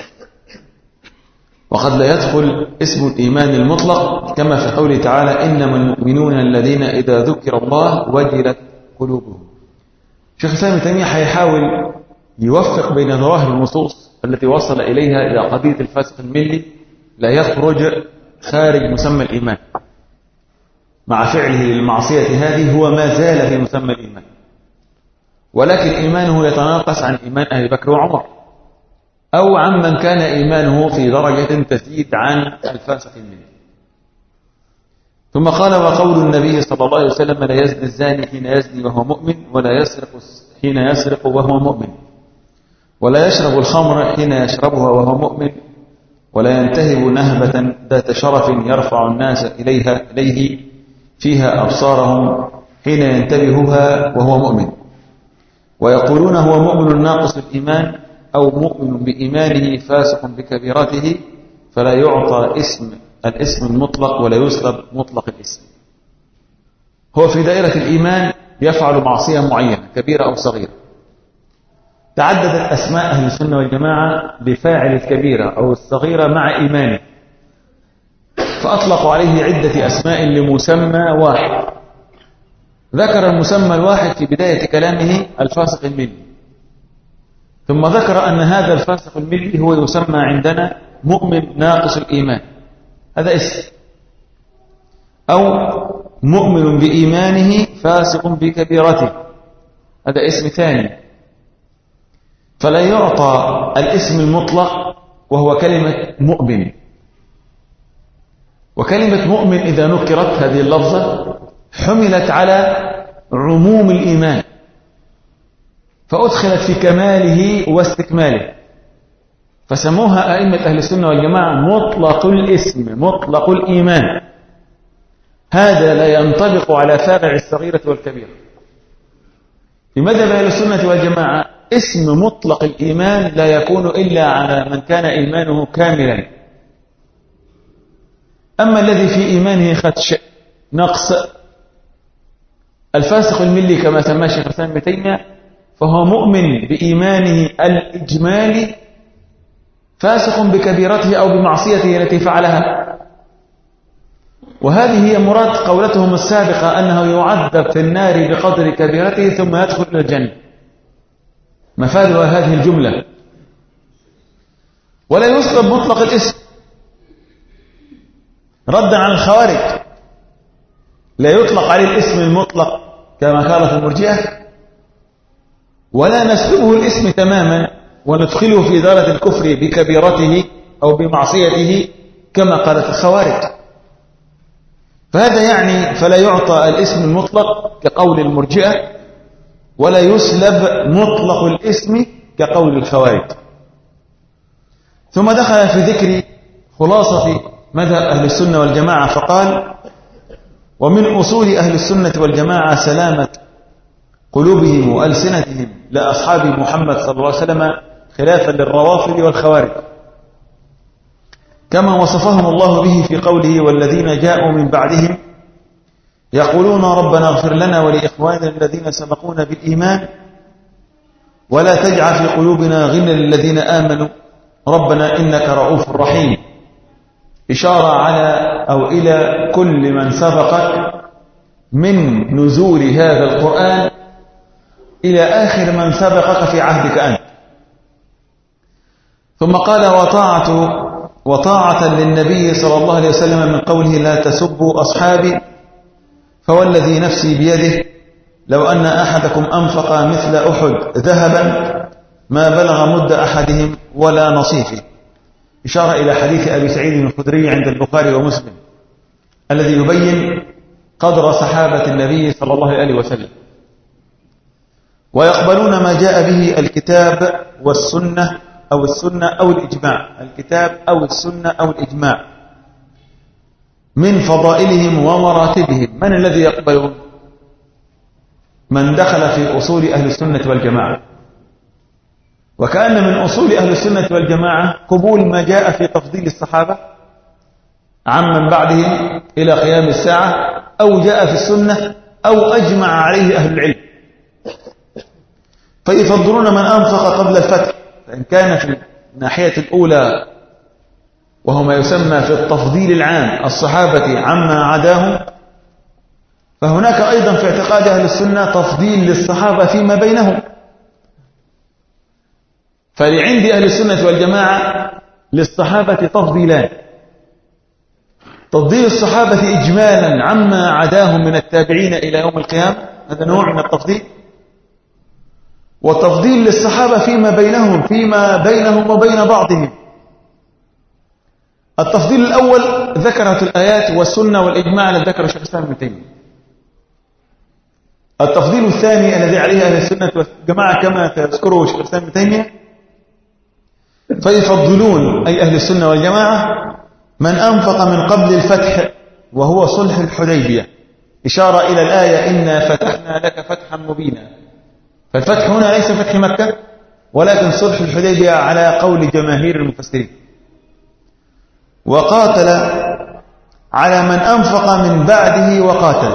S2: وقد لا يدخل اسم الإيمان المطلق كما في قوله تعالى إنما المؤمنون الذين إذا ذكر الله وجلت قلوبهم. شيخ الإسلام ابن تيمية هيحاول يوفق بين ظواهر النصوص التي وصل إليها إلى قضية الفاسق الملي لا يخرج خارج مسمى الإيمان، مع فعله للمعصية هذه هو ما زال في مسمى الإيمان، ولكن إيمانه يتناقص عن إيمان أهل بكر وعمر أو عن من كان إيمانه في درجة تزيد عن الفاسق الملي. ثم قال وقول النبي صلى الله عليه وسلم لا يزني الزاني حين يزني وهو مؤمن ولا يسرق حين يسرق وهو مؤمن ولا يشرب الخمر حين يشربها وهو مؤمن ولا ينتهب نهبة ذات شرف يرفع الناس إليها إليه فيها أبصارهم حين ينتبهها وهو مؤمن ويقولون هو مؤمن ناقص الإيمان أو مؤمن بإيمانه فاسق بكبيرته فلا يعطى اسم الاسم المطلق ولا يسلب مطلق الاسم. هو في دائرة الإيمان يفعل معصية معينة كبيرة أو صغيرة. تعددت أسماء أهل السنة والجماعة لفاعل الكبيرة أو الصغيرة مع إيمانه، فأطلقوا عليه عدة أسماء لمسمى واحد. ذكر المسمى الواحد في بداية كلامه الفاسق الملي، ثم ذكر أن هذا الفاسق الملي هو يسمى عندنا مؤمن ناقص الإيمان، هذا اسم، أو مؤمن بإيمانه فاسق بكبيرته، هذا اسم ثاني. فلا يعطى الاسم المطلق وهو كلمة مؤمن. وكلمة مؤمن إذا نكرت هذه اللفظة حملت على عموم الإيمان، فأدخلت في كماله واستكماله، فسموها أئمة أهل السنة والجماعة مطلق الاسم، مطلق الإيمان. هذا لا ينطبق على تابع الصغيرة والكبيرة. في مذهب أهل السنة والجماعة اسم مطلق الإيمان لا يكون إلا على من كان إيمانه كاملا. أما الذي في إيمانه خدش نقص، الفاسق الملي كما سماه شيخ الإسلام ابن تيمية، فهو مؤمن بإيمانه الإجمالي فاسق بكبيرته أو بمعصيته التي فعلها. وهذه هي مراد قولتهم السابقة أنه يعذب في النار بقدر كبيرته ثم يدخل إلى الجنة، مفادها هذه الجملة. ولا يسلب مطلق الاسم ردا عن الخوارج، لا يطلق عليه الاسم المطلق كما قالت المرجئة، ولا نسلبه الاسم تماما وندخله في دارة الكفر بكبيرته أو بمعصيته كما قالت الخوارج. فهذا يعني فلا يعطى الاسم المطلق كقول المرجئة، ولا يسلب مطلق الاسم كقول الخوارج. ثم دخل في ذكر خلاصة مذهب أهل السنة والجماعة فقال: ومن أصول أهل السنة والجماعة سلامة قلوبهم وألسنتهم لأصحاب محمد صلى الله عليه وسلم خلافا للروافض والخوارج، كما وصفهم الله به في قوله: والذين جاءوا من بعدهم يقولون ربنا اغفر لنا ولإخواننا الذين سبقونا بالإيمان ولا تجعل في قلوبنا غلا للذين آمنوا ربنا إنك رؤوف رحيم، إشارة على أو إلى كل من سبقك من نزول هذا القرآن إلى آخر من سبقك في عهدك أنت. ثم قال: وطاعة وطاعة للنبي صلى الله عليه وسلم من قوله: لا تسبوا أصحابي فوالذي نفسي بيده لو أن أحدكم أنفق مثل أحد ذهبا ما بلغ مد أحدهم ولا نصيفه، إشارة إلى حديث أبي سعيد الخدري عند البخاري ومسلم الذي يبين قدر صحابة النبي صلى الله عليه وسلم. ويقبلون ما جاء به الكتاب والسنة أو السنة أو الإجماع، الكتاب أو السنة أو الإجماع من فضائلهم ومراتبهم. من الذي يقبلون؟ من دخل في أصول أهل السنة والجماعة. وكأن من أصول أهل السنة والجماعة قبول ما جاء في تفضيل الصحابة عمن بعدهم إلى قيام الساعة، أو جاء في السنة أو أجمع عليه أهل العلم، فيفضلون من أنفق قبل الفتح. فإن كان في الناحية الأولى وهو ما يسمى في التفضيل العام الصحابة عما عداهم، فهناك أيضا في اعتقاد أهل السنة تفضيل للصحابة فيما بينهم. فلعند أهل السنة والجماعة للصحابة تفضيلان: تفضيل الصحابة إجمالا عما عداهم من التابعين إلى يوم القيامة، هذا نوع من التفضيل، وتفضيل للصحابة فيما بينهم فيما بينهم وبين بعضهم. التفضيل الأول ذكرت الآيات والسنة والإجماع الذي ذكر شيخ الإسلام ابن تيمية. التفضيل الثاني الذي عليه أهل السنة والجماعة كما تذكره شيخ الإسلام ابن تيمية، فيفضلون أي أهل السنة والجماعة من أنفق من قبل الفتح وهو صلح الحديبية، إشارة إلى الآية: إنا فتحنا لك فتحا مبينا. فالفتح هنا ليس فتح مكة ولكن صلح الحديبية على قول جماهير المفسرين. وقاتل على من أنفق من بعده وقاتل،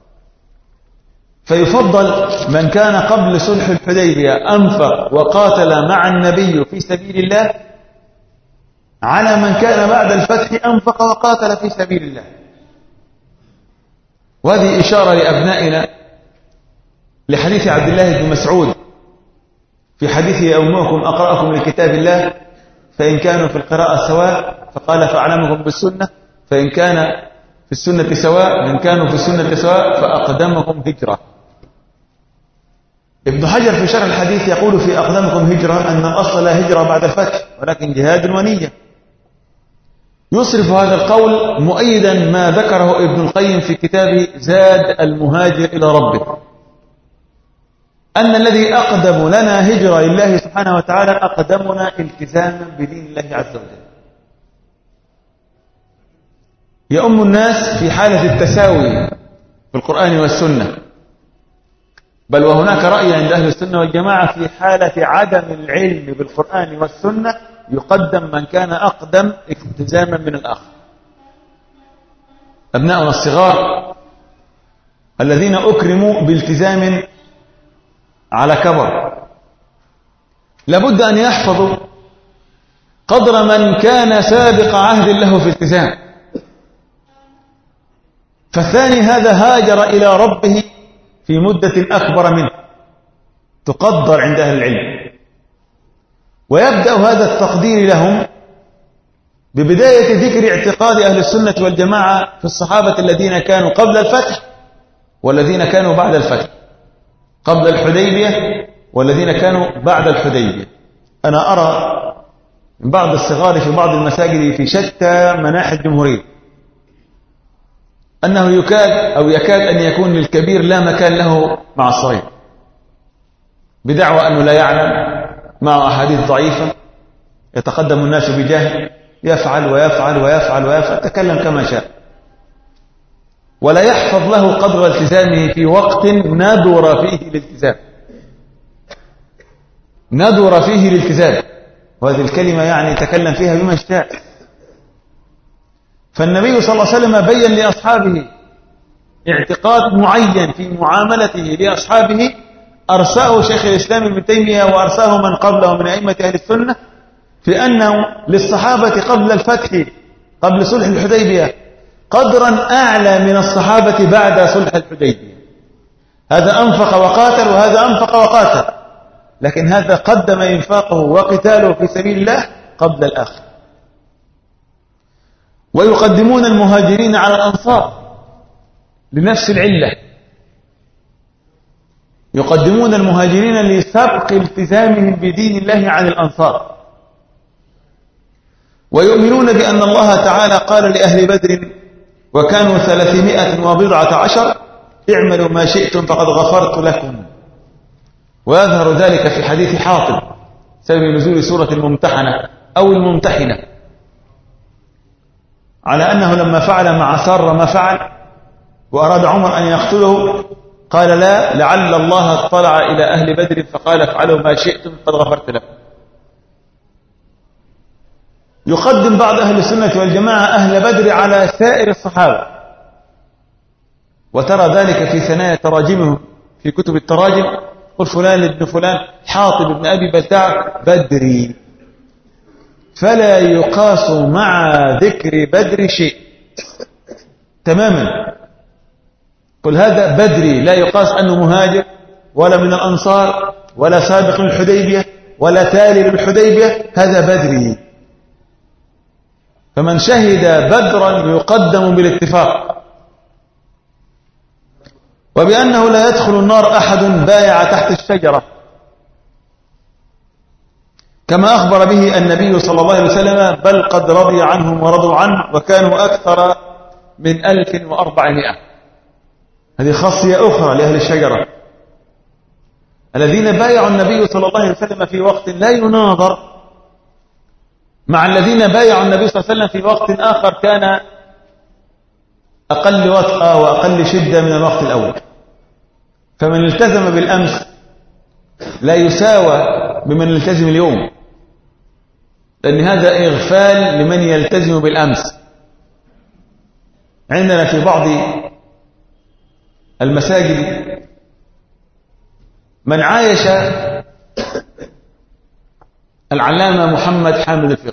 S2: فيفضل من كان قبل صلح الحديبية أنفق وقاتل مع النبي في سبيل الله على من كان بعد الفتح أنفق وقاتل في سبيل الله. وهذه إشارة لأبنائنا لحديث عبد الله بن مسعود في حديث أمكم أقرأكم لكتاب الله فإن كانوا في القراءة سواء، فقال فأعلمكم بالسنة، فإن كان في السنة سواء، فإن كانوا في السنة سواء فأقدمهم هجرة. ابن حجر في شرح الحديث يقول في أقدمكم هجرة أن الأصل لا هجرة بعد الفتح ولكن جهاد ونية. يصرف هذا القول مؤيدا ما ذكره ابن القيم في كتابه زاد المهاجر إلى ربه، أن الذي أقدم لنا هجرة لله سبحانه وتعالى أقدمنا التزاما بدين الله عز وجل. يؤم الناس في حالة التساوي في القرآن والسنة، بل وهناك رأي عند أهل السنة والجماعة في حالة عدم العلم بالقرآن والسنة يقدم من كان أقدم التزاما من الآخر. أبناؤنا الصغار الذين أكرموا بالتزام على كبر لابد أن يحفظوا قدر من كان سابق عهد له في التزام، فالثاني هذا هاجر إلى ربه في مدة أكبر منه تقدر عند أهل العلم، ويبدأ هذا التقدير لهم ببداية ذكر اعتقاد أهل السنة والجماعة في الصحابة الذين كانوا قبل الفتح والذين كانوا بعد الفتح، قبل الحديبية والذين كانوا بعد الحديبية. أنا أرى من بعض الصغار في بعض المساجد في شتى مناحي الجمهورية أنه يكاد أو يكاد أن يكون للكبير لا مكان له مع الصغير، بدعوى أنه لا يعلم، مع أحاديث ضعيفة، يتقدم الناس بجهل، يفعل ويفعل ويفعل ويفعل، يتكلم كما شاء، ولا يحفظ له قدر التزامه في وقت ندر فيه الالتزام، ندر فيه الالتزام، وهذه الكلمة يعني تكلم فيها بما اشتاء. فالنبي صلى الله عليه وسلم بين لأصحابه اعتقاد معين في معاملته لأصحابه أرساه شيخ الإسلام ابن تيمية وأرساه من قبله من أئمة أهل السنة، في أنه للصحابة قبل الفتح قبل صلح الحديبية قدرا أعلى من الصحابة بعد صلح الحديبية. هذا أنفق وقاتل وهذا أنفق وقاتل، لكن هذا قدم إنفاقه وقتاله في سبيل الله قبل الآخر. ويقدمون المهاجرين على الأنصار لنفس العلة، يقدمون المهاجرين لسبق التزامهم بدين الله عن الأنصار، ويؤمنون بأن الله تعالى قال لأهل بدر وكانوا ثلاثمائة وبضعة عشر اعملوا ما شئتم فقد غفرت لكم. ويظهر ذلك في حديث حاطب سبب نزول سورة الممتحنة أو الممتحنة، على أنه لما فعل مع سارة ما فعل وأراد عمر أن يقتله قال لا، لعل الله اطلع إلى أهل بدر فقال افعلوا ما شئتم قد غفرت لكم. يقدم بعض أهل السنة والجماعة أهل بدر على سائر الصحابة، وترى ذلك في ثنايا تراجمهم في كتب التراجم، قل فلان ابن فلان حاطب ابن أبي بلتع بدري، فلا يقاس مع ذكر بدر شيء تماما. قل هذا بدري، لا يقاس أنه مهاجر ولا من الأنصار ولا سابق للحديبية ولا تالي للحديبية، هذا بدري. فمن شهد بدرا يقدم بالاتفاق، وبأنه لا يدخل النار أحد بايع تحت الشجرة، كما أخبر به النبي صلى الله عليه وسلم بل قد رضي عنهم ورضوا عنه وكانوا أكثر من ألف وأربعمائة. هذه خاصية أخرى لأهل الشجرة الذين بايعوا النبي صلى الله عليه وسلم في وقت لا يناظر مع الذين بايعوا النبي صلى الله عليه وسلم في وقت آخر كان أقل وطأة وأقل شدة من الوقت الأول. فمن التزم بالأمس لا يساوى بمن التزم اليوم، لأن هذا إغفال لمن يلتزم بالأمس. عندنا في بعض المساجد من عايش العلامة محمد حامد الفقه.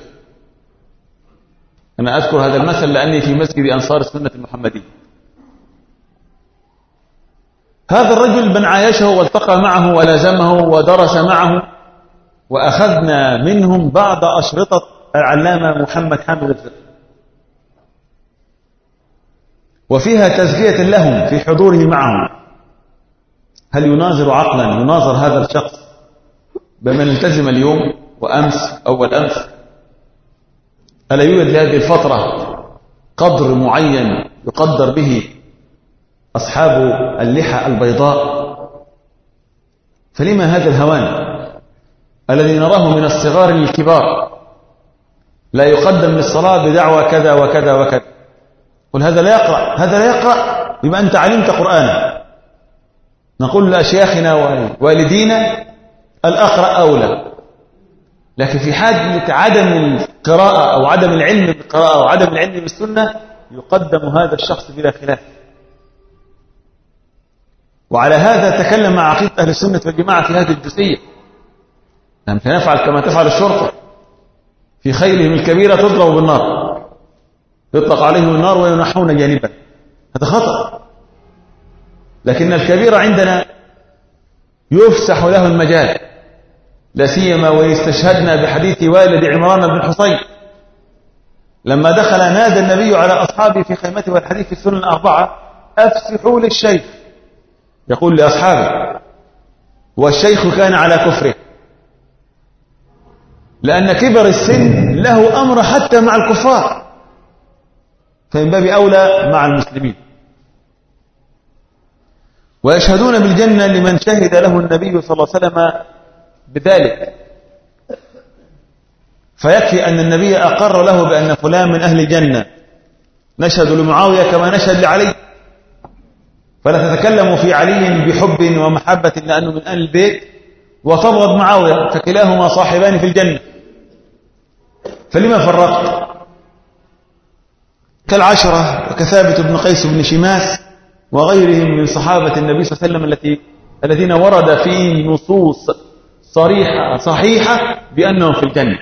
S2: أنا أذكر هذا المثل لأني في مسجد أنصار السنة المحمدية. هذا الرجل من عايشه والتقى معه ولازمه ودرس معه، وأخذنا منهم بعض أشرطة العلامة محمد حامد الفقي، وفيها تزكية لهم في حضوره معهم. هل يناظر عقلا يناظر هذا الشخص بمن التزم اليوم وأمس أول أمس؟ ألا يوجد لهذه الفترة قدر معين يقدر به أصحاب اللحى البيضاء؟ فلما هذا الهوان الذي نراه من الصغار للكبار لا يقدم للصلاة بدعوى كذا وكذا وكذا؟ قل هذا لا يقرأ، هذا لا يقرأ، بما أنت علمت قرآنا. نقول لأشياخنا ووالدينا الأقرأ أولى، لكن في حالة عدم القراءة أو عدم العلم بالقراءة أو عدم العلم بالسنة يقدم هذا الشخص بلا خلاف. وعلى هذا تكلم مع عقيدة أهل السنة والجماعة في هذه الجزئية. نحن نفعل كما تفعل الشرطة في خيلهم الكبيرة تضرب بالنار، يطلق عليهم النار وينحون جانبا، هذا خطأ. لكن الكبير عندنا يفسح له المجال، لا سيما ويستشهدنا بحديث والد عمران بن حصين لما دخل نادى النبي على أصحابه في خيمته، والحديث في السنن الأربعة: أفسحوا للشيخ، يقول لأصحابه، والشيخ كان على كفره، لأن كبر السن له أمر حتى مع الكفار، فمن باب أولى مع المسلمين. ويشهدون بالجنة لمن شهد له النبي صلى الله عليه وسلم بذلك، فيكفي أن النبي أقر له بأن فلان من أهل الجنة. نشهد لمعاوية كما نشهد لعلي، فلا تتكلموا في علي بحب ومحبة لأنه من أهل البيت وتبغض معاوية، فكلاهما صاحبان في الجنة، فلما فرقت؟ كالعشرة وكثابت بن قيس بن شماس وغيرهم من صحابة النبي صلى الله عليه وسلم التي الذين ورد فيهم نصوص صريحة صحيحة بأنهم في الجنة،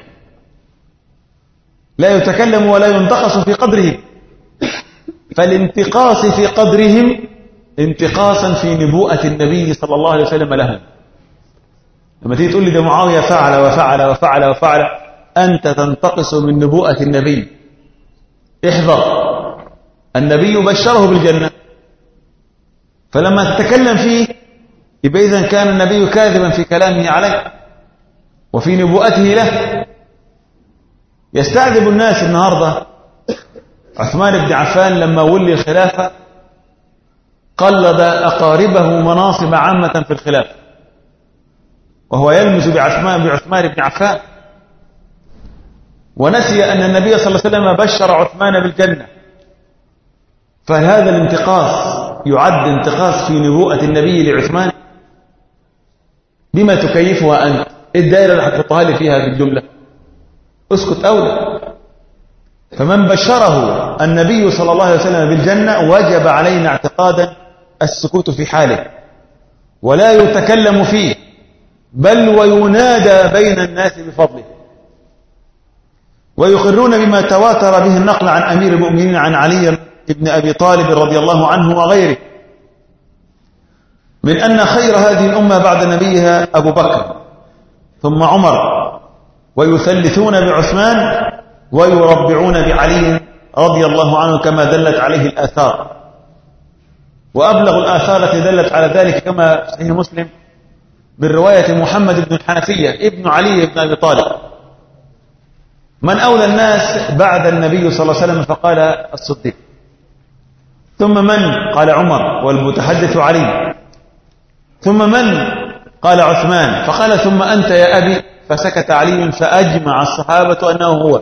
S2: لا يتكلم ولا ينتقص في قدرهم، فالانتقاص في قدرهم انتقاصا في نبوءة النبي صلى الله عليه وسلم لهم. لما تيجي تقول لي ده معاوية فعل وفعل وفعل وفعل، أنت تنتقص من نبوءة النبي. احذر، النبي بشره بالجنة، فلما تتكلم فيه يبقى إذن كان النبي كاذبا في كلامه عليه وفي نبوءته له. يستعذب الناس النهاردة عثمان بن عفان لما ولي الخلافة قلد أقاربه مناصب عامة في الخلافة، وهو يلمز بعثمان بعثمان بن عفان، ونسي أن النبي صلى الله عليه وسلم بشر عثمان بالجنة. فهذا الانتقاص يعد انتقاص في نبوءة النبي لعثمان؟ بما تكيفها أنت؟ الدائرة اللي هتحطها لي فيها في الجملة؟ اسكت أولى. فمن بشره النبي صلى الله عليه وسلم بالجنة وجب علينا اعتقادا السكوت في حاله ولا يتكلم فيه، بل وينادى بين الناس بفضله. ويقرون بما تواتر به النقل عن أمير المؤمنين عن علي بن أبي طالب رضي الله عنه وغيره من أن خير هذه الأمة بعد نبيها أبو بكر ثم عمر، ويثلثون بعثمان ويربعون بعلي رضي الله عنه كما دلت عليه الآثار. وأبلغ الآثار التي دلت على ذلك كما صحيح مسلم بالرواية محمد بن الحنفية ابن علي بن أبي طالب: من أولى الناس بعد النبي صلى الله عليه وسلم؟ فقال الصديق. ثم من؟ قال عمر، والمتحدث علي. ثم من؟ قال عثمان. فقال ثم أنت يا أبي؟ فسكت علي، فأجمع الصحابة أنه هو،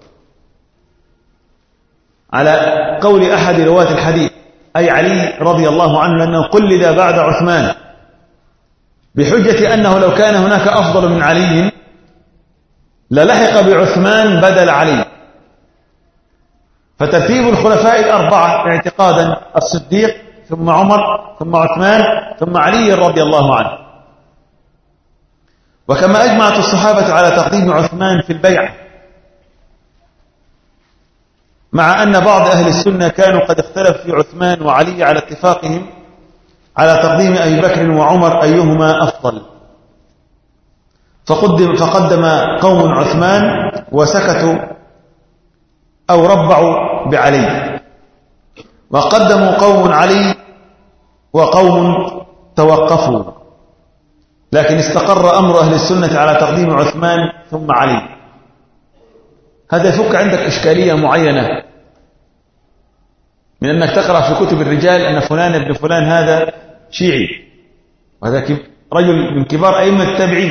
S2: على قول أحد رواة الحديث أي علي رضي الله عنه، لأنه قلد بعد عثمان بحجة أنه لو كان هناك أفضل من علي للحق بعثمان بدل علي. فترتيب الخلفاء الأربعة اعتقادا الصديق ثم عمر ثم عثمان ثم علي رضي الله عنه. وكما أجمعت الصحابة على تقديم عثمان في البيعة، مع أن بعض أهل السنة كانوا قد اختلفوا في عثمان وعلي على اتفاقهم على تقديم أبي بكر وعمر أيهما أفضل، فقدم, فقدم قوم عثمان وسكتوا أو ربعوا بعلي، وقدموا قوم علي وقوم توقفوا، لكن استقر أمر أهل السنة على تقديم عثمان ثم علي. هذا يفك عندك إشكالية معينة من أنك تقرأ في كتب الرجال أن فلان ابن فلان هذا شيعي، وهذا رجل من كبار أئمة التابعين،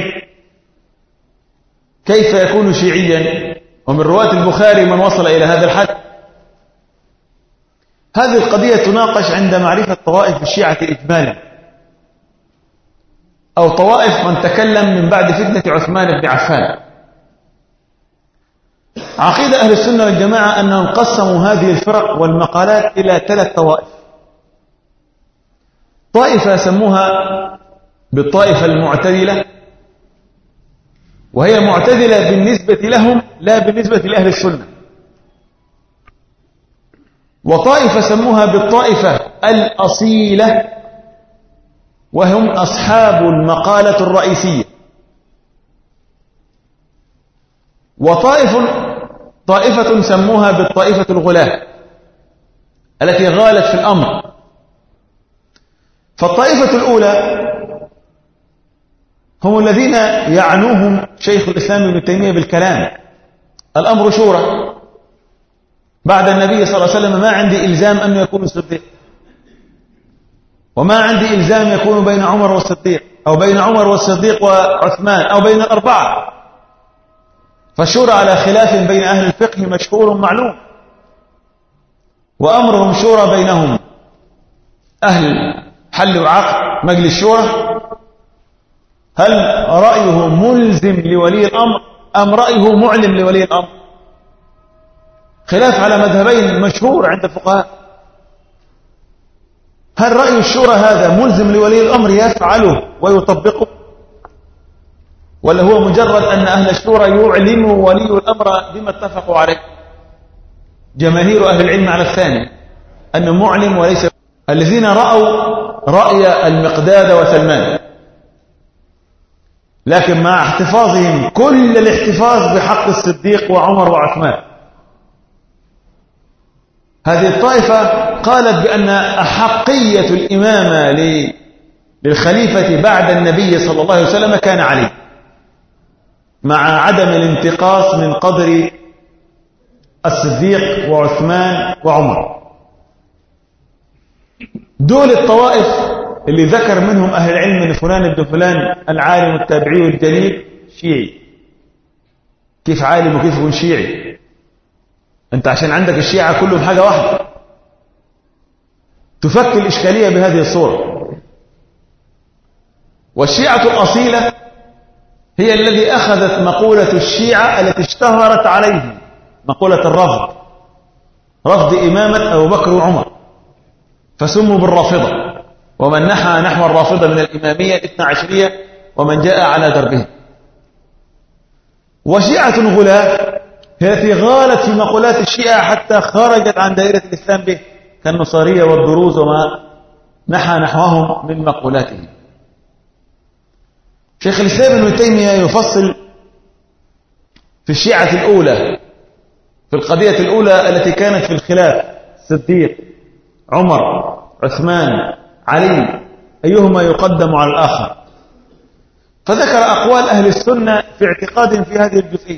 S2: كيف يكون شيعيا ومن رواة البخاري من وصل إلى هذا الحد؟ هذه القضية تناقش عند معرفة طوائف الشيعة إجمالا، أو طوائف من تكلم من بعد فتنة عثمان بن عفان. عقيدة أهل السنة والجماعة أنهم قسموا هذه الفرق والمقالات إلى ثلاث طوائف. طائفة سموها بالطائفة المعتدلة، وهي معتدلة بالنسبة لهم لا بالنسبة لأهل السنة. وطائفة سموها بالطائفة الأصيلة، وهم أصحاب المقالة الرئيسية. وطائفة طائفة سموها بالطائفة الغلاة التي غالت في الأمر. فالطائفة الأولى هم الذين يعنوهم شيخ الإسلام ابن تيمية بالكلام، الأمر شورى، بعد النبي صلى الله عليه وسلم ما عندي إلزام أنه يكون الصديق، وما عندي إلزام يكون بين عمر والصديق أو بين عمر والصديق وعثمان أو بين الأربعة. فالشورى على خلاف بين أهل الفقه مشهور معلوم، وأمرهم شورى بينهم، أهل حل وعقد مجلس شورى، هل رأيه ملزم لولي الأمر أم رأيه معلم لولي الأمر؟ خلاف على مذهبين مشهور عند الفقهاء. هل رأي الشورى هذا ملزم لولي الأمر يفعله ويطبقه، ولا هو مجرد أن أهل الشورى يعلموا ولي الأمر بما اتفقوا عليه؟ جماهير أهل العلم على الثاني، أنه معلم وليس. الذين رأوا رأي المقداد وسلمان، لكن مع احتفاظهم كل الاحتفاظ بحق الصديق وعمر وعثمان. هذه الطائفة قالت بأن أحقية الإمامة للخليفة بعد النبي صلى الله عليه وسلم كان علي، مع عدم الانتقاص من قدر الصديق وعثمان وعمر. دول الطوائف اللي ذكر منهم أهل العلم أن فلان ابن فلان العالم التابعي الجليل شيعي. كيف عالم وكيف يكون شيعي؟ أنت عشان عندك الشيعة كلهم حاجة واحدة. تفك الإشكالية بهذه الصورة. والشيعة الأصيلة هي الذي أخذت مقولة الشيعة التي اشتهرت عليه، مقولة الرفض، رفض إمامة أبو بكر وعمر، فسموا بالرافضة، ومن نحى نحو الرافضة من الإمامية الاثنى عشرية ومن جاء على دربهم. وشيعة الغلاة هي التي غالت في مقولات الشيعة حتى خرجت عن دائرة الإسلام به، كالنصارية والدروز وما نحى نحوهم من مقولاتهم. شيخ الإسلام ابن تيمية يفصل في الشيعة الأولى، في القضية الأولى التي كانت في الخلاف، الصديق، عمر، عثمان، علي، أيهما يقدم على الآخر. فذكر أقوال أهل السنة في اعتقاد في هذه الجزئية.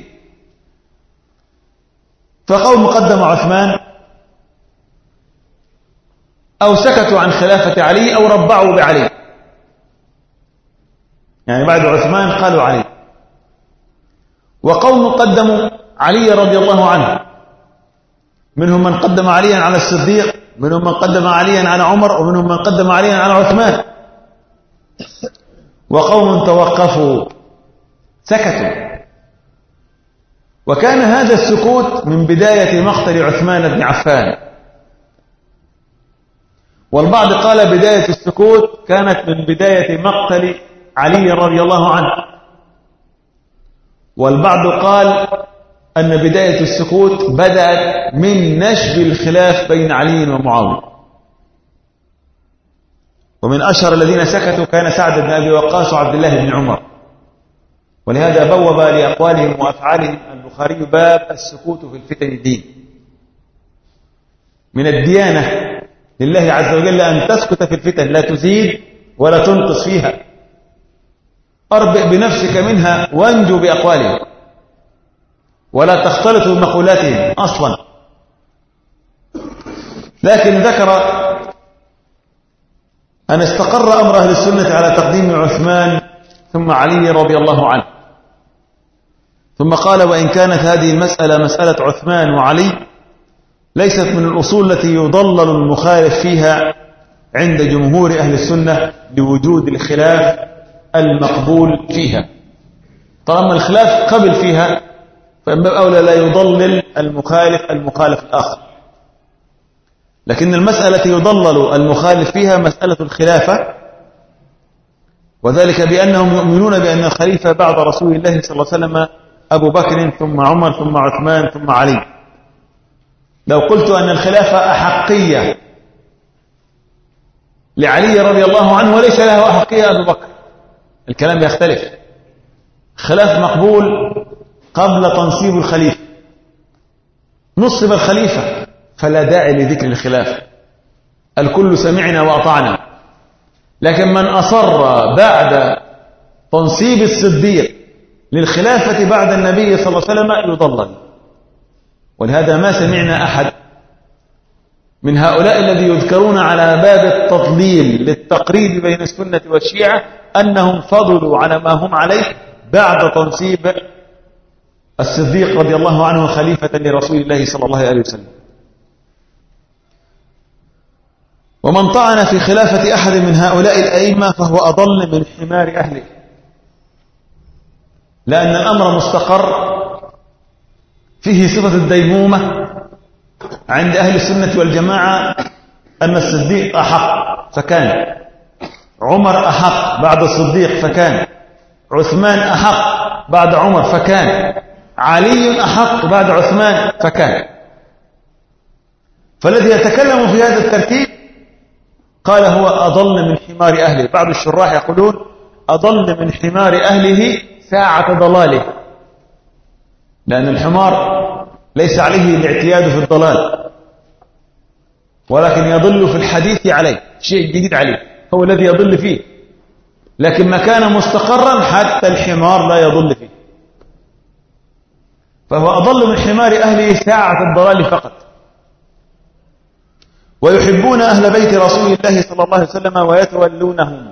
S2: فقوم قدم عثمان أو سكتوا عن خلافة علي أو ربعوا بعلي، يعني بعد عثمان قالوا علي. وقوم قدموا علي رضي الله عنه، منهم من قدم عليا على الصديق، منهم من قدم عليا على عمر، ومنهم من قدم عليا على عثمان. وقوم توقفوا سكتوا. وكان هذا السكوت من بداية مقتل عثمان بن عفان. والبعض قال بداية السكوت كانت من بداية مقتل علي رضي الله عنه. والبعض قال أن بداية السكوت بدأت من نشب الخلاف بين علي ومعاوية. ومن أشهر الذين سكتوا كان سعد بن أبي وقاص وعبد الله بن عمر، ولهذا بوب لأقوالهم وأفعالهم البخاري باب السكوت في الفتن دين. من الديانة لله عز وجل أن تسكت في الفتن، لا تزيد ولا تنقص فيها، أربئ بنفسك منها وانجو بأقوالهم، ولا تختلط بمقولاتهم أصلا. لكن ذكر أن استقر أمر أهل السنة على تقديم عثمان ثم علي رضي الله عنه، ثم قال: وإن كانت هذه المسألة مسألة عثمان وعلي ليست من الأصول التي يضلل المخالف فيها عند جمهور أهل السنة لوجود الخلاف المقبول فيها. طالما الخلاف قبل فيها فإن باب أولى لا يضلل المخالف المخالف الآخر. لكن المسألة يضلل المخالف فيها مسألة الخلافة، وذلك بأنهم يؤمنون بأن الخليفة بعد رسول الله صلى الله عليه وسلم أبو بكر ثم عمر ثم عثمان ثم علي. لو قلت أن الخلافة أحقية لعلي رضي الله عنه وليس له أحقية أبو بكر، الكلام يختلف. خلاف مقبول قبل تنصيب الخليفة، نصب الخليفة فلا داعي لذكر الخلاف، الكل سمعنا وأطعنا. لكن من أصر بعد تنصيب الصديق للخلافة بعد النبي صلى الله عليه وسلم يضلل. ولهذا ما سمعنا أحد من هؤلاء الذي يذكرون على باب التضليل للتقريب بين السنة والشيعة أنهم فضلوا على ما هم عليه بعد تنصيب الصديق رضي الله عنه خليفة لرسول الله صلى الله عليه وسلم. ومن طعن في خلافة أحد من هؤلاء الأئمة فهو أضل من حمار أهله، لأن الأمر مستقر فيه صفة الديمومة عند أهل السنة والجماعة، أن الصديق أحق فكان، عمر أحق بعد الصديق فكان، عثمان أحق بعد عمر فكان، علي أحق بعد عثمان فكان. فالذي يتكلم في هذا الترتيب قال هو أضل من حمار أهله. بعض الشراح يقولون أضل من حمار أهله ساعة ضلاله، لأن الحمار ليس عليه الاعتياد في الضلال، ولكن يضل في الحديث عليه، شيء جديد عليه هو الذي يضل فيه. لكن ما كان مستقرا حتى الحمار لا يضل فيه، فهو أضل من حمار أهله ساعة الضلال فقط. ويحبون أهل بيت رسول الله صلى الله عليه وسلم ويتولونهم،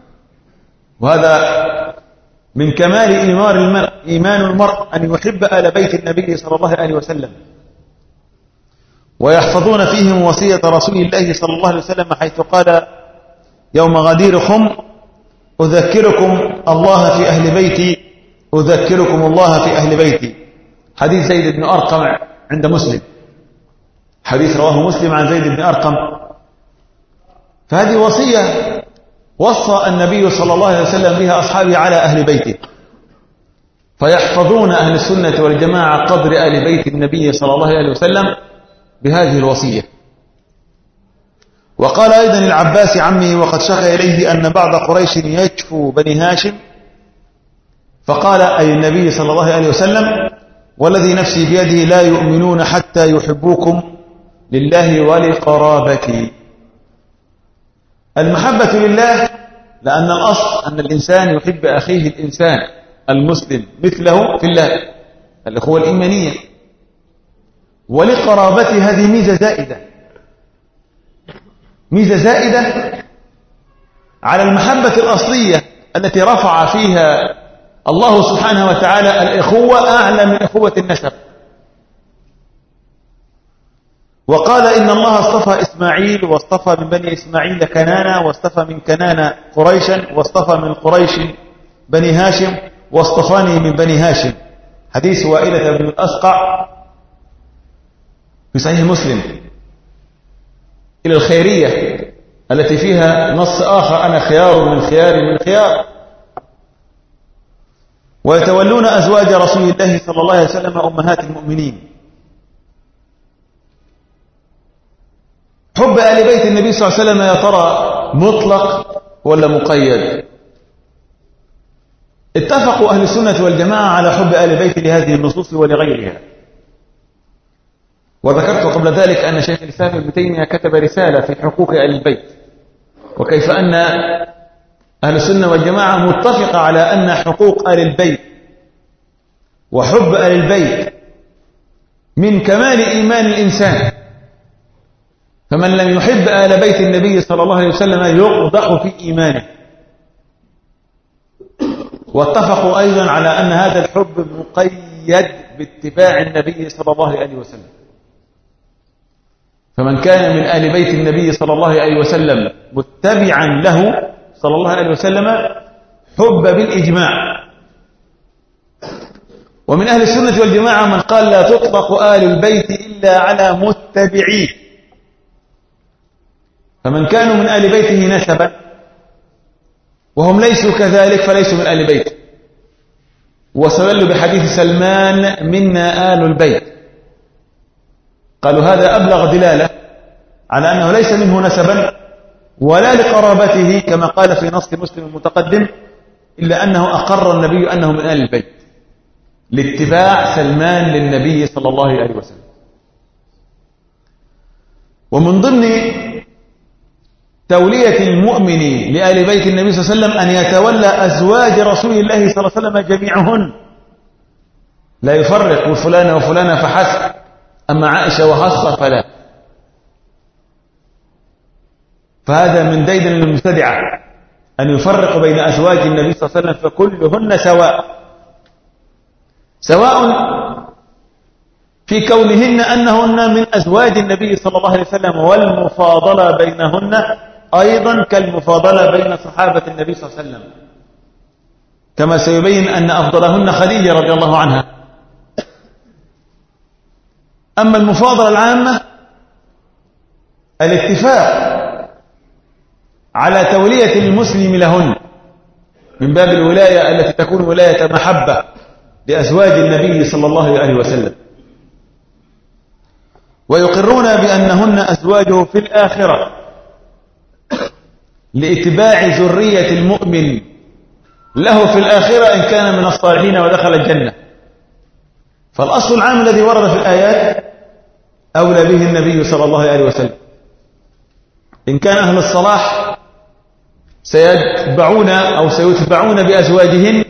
S2: وهذا من كمال إيمان المرء, إيمان المرء أن يحب أهل بيت النبي صلى الله عليه وسلم، ويحفظون فيهم وصية رسول الله صلى الله عليه وسلم حيث قال يوم غدير خم: أذكركم الله في أهل بيتي أذكركم الله في أهل بيتي. حديث زيد بن أرقم عند مسلم، حديث رواه مسلم عن زيد بن أرقم. فهذه وصية وصى النبي صلى الله عليه وسلم بها أصحابه على أهل بيته، فيحفظون أهل السنة والجماعة قدر أهل بيت النبي صلى الله عليه وسلم بهذه الوصية. وقال أيضا العباس عمه وقد شكى إليه أن بعض قريش يجفو بني هاشم، فقال أي النبي صلى الله عليه وسلم: والذي نفسي بيده لا يؤمنون حتى يحبوكم لله ولقرابتي. المحبة لله، لأن الأصل أن الإنسان يحب أخيه الإنسان المسلم مثله في الله، الأخوة الإيمانية. ولقرابته هذه ميزة زائدة، ميزة زائدة على المحبة الأصلية التي رفع فيها الله سبحانه وتعالى الإخوة أعلى من إخوة النسب. وقال إن الله اصطفى إسماعيل واصطفى من بني إسماعيل كنانا واصطفى من كنانا قريشا واصطفى من قريش بني هاشم واصطفاني من بني هاشم. حديث وائلة بن الأسقع في صحيح مسلم إلى الخيرية التي فيها نص آخر: أنا خيار من خيار من خيار. ويتولون أزواج رسول الله صلى الله عليه وسلم أمهات المؤمنين. حب آل بيت النبي صلى الله عليه وسلم يا ترى مطلق ولا مقيد؟ اتفقوا أهل السنة والجماعة على حب آل البيت لهذه النصوص ولغيرها. وذكرت قبل ذلك أن شيخ الإسلام ابن تيمية كتب رسالة في حقوق آل البيت، وكيف أن أهل السنة والجماعة متفقة على أن حقوق آل البيت وحب آل البيت من كمال إيمان الإنسان، فمن لم يحب آل بيت النبي صلى الله عليه وسلم يقدح في إيمانه. واتفقوا أيضا على أن هذا الحب مقيد باتباع النبي صلى الله عليه وسلم، فمن كان من آل بيت النبي صلى الله عليه وسلم متبعا له صلى الله عليه وسلم حب بالإجماع. ومن أهل السنة والجماعة من قال لا تطلق آل البيت إلا على متبعيه، فمن كانوا من آل بيته نسبا وهم ليسوا كذلك فليسوا من آل بيت. واستدلوا بحديث سلمان منا آل البيت، قالوا هذا أبلغ دلالة على أنه ليس منه نسبا ولا لقرابته كما قال في نص مسلم المتقدم، إلا أنه أقر النبي أنه من آل البيت لاتباع سلمان للنبي صلى الله عليه وسلم. ومن ضمن تولية المؤمن لآل بيت النبي صلى الله عليه وسلم أن يتولى أزواج رسول الله صلى الله عليه وسلم جميعهن، لا يفرق فلان وفلان فحسب، أما عائشة وحصة فلا. فهذا من ديدن المبتدعة أن يفرق بين أزواج النبي صلى الله عليه وسلم، فكلهن سواء، سواء في كونهن أنهن من أزواج النبي صلى الله عليه وسلم، والمفاضلة بينهن أيضا كالمفاضلة بين صحابة النبي صلى الله عليه وسلم، كما سيبين أن أفضلهن خديجة رضي الله عنها. أما المفاضلة العامة الاتفاق على تولية المسلم لهن من باب الولاية التي تكون ولاية محبة لأزواج النبي صلى الله عليه وسلم، ويقرون بأنهن أزواجه في الآخرة لاتباع ذرية المؤمن له في الآخرة إن كان من الصالحين ودخل الجنة. فالأصل العام الذي ورد في الآيات أولى به النبي صلى الله عليه وسلم. إن كان أهل الصلاح سيتبعون أو سيتبعون بأزواجهن،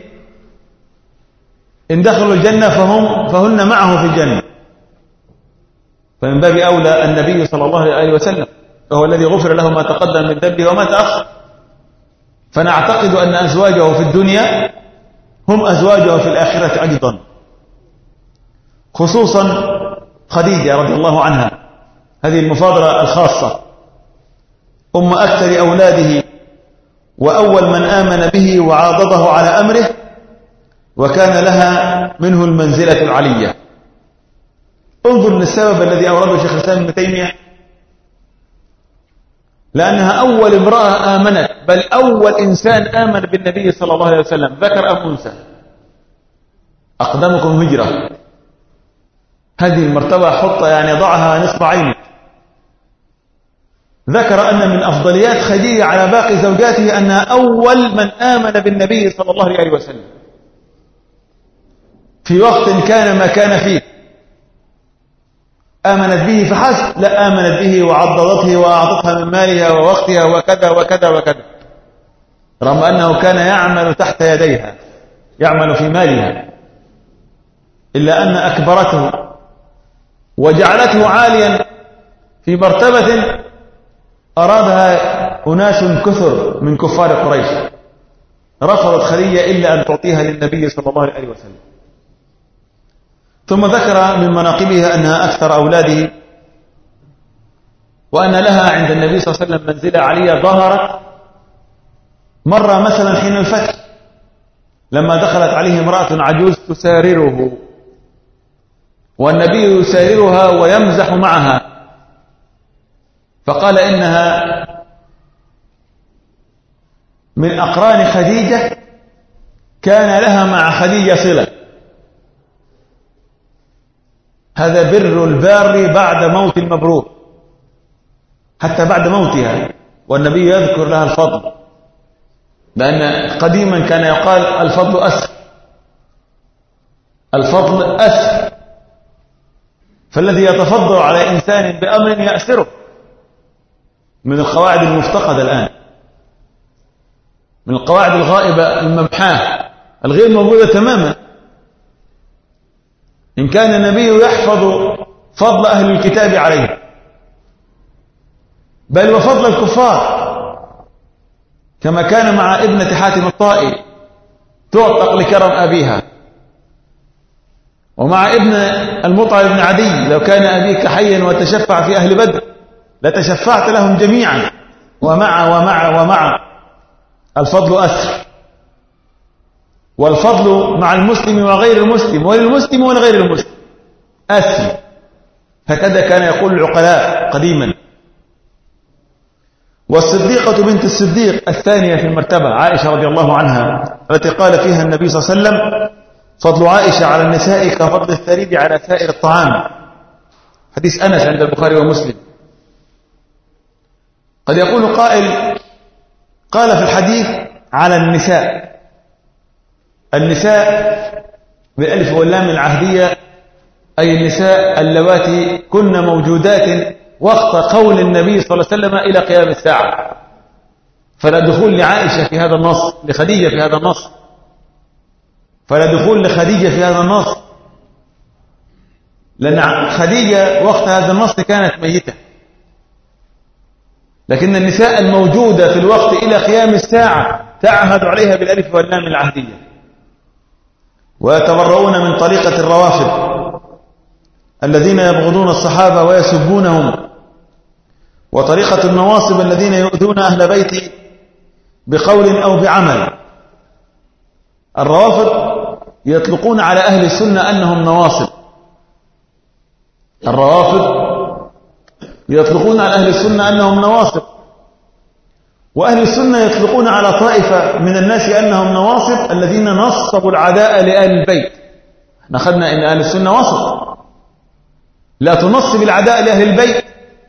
S2: إن دخلوا الجنة فهم فهن معه في الجنة، فمن باب أولى النبي صلى الله عليه وسلم، وهو الذي غفر له ما تقدم من ذنبه وما تأخر. فنعتقد أن أزواجه في الدنيا هم أزواجه في الآخرة أيضا، خصوصا خديجة رضي الله عنها، هذه المفاضلة الخاصة، أم أكثر أولاده وأول من آمن به وعاضده على أمره، وكان لها منه المنزلة العلية. انظر للسبب الذي أورده شيخ الإسلام ابن تيمية، لأنها أول امرأة آمنت، بل أول إنسان آمن بالنبي صلى الله عليه وسلم، ذكر أم أنثى، أقدمكم هجرة. هذه المرتبة حط يعني ضعها نصف عينك. ذكر أن من أفضليات خديجة على باقي زوجاته أنها أول من آمن بالنبي صلى الله عليه وسلم في وقت كان ما كان فيه. آمنت به فحسب، لا، آمنت به وعضدته وأعطتها من مالها ووقتها وكذا وكذا وكذا، رغم أنه كان يعمل تحت يديها، يعمل في مالها، إلا أن أكبرته وجعلته عاليا في مرتبة أرادها أناس كثر من كفار قريش، رفضت خديجة إلا أن تعطيها للنبي صلى الله عليه وسلم. ثم ذكر من مناقبها أنها أكثر أولاده، وأن لها عند النبي صلى الله عليه وسلم منزلة علية ظهرت مرة مثلا حين الفتح، لما دخلت عليه امرأة عجوز تسارره، والنبي يساررها ويمزح معها، فقال إنها من أقران خديجة، كان لها مع خديجة صلة. هذا بر البار بعد موت المبرور، حتى بعد موتها والنبي يذكر لها الفضل، لأن قديما كان يقال الفضل أسر، الفضل أسر، فالذي يتفضل على إنسان بأمر يأسره، من القواعد المفتقدة الآن، من القواعد الغائبة الممحاة الغير موجودة تماما. إن كان النبي يحفظ فضل أهل الكتاب عليه، بل وفضل الكفار، كما كان مع ابنة حاتم الطائي تعتق لكرم أبيها، ومع ابن المطعم بن عدي لو كان أبيك حيا وتشفع في أهل بدر لتشفعت لهم جميعا، ومع ومع ومع الفضل أسر، والفضل مع المسلم وغير المسلم وللمسلم ولغير المسلم أسر، هكذا كان يقول العقلاء قديما. والصديقة بنت الصديق الثانية في المرتبة عائشة رضي الله عنها، التي قال فيها النبي صلى الله عليه وسلم: فضل عائشة على النساء كفضل الثريد على سائر الطعام، حديث أنس عند البخاري ومسلم. قد يقول قائل: قال في الحديث على النساء، النساء بالألف واللام العهدية، أي النساء اللواتي كن موجودات وقت قول النبي صلى الله عليه وسلم إلى قيام الساعة، فلا دخول لعائشة في هذا النص، لخديجة في هذا النص، فلا دخول لخديجة في هذا النص، لأن خديجة وقت هذا النص كانت ميتة، لكن النساء الموجودة في الوقت إلى قيام الساعة تعهد عليها بالألف واللام العهدية. ويتبرؤون من طريقة الروافض الذين يبغضون الصحابة ويسبونهم، وطريقة النواصب الذين يؤذون أهل بيتي بقول أو بعمل. الروافض يطلقون على أهل السنة أنهم نواصب، الروافض يطلقون على أهل السنة أنهم نواصب، وأهل السنة يطلقون على طائفة من الناس أنهم نواصب الذين نصبوا العداء لأهل البيت. نأخذنا إن أهل السنة وسط، لا تنصب العداء لأهل البيت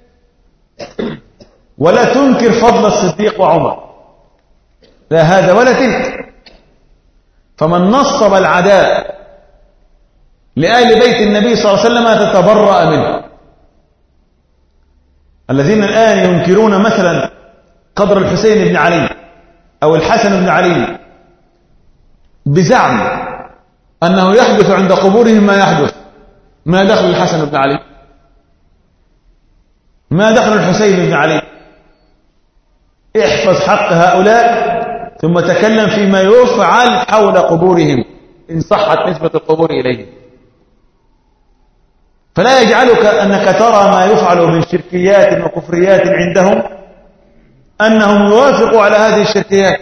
S2: ولا تنكر فضل الصديق وعمر، لا هذا ولا تلك. فمن نصب العداء لأهل بيت النبي صلى الله عليه وسلم تتبرأ منه. الذين الآن ينكرون مثلا قدر الحسين بن علي أو الحسن بن علي بزعم أنه يحدث عند قبورهم ما يحدث، ما دخل الحسن بن علي؟ ما دخل الحسين بن علي؟ احفظ حق هؤلاء ثم تكلم فيما يفعل حول قبورهم إن صحت نسبة القبور إليهم. فلا يجعلك أنك ترى ما يفعل من شركيات وكفريات عندهم أنهم يوافقوا على هذه الشركيات،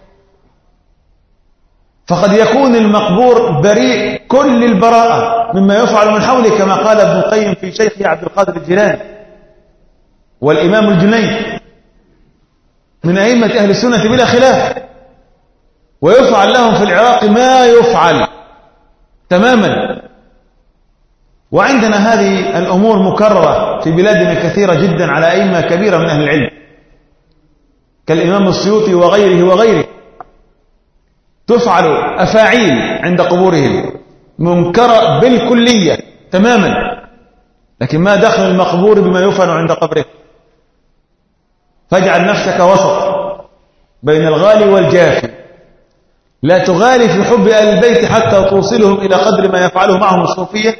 S2: فقد يكون المقبور بريء كل البراءة مما يفعل من حوله، كما قال ابن القيم في شيخه عبد القادر الجيلاني والإمام الجنيد من أئمة أهل السنة بلا خلاف، ويفعل لهم في العراق ما يفعل تماما. وعندنا هذه الأمور مكررة في بلادنا كثيرة جدا على أئمة كبيرة من أهل العلم كالإمام السيوطي وغيره وغيره، تفعل أفاعيل عند قبورهم منكرة بالكلية تماما، لكن ما دخل المقبور بما يفعل عند قبره. فاجعل نفسك وسط بين الغالي والجافي، لا تغالي في حب أهل البيت حتى توصلهم إلى قدر ما يفعله معهم الصوفية،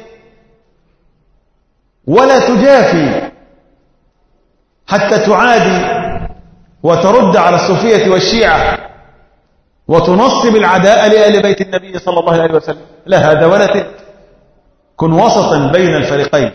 S2: ولا تجافي حتى تعادي وترد على الصوفية والشيعة وتنصب العداء لأهل بيت النبي صلى الله عليه وسلم. لا هذا ولا تلك، كن وسطا بين الفريقين.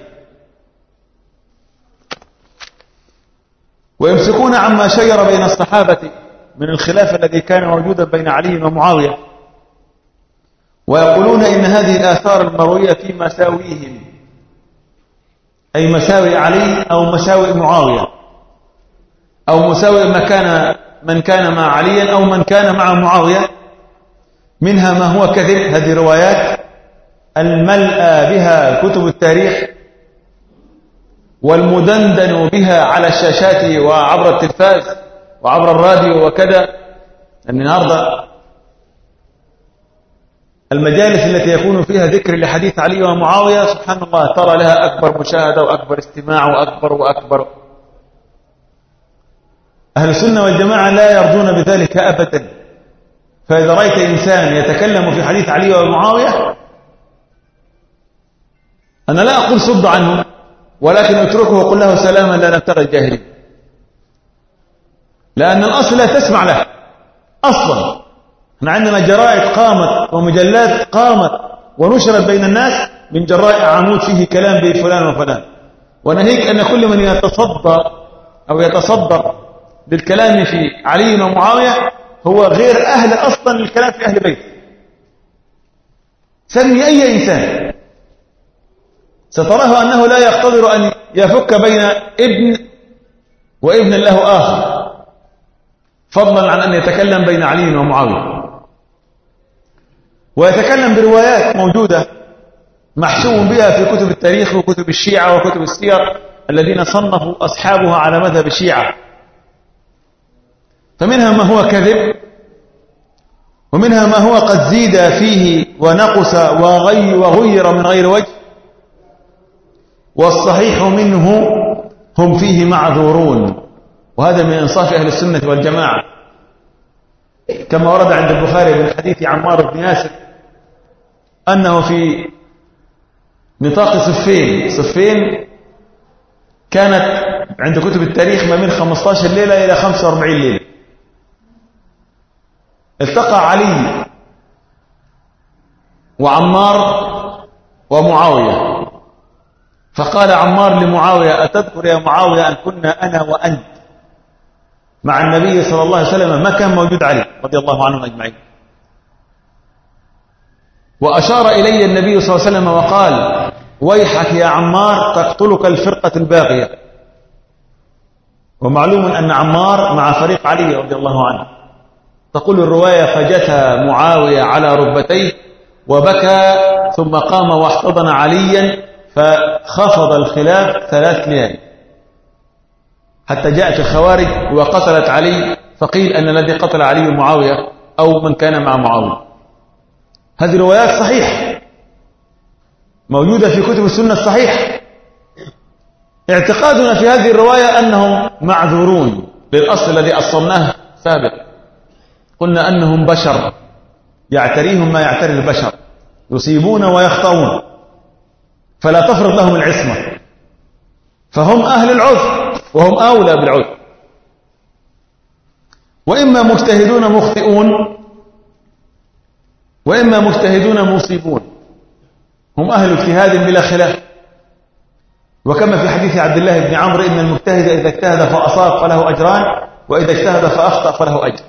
S2: ويمسكون عما شجر بين الصحابة من الخلاف الذي كان موجودا بين علي ومعاوية، ويقولون إن هذه الآثار المروية في مساويهم، أي مساوي علي أو مساوي معاوية أو مساوي ما كان من كان مع علي أو من كان مع معاوية، منها ما هو كذب، هذه روايات الملأى بها كتب التاريخ والمدندن بها على الشاشات وعبر التلفاز وعبر الراديو وكذا. النهارده المجالس التي يكون فيها ذكر لحديث علي ومعاوية سبحان الله ترى لها أكبر مشاهدة وأكبر استماع وأكبر وأكبر. أهل السنة والجماعة لا يرضون بذلك أبدا. فإذا رأيت إنسان يتكلم في حديث علي ومعاوية، أنا لا أقول صد عنه، ولكن اتركه وقل له سلاما لا نبتغي الجاهلين، لأن الأصل لا تسمع له أصلا. احنا عندنا جرائد قامت ومجلات قامت ونشرت بين الناس من جراء عمود فيه كلام بفلان وفلان، وناهيك أن كل من يتصدى أو يتصدر للكلام في علي ومعاوية هو غير أهل أصلا للكلام في أهل بيت. سمي أي إنسان ستراه أنه لا يقتدر أن يفك بين ابن وابن له آخر، فضلا عن أن يتكلم بين علي ومعاوية. ويتكلم بروايات موجودة محشو بها في كتب التاريخ وكتب الشيعة وكتب السير الذين صنفوا أصحابها على مذهب الشيعة. فمنها ما هو كذب، ومنها ما هو قد زيد فيه ونقص وغي وغير من غير وجه، والصحيح منه هم فيه معذورون. وهذا من إنصاف أهل السنة والجماعة، كما ورد عند البخاري من حديث عمار بن ياسر أنه في نطاق صفين صفين كانت عند كتب التاريخ ما من خمسة عشر ليلة إلى خمسة وأربعين ليلة، التقى علي وعمار ومعاوية، فقال عمار لمعاوية: أتذكر يا معاوية أن كنا أنا وأنت مع النبي صلى الله عليه وسلم؟ ما كان موجود علي رضي الله عنهم أجمعين. وأشار إلي النبي صلى الله عليه وسلم وقال: ويحك يا عمار تقتلك الفرقة الباغية. ومعلوم أن عمار مع فريق علي رضي الله عنه. تقول الرواية: فجثى معاوية على ركبتيه وبكى، ثم قام واحتضن عليا فخفض الخلاف ثلاث ليال، حتى جاءت الخوارج وقتلت علي، فقيل أن الذي قتل علي معاوية أو من كان مع معاوية. هذه روايات صحيحة موجودة في كتب السنة الصحيح. اعتقادنا في هذه الرواية أنهم معذورون بالأصل الذي أصلناه سابق. قلنا أنهم بشر يعتريهم ما يعتري البشر، يصيبون ويخطئون، فلا تفرض لهم العصمة، فهم أهل العذر وهم أولى بالعذر. وإما مجتهدون مخطئون وإما مجتهدون مصيبون، هم أهل اجتهاد بلا خلاف. وكما في حديث عبد الله بن عمرو: إن المجتهد إذا اجتهد فأصاب فله أجران، وإذا اجتهد فأخطأ فله أجر.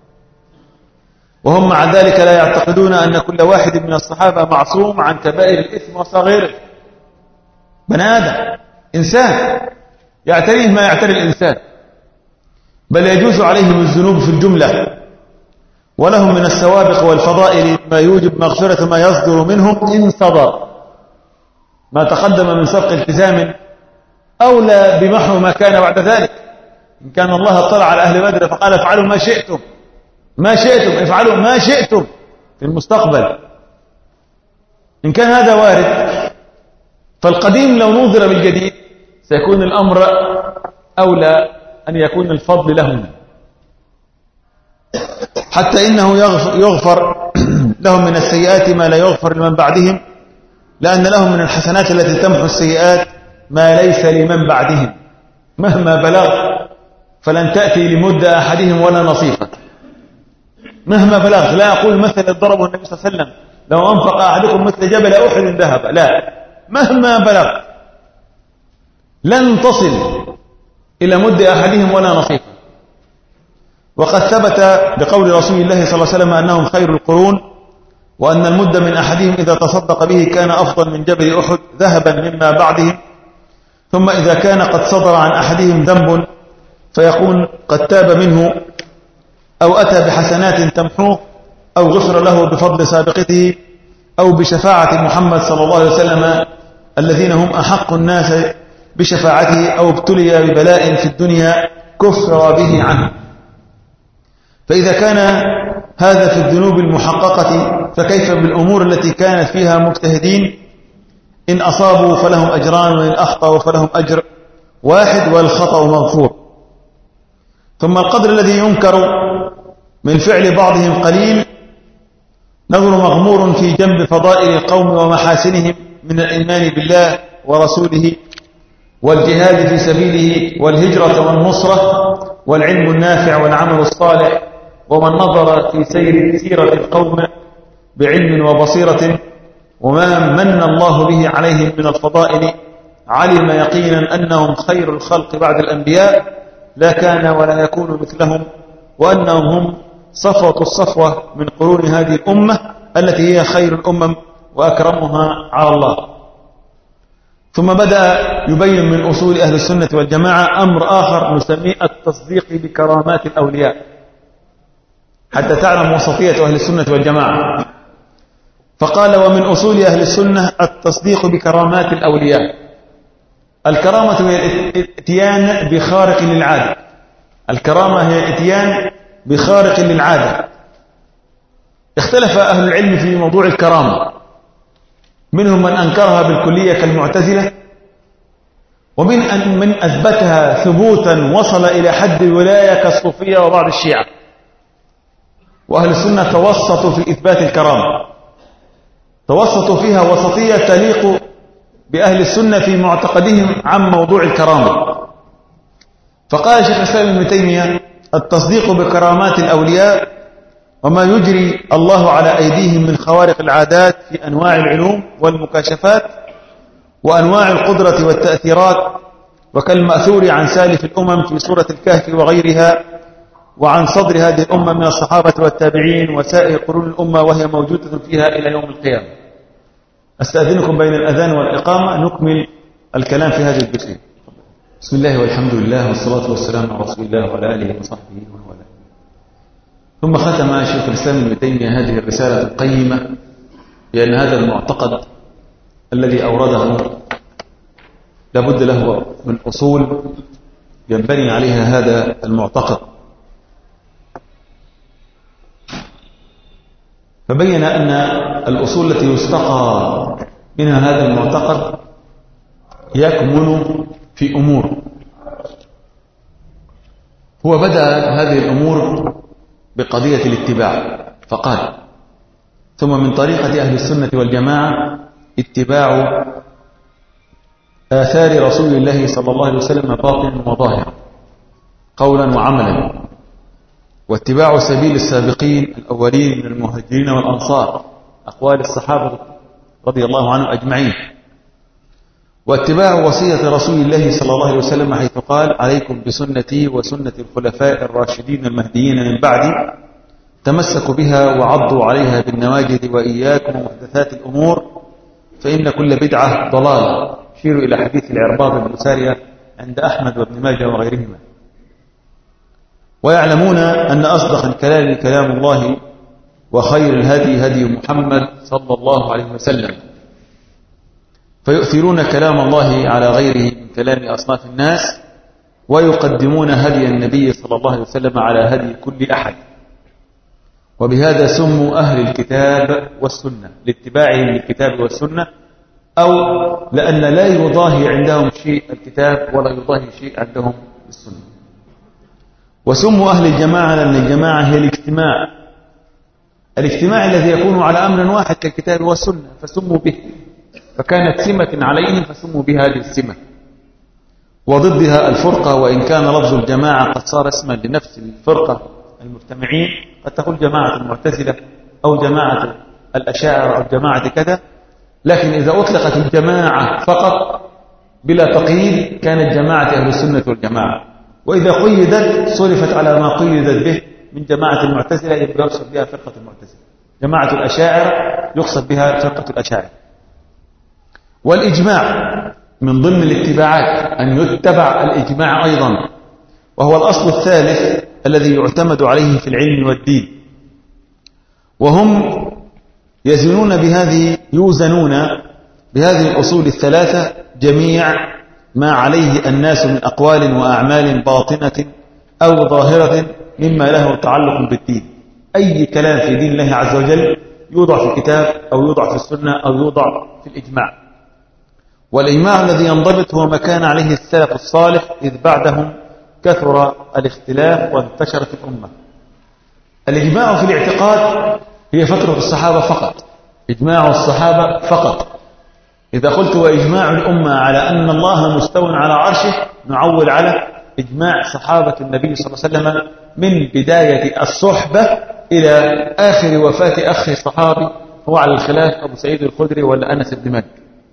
S2: وهم مع ذلك لا يعتقدون أن كل واحد من الصحابة معصوم عن كبائر الإثم وصغيره. بني آدم إنسان يعتريه ما يعتري الإنسان، بل يجوز عليهم الذنوب في الجملة، ولهم من السوابق والفضائل ما يوجب مغفرة ما يصدر منهم إن صدر. ما تقدم من سبق التزام أولى بمحو ما كان بعد ذلك. إن كان الله اطلع على أهل بدر فقال: افعلوا ما شئتم ما شئتم افعلوا ما شئتم في المستقبل، إن كان هذا وارد، فالقديم لو نظر بالجديد سيكون الأمر أولى أن يكون الفضل لهم، حتى إنه يغفر لهم من السيئات ما لا يغفر لمن بعدهم، لأن لهم من الحسنات التي تمحو السيئات ما ليس لمن بعدهم. مهما بلغ فلن تأتي لمدة أحدهم ولا نصيفة. مهما بلغ، لا أقول مثل ضربه النبي صلى الله عليه وسلم: لو أنفق أحدكم مثل جبل أحد ذهب، لا، مهما بلغ لن تصل إلى مد أحدهم ولا نصيفة. وقد ثبت بقول رسول الله صلى الله عليه وسلم أنهم خير القرون، وأن المد من أحدهم إذا تصدق به كان أفضل من جبل أحد ذهبا مما بعدهم. ثم إذا كان قد صدر عن أحدهم ذنب فيكون قد تاب منه، أو أتى بحسنات تمحوه، أو غفر له بفضل سابقته، أو بشفاعة محمد صلى الله عليه وسلم الذين هم أحق الناس بشفاعته، أو ابتلي ببلاء في الدنيا كفر به عنه. فإذا كان هذا في الذنوب المحققة فكيف بالأمور التي كانت فيها مجتهدين؟ إن أصابوا فلهم أجران وإن أخطأوا فلهم أجر واحد والخطأ مغفور. ثم القدر الذي ينكر من فعل بعضهم قليل نظر مغمور في جنب فضائل القوم ومحاسنهم من الإيمان بالله ورسوله والجهاد في سبيله والهجرة والنصرة والعلم النافع والعمل الصالح. ومن نظر في سير سيرة القوم بعلم وبصيرة وما من الله به عليهم من الفضائل علم يقينا أنهم خير الخلق بعد الأنبياء لا كان ولا يكون مثلهم، وأنهم هم صفوة الصفوة من قرون هذه الأمة التي هي خير الأمم وأكرمها على الله. ثم بدأ يبين من أصول أهل السنة والجماعة أمر آخر نسميه التصديق بكرامات الأولياء، حتى تعلم وسطية أهل السنة والجماعة. فقال: ومن أصول أهل السنة التصديق بكرامات الأولياء. الكرامة هي الاتيان بخارق للعادة. الكرامة هي الاتيان بخارق للعادة. اختلف أهل العلم في موضوع الكرامة، منهم من أنكرها بالكلية كالمعتزلة، ومن أن من أثبتها ثبوتا وصل إلى حد الولاية كالصوفية وبعض الشيعة. وأهل السنة توسطوا في إثبات الكرامة، توسطوا فيها وسطية تليق بأهل السنة في معتقدهم عن موضوع الكرامة. فقال شيخ الإسلام ابن تيمية: التصديق بكرامات الأولياء وما يجري الله على أيديهم من خوارق العادات في أنواع العلوم والمكاشفات وأنواع القدرة والتأثيرات، وكالمأثور عن سالف الأمم في سورة الكهف وغيرها، وعن صدر هذه الأمة من الصحابة والتابعين وسائر قرون الأمة وهي موجودة فيها إلى يوم القيامة. أستأذنكم بين الأذان والإقامة نكمل الكلام في هذه الجزئية. بسم الله والحمد لله والصلاة والسلام على رسول الله وعلى آله وصحبه ومن والاه. ثم ختم شيخ الإسلام ابن تيمية هذه الرسالة القيمة بأن هذا المعتقد الذي أورده لابد له من أصول ينبني عليها هذا المعتقد. فبين أن الأصول التي يستقى منها هذا المعتقد يكمن في أمور. هو بدأ هذه الأمور بقضية الاتباع فقال: ثم من طريقة أهل السنة والجماعة اتباع آثار رسول الله صلى الله عليه وسلم باطنا وظاهرا قولا وعملا، واتباع سبيل السابقين الأولين من المهاجرين والأنصار أقوال الصحابة رضي الله عنهم أجمعين، واتباع وصية رسول الله صلى الله عليه وسلم حيث قال: عليكم بسنتي وسنة الخلفاء الراشدين المهديين من بعدي تمسكوا بها وعضوا عليها بالنواجذ وإياكم ومحدثات الأمور فإن كل بدعة ضلالة. شيروا إلى حديث العرباض بن سارية عند أحمد وابن ماجه وغيرهما. ويعلمون أن أصدق الكلام كلام الله وخير الهدي هدي محمد صلى الله عليه وسلم، فيؤثرون كلام الله على غيره من كلام أصناف الناس، ويقدمون هدي النبي صلى الله عليه وسلم على هدي كل أحد. وبهذا سموا أهل الكتاب والسنة لاتباعهم للكتاب والسنة، أو لأن لا يضاهي عندهم شيء الكتاب ولا يضاهي شيء عندهم السنة. وسموا أهل الجماعة لأن الجماعة هي الاجتماع، الاجتماع الذي يكون على أمر واحد كالكتاب والسنة، فسموا به، فكانت سمة عليهم فسموا بهذه السمة. وضدها الفرقة، وإن كان لفظ الجماعة قد صار اسما لنفس الفرقة المجتمعين، قد تقول جماعة المعتزلة أو جماعة الأشاعرة أو جماعة كذا، لكن إذا أطلقت الجماعة فقط بلا تقييد كانت جماعة أهل السنة والجماعة، وإذا قيدت صرفت على ما قيدت به من جماعة المعتزلة يقصد بها فرقة المعتزلة، جماعة الأشاعرة يقصد بها فرقة الأشاعرة. والإجماع من ضمن الاتباعات أن يتبع الإجماع أيضا، وهو الأصل الثالث الذي يعتمد عليه في العلم والدين. وهم يزنون بهذه يوزنون بهذه الأصول الثلاثة جميع ما عليه الناس من أقوال وأعمال باطنة أو ظاهرة مما له تعلق بالدين. أي كلام في دين الله عز وجل يوضع في الكتاب أو يوضع في السنة أو يوضع في الإجماع. والإجماع الذي ينضبط هو ما كان عليه السلف الصالح، إذ بعدهم كثر الاختلاف وانتشرت الأمة. الإجماع في الاعتقاد هي فترة الصحابة فقط، إجماع الصحابة فقط. إذا قلت وإجماع الأمة على أن الله مستو على عرشه، نعول على إجماع صحابة النبي صلى الله عليه وسلم من بداية الصحبة إلى آخر وفاة أخي صحابي هو على الخلاف أبو سعيد الخدري ولا أنس بن مالك.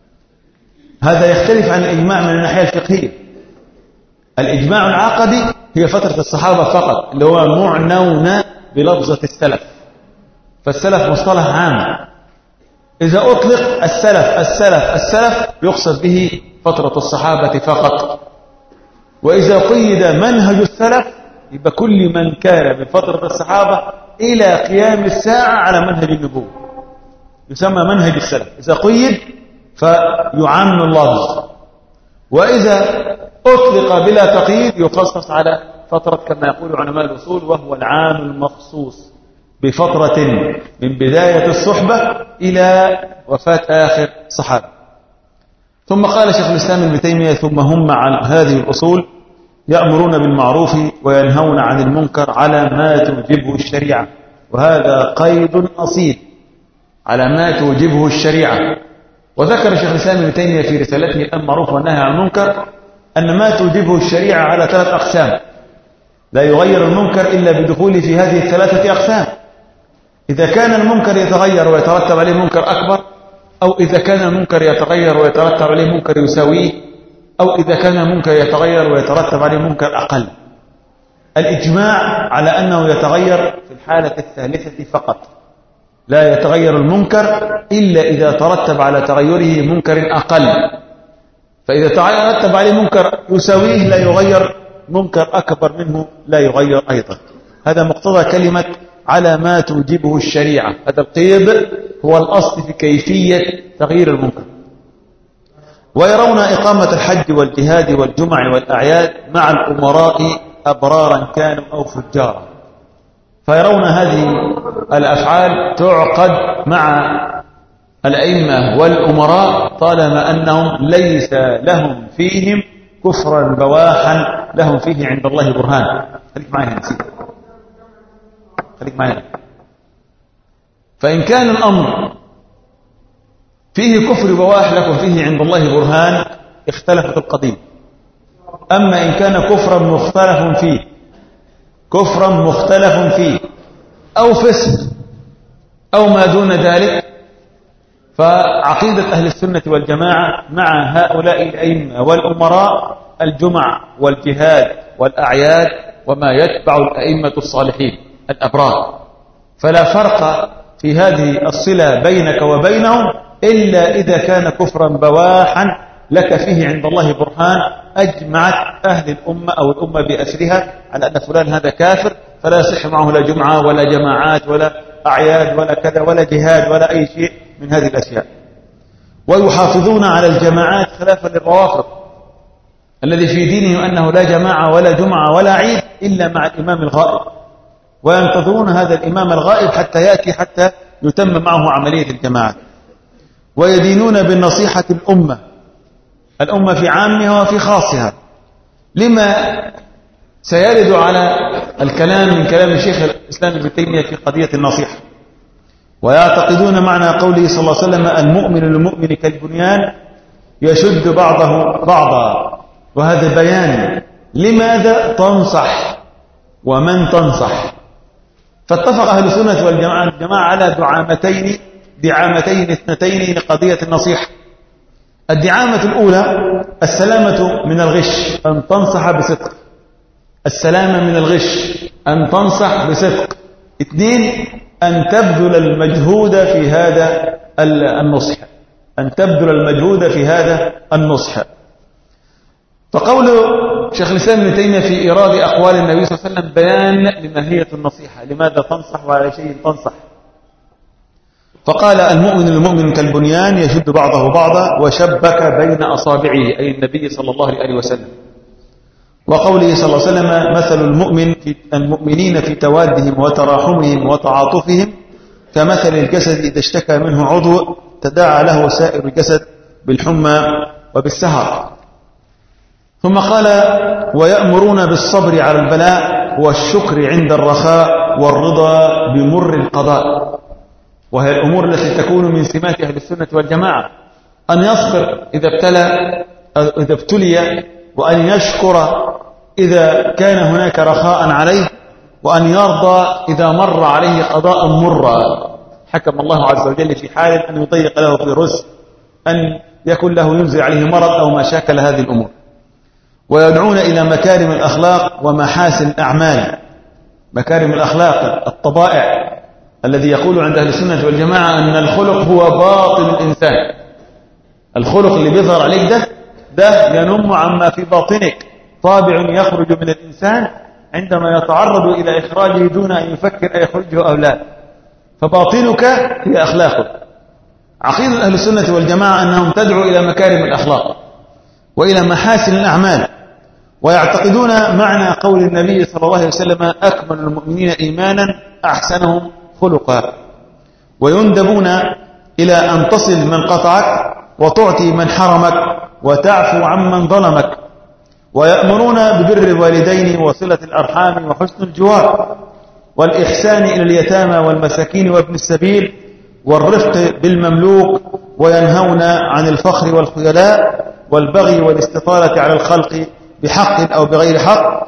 S2: هذا يختلف عن الإجماع من الناحية الفقهية. الإجماع العقدي هي فترة الصحابة فقط، اللي هو معنون بلفظة السلف، فالسلف مصطلح عام. إذا أطلق السلف السلف السلف يقصد به فترة الصحابة فقط. وإذا قيد منهج السلف يبقى كل من كان من فترة الصحابة إلى قيام الساعة على منهج النبوة يسمى منهج السلف. إذا قيد فيعم اللفظ، وإذا أطلق بلا تقييد يخصص على فترة كما يقول علماء الأصول، وهو العام المخصوص بفترة من بداية الصحبة إلى وفاة آخر صحابة. ثم قال شيخ الإسلام ابن تيمية: ثم هم عن هذه الأصول يأمرون بالمعروف وينهون عن المنكر على ما توجبه الشريعة. وهذا قيد أصيل، على ما توجبه الشريعة. وذكر شيخ الإسلام ابن تيمية في رسالته الأمر بالمعروف والنهي عن المنكر أن ما توجبه الشريعة على ثلاث أقسام، لا يغير المنكر إلا بدخوله في هذه الثلاثة أقسام. إذا كان المنكر يتغير ويترتب عليه منكر أكبر، أو إذا كان المنكر يتغير ويترتب عليه منكر يساويه، أو إذا كان المنكر يتغير ويترتب عليه منكر أقل. الإجماع على أنه يتغير في الحالة الثالثة فقط، لا يتغير المنكر إلا إذا ترتب على تغيره منكر أقل. فإذا ترتب عليه منكر يساويه لا يغير، منكر أكبر منه لا يغير أيضا. هذا مقتضى كلمة على ما توجبه الشريعة. هذا القيد هو الأصل في كيفية تغيير المنكر. ويرون إقامة الحج والجهاد والجمع والأعياد مع الأمراء أبرارا كانوا أو فجارا. فيرون هذه الأفعال تعقد مع الأئمة والأمراء طالما أنهم ليس لهم فيهم كفرا بواحا لهم فيه عند الله برهان. خليك معي هنا نسيت، خليك معي هنا. فإن كان الأمر فيه كفر بواح لكم فيه عند الله برهان اختلفت القضية. أما إن كان كفرا مختلف فيه كفرا مختلف فيه أو فسق أو ما دون ذلك، فعقيدة أهل السنة والجماعة مع هؤلاء الأئمة والأمراء الجمع والجهاد والأعياد وما يتبع الأئمة الصالحين الأبرار. فلا فرق في هذه الصلة بينك وبينهم إلا إذا كان كفرا بواحا لك فيه عند الله برهان أجمعت أهل الأمة أو الأمة بأسرها على أن فلان هذا كافر، فلا يصح معه لا جمعة ولا جماعات ولا أعياد ولا كذا ولا جهاد ولا أي شيء من هذه الأشياء. ويحافظون على الجماعات خلافا للروافض الذي في دينهم أنه لا جماعة ولا جمعة ولا عيد إلا مع الإمام الغائب، وينتظرون هذا الإمام الغائب حتى يأتي حتى يتم معه عملية الجماعات. ويدينون بالنصيحة الأمة الأمة في عامها وفي خاصها، لما سيرد على الكلام من كلام الشيخ الإسلام ابن تيمية في قضية النصيحة. ويعتقدون معنى قوله صلى الله عليه وسلم: المؤمن للمؤمن كالبنيان يشد بعضه بعضا. وهذا بيان لماذا تنصح ومن تنصح. فاتفق أهل السنة والجماعة الجماعة على دعامتين دعامتين اثنتين لقضية النصيحة. الدعامة الأولى السلامة من الغش، أن تنصح بصدق. السلامة من الغش أن تنصح بصدق. اثنين، أن تبذل المجهود في هذا النصح أن تبذل المجهود في هذا النصح. فقول شيخ الإسلام ابن تيمية في إيراد أقوال النبي صلى الله عليه وسلم بيان لماهية النصيحة، لماذا تنصح وعلى شيء تنصح. فقال: المؤمن المؤمن كالبنيان يشد بعضه بعضا، وشبك بين أصابعه، أي النبي صلى الله عليه وسلم. وقوله صلى الله عليه وسلم مثل المؤمن في المؤمنين في توادهم وتراحمهم وتعاطفهم كمثل الجسد إذا اشتكى منه عضو تداعى له سائر الجسد بالحمى وبالسهر. ثم قال ويأمرون بالصبر على البلاء والشكر عند الرخاء والرضا بمر القضاء، وهي الأمور التي تكون من سمات أهل السنة والجماعة، أن يصبر إذا ابتلى إذا ابتلي، وأن يشكر إذا كان هناك رخاء عليه، وأن يرضى إذا مر عليه قضاء مرا حكم الله عز وجل في حال أن يضيق له في رزق، أن يكون له ينزل عليه مرض أو ما شاكل هذه الأمور. ويدعون إلى مكارم الأخلاق ومحاسن الأعمال. مكارم الأخلاق الطبائع، الذي يقول عند أهل السنة والجماعة أن الخلق هو باطن الإنسان. الخلق اللي بيظهر عليك ده ده ينم عما في باطنك، طابع يخرج من الإنسان عندما يتعرض إلى إخراجه دون أن يفكر أيخرجه أو لا. فباطنك هي أخلاقك. عقيدة أهل السنة والجماعة أنهم تدعو إلى مكارم الأخلاق وإلى محاسن الأعمال، ويعتقدون معنى قول النبي صلى الله عليه وسلم أكمل المؤمنين إيمانا أحسنهم خلقا، ويندبون إلى أن تصل من قطعك وتعطي من حرمك وتعفو عمن ظلمك، ويأمرون ببر الوالدين وصلة الأرحام وحسن الجوار والإحسان إلى اليتامى والمساكين وابن السبيل والرفق بالمملوك، وينهون عن الفخر والخيلاء والبغي والاستطالة على الخلق بحق أو بغير حق،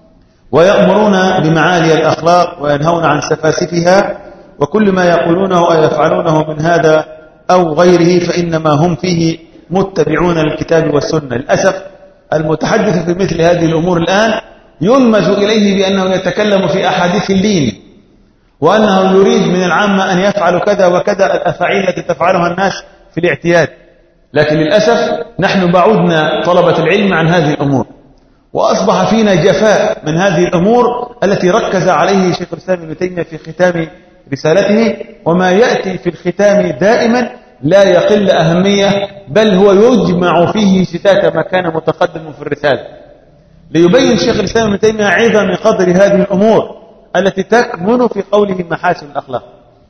S2: ويأمرون بمعالي الأخلاق وينهون عن سفاسفها، وكل ما يقولونه أو يفعلونه من هذا أو غيره فإنما هم فيه متبعون للكتاب والسنة. للأسف المتحدث في مثل هذه الأمور الآن يلمز إليه بأنه يتكلم في أحاديث اللين، وأنه يريد من العامة أن يفعلوا كذا وكذا الأفعال التي تفعلها الناس في الاعتياد. لكن للأسف نحن بعدنا طلبة العلم عن هذه الأمور، وأصبح فينا جفاء من هذه الأمور التي ركز عليه شيخ الإسلام ابن تيمية في ختام رسالته، وما يأتي في الختام دائما لا يقل أهمية، بل هو يجمع فيه شتات ما كان متقدم في الرسالة، ليبين شيخ الإسلام ابن تيمية عظم قدر هذه الأمور التي تكمن في قوله محاسن الأخلاق.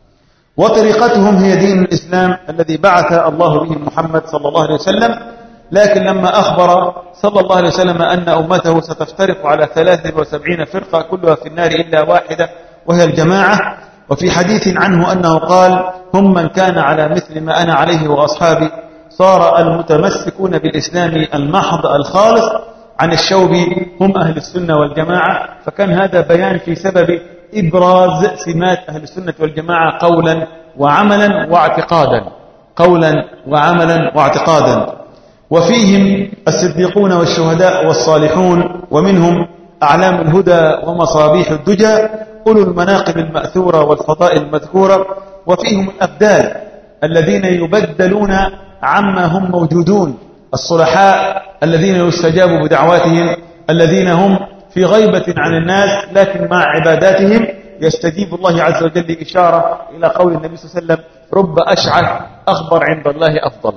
S2: وطريقتهم هي دين الإسلام الذي بعث الله به محمد صلى الله عليه وسلم، لكن لما أخبر صلى الله عليه وسلم أن أمته ستفترق على ثلاث وسبعين فرقة كلها في النار إلا واحدة وهي الجماعة، وفي حديث عنه أنه قال هم من كان على مثل ما أنا عليه وأصحابي، صار المتمسكون بالإسلام المحض الخالص عن الشوب هم أهل السنة والجماعة. فكان هذا بيان في سبب إبراز سمات أهل السنة والجماعة قولا وعملا واعتقادا، قولا وعملا واعتقادا. وفيهم الصديقون والشهداء والصالحون، ومنهم أعلام الهدى ومصابيح الدجى، أولو المناقب المأثورة والفضائل المذكورة. وفيهم الأبدال الذين يبدلون عما هم موجودون، الصلحاء الذين يستجاب بدعواتهم، الذين هم في غيبة عن الناس لكن مع عباداتهم يستجيب الله عز وجل، إشارة إلى قول النبي صلى الله عليه وسلم رب أشعث أخبر عند الله أفضل.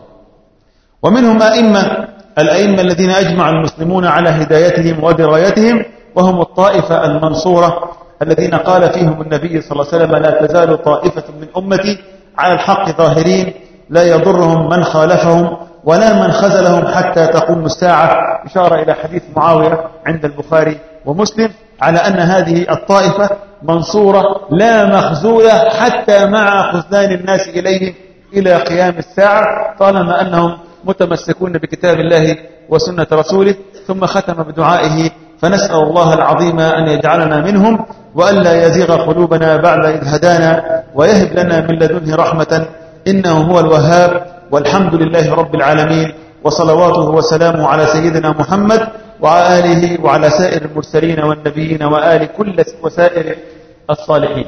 S2: ومنهم أئمة الأئمة الذين أجمع المسلمون على هدايتهم ودرايتهم، وهم الطائفة المنصورة الذين قال فيهم النبي صلى الله عليه وسلم لا تزال طائفة من أمتي على الحق ظاهرين لا يضرهم من خالفهم ولا من خذلهم حتى تقوم الساعة، إشارة إلى حديث معاوية عند البخاري ومسلم على أن هذه الطائفة منصورة لا مخذولة حتى مع خذلان الناس إليهم إلى قيام الساعة، طالما أنهم متمسكون بكتاب الله وسنة رسوله. ثم ختم بدعائه فنسأل الله العظيم أن يجعلنا منهم، وألا يزيغ قلوبنا بعد إذ هدانا، ويهب لنا من لدنه رحمة إنه هو الوهاب. والحمد لله رب العالمين، وصلواته وسلامه على سيدنا محمد وعلى آله وعلى سائر المرسلين والنبيين وآل كل وسائر الصالحين.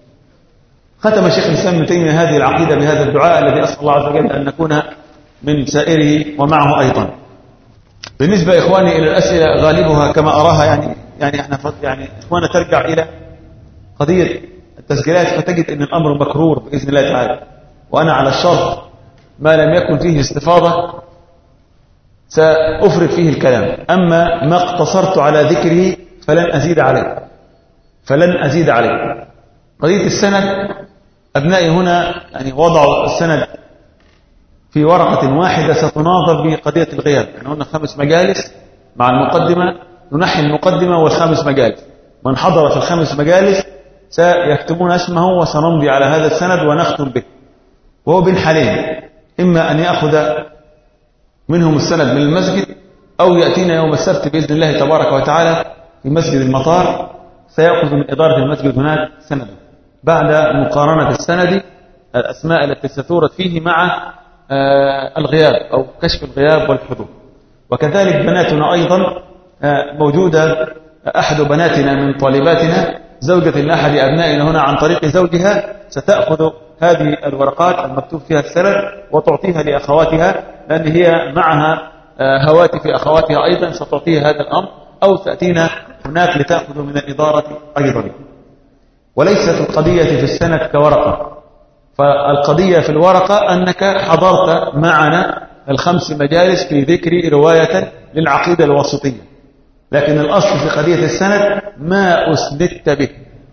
S2: ختم شيخ الإسلام ابن تيمية هذه العقيدة بهذا الدعاء الذي أسأل الله عز وجل أن نكون من سائره ومعه أيضا. بالنسبة إخواني إلى الأسئلة غالبها كما أراها يعني يعني احنا يعني إخوانا ترجع إلى قضية التسجيلات، فتجد أن الأمر مكرور بإذن الله تعالى، وأنا على الشرط ما لم يكن فيه استفاضة سأفرد فيه الكلام. أما ما اقتصرت على ذكره فلن أزيد عليه فلن أزيد عليه قضية السند، أبنائي هنا يعني وضعوا السند في ورقة واحدة ستناظر بقضية الغياب. يعني قلنا خمس مجالس مع المقدمة، ننحي المقدمة والخمس مجالس. من حضر في الخمس مجالس سيكتبون اسمه وسنمضي على هذا السند ونختم به. وهو بين حالين، إما أن يأخذ منهم السند من المسجد، أو يأتينا يوم السبت بإذن الله تبارك وتعالى في مسجد المطار سيأخذ من إدارة المسجد هناك سندا بعد مقارنة السند الأسماء التي ستورد فيه مع الغياب أو كشف الغياب والحضور. وكذلك بناتنا أيضا موجودة أحد بناتنا من طالباتنا زوجة لأحد أبنائنا هنا عن طريق زوجها ستأخذ هذه الورقات المكتوب فيها السند وتعطيها لأخواتها، لأن هي معها هواتف أخواتها أيضا ستعطيها هذا الأمر، أو تأتينا هناك لتأخذ من الإدارة أيضا. وليست القضية في السند كورقة، فالقضية في الورقة أنك حضرت معنا الخمس مجالس في ذكر رواية للعقيدة الواسطية، لكن الأصل في قضية السند ما أسندت به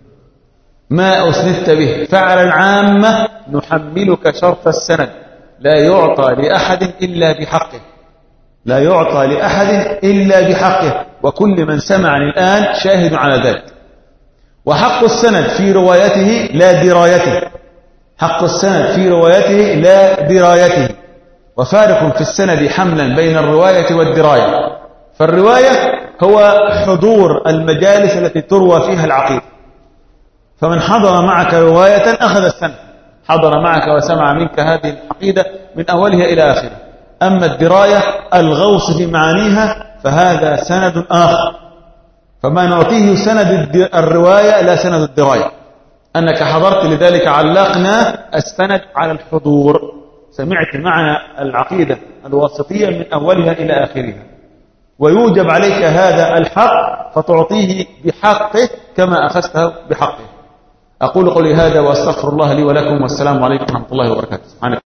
S2: ما أسندت به فعلا عامة نحملك شرط السند، لا يعطى لأحد إلا بحقه لا يعطى لأحد إلا بحقه وكل من سمعني الآن شاهد على ذلك. وحق السند في روايته لا درايته حق السند في روايته لا درايته وفارق في السند حملا بين الرواية والدراية. فالرواية هو حضور المجالس التي تروى فيها العقيدة، فمن حضر معك رواية أخذ السند، حضر معك وسمع منك هذه العقيدة من أولها إلى آخرها. أما الدراية الغوص في معانيها فهذا سند آخر، فما نعطيه سند الرواية لا سند الدراية. أنك حضرت لذلك علقنا السند على الحضور، سمعت معنا العقيدة الواسطية من أولها إلى آخرها، ويوجب عليك هذا الحق فتعطيه بحقه كما أخذته بحقه. أقول قولي هذا وأستغفر الله لي ولكم، والسلام عليكم ورحمة الله وبركاته.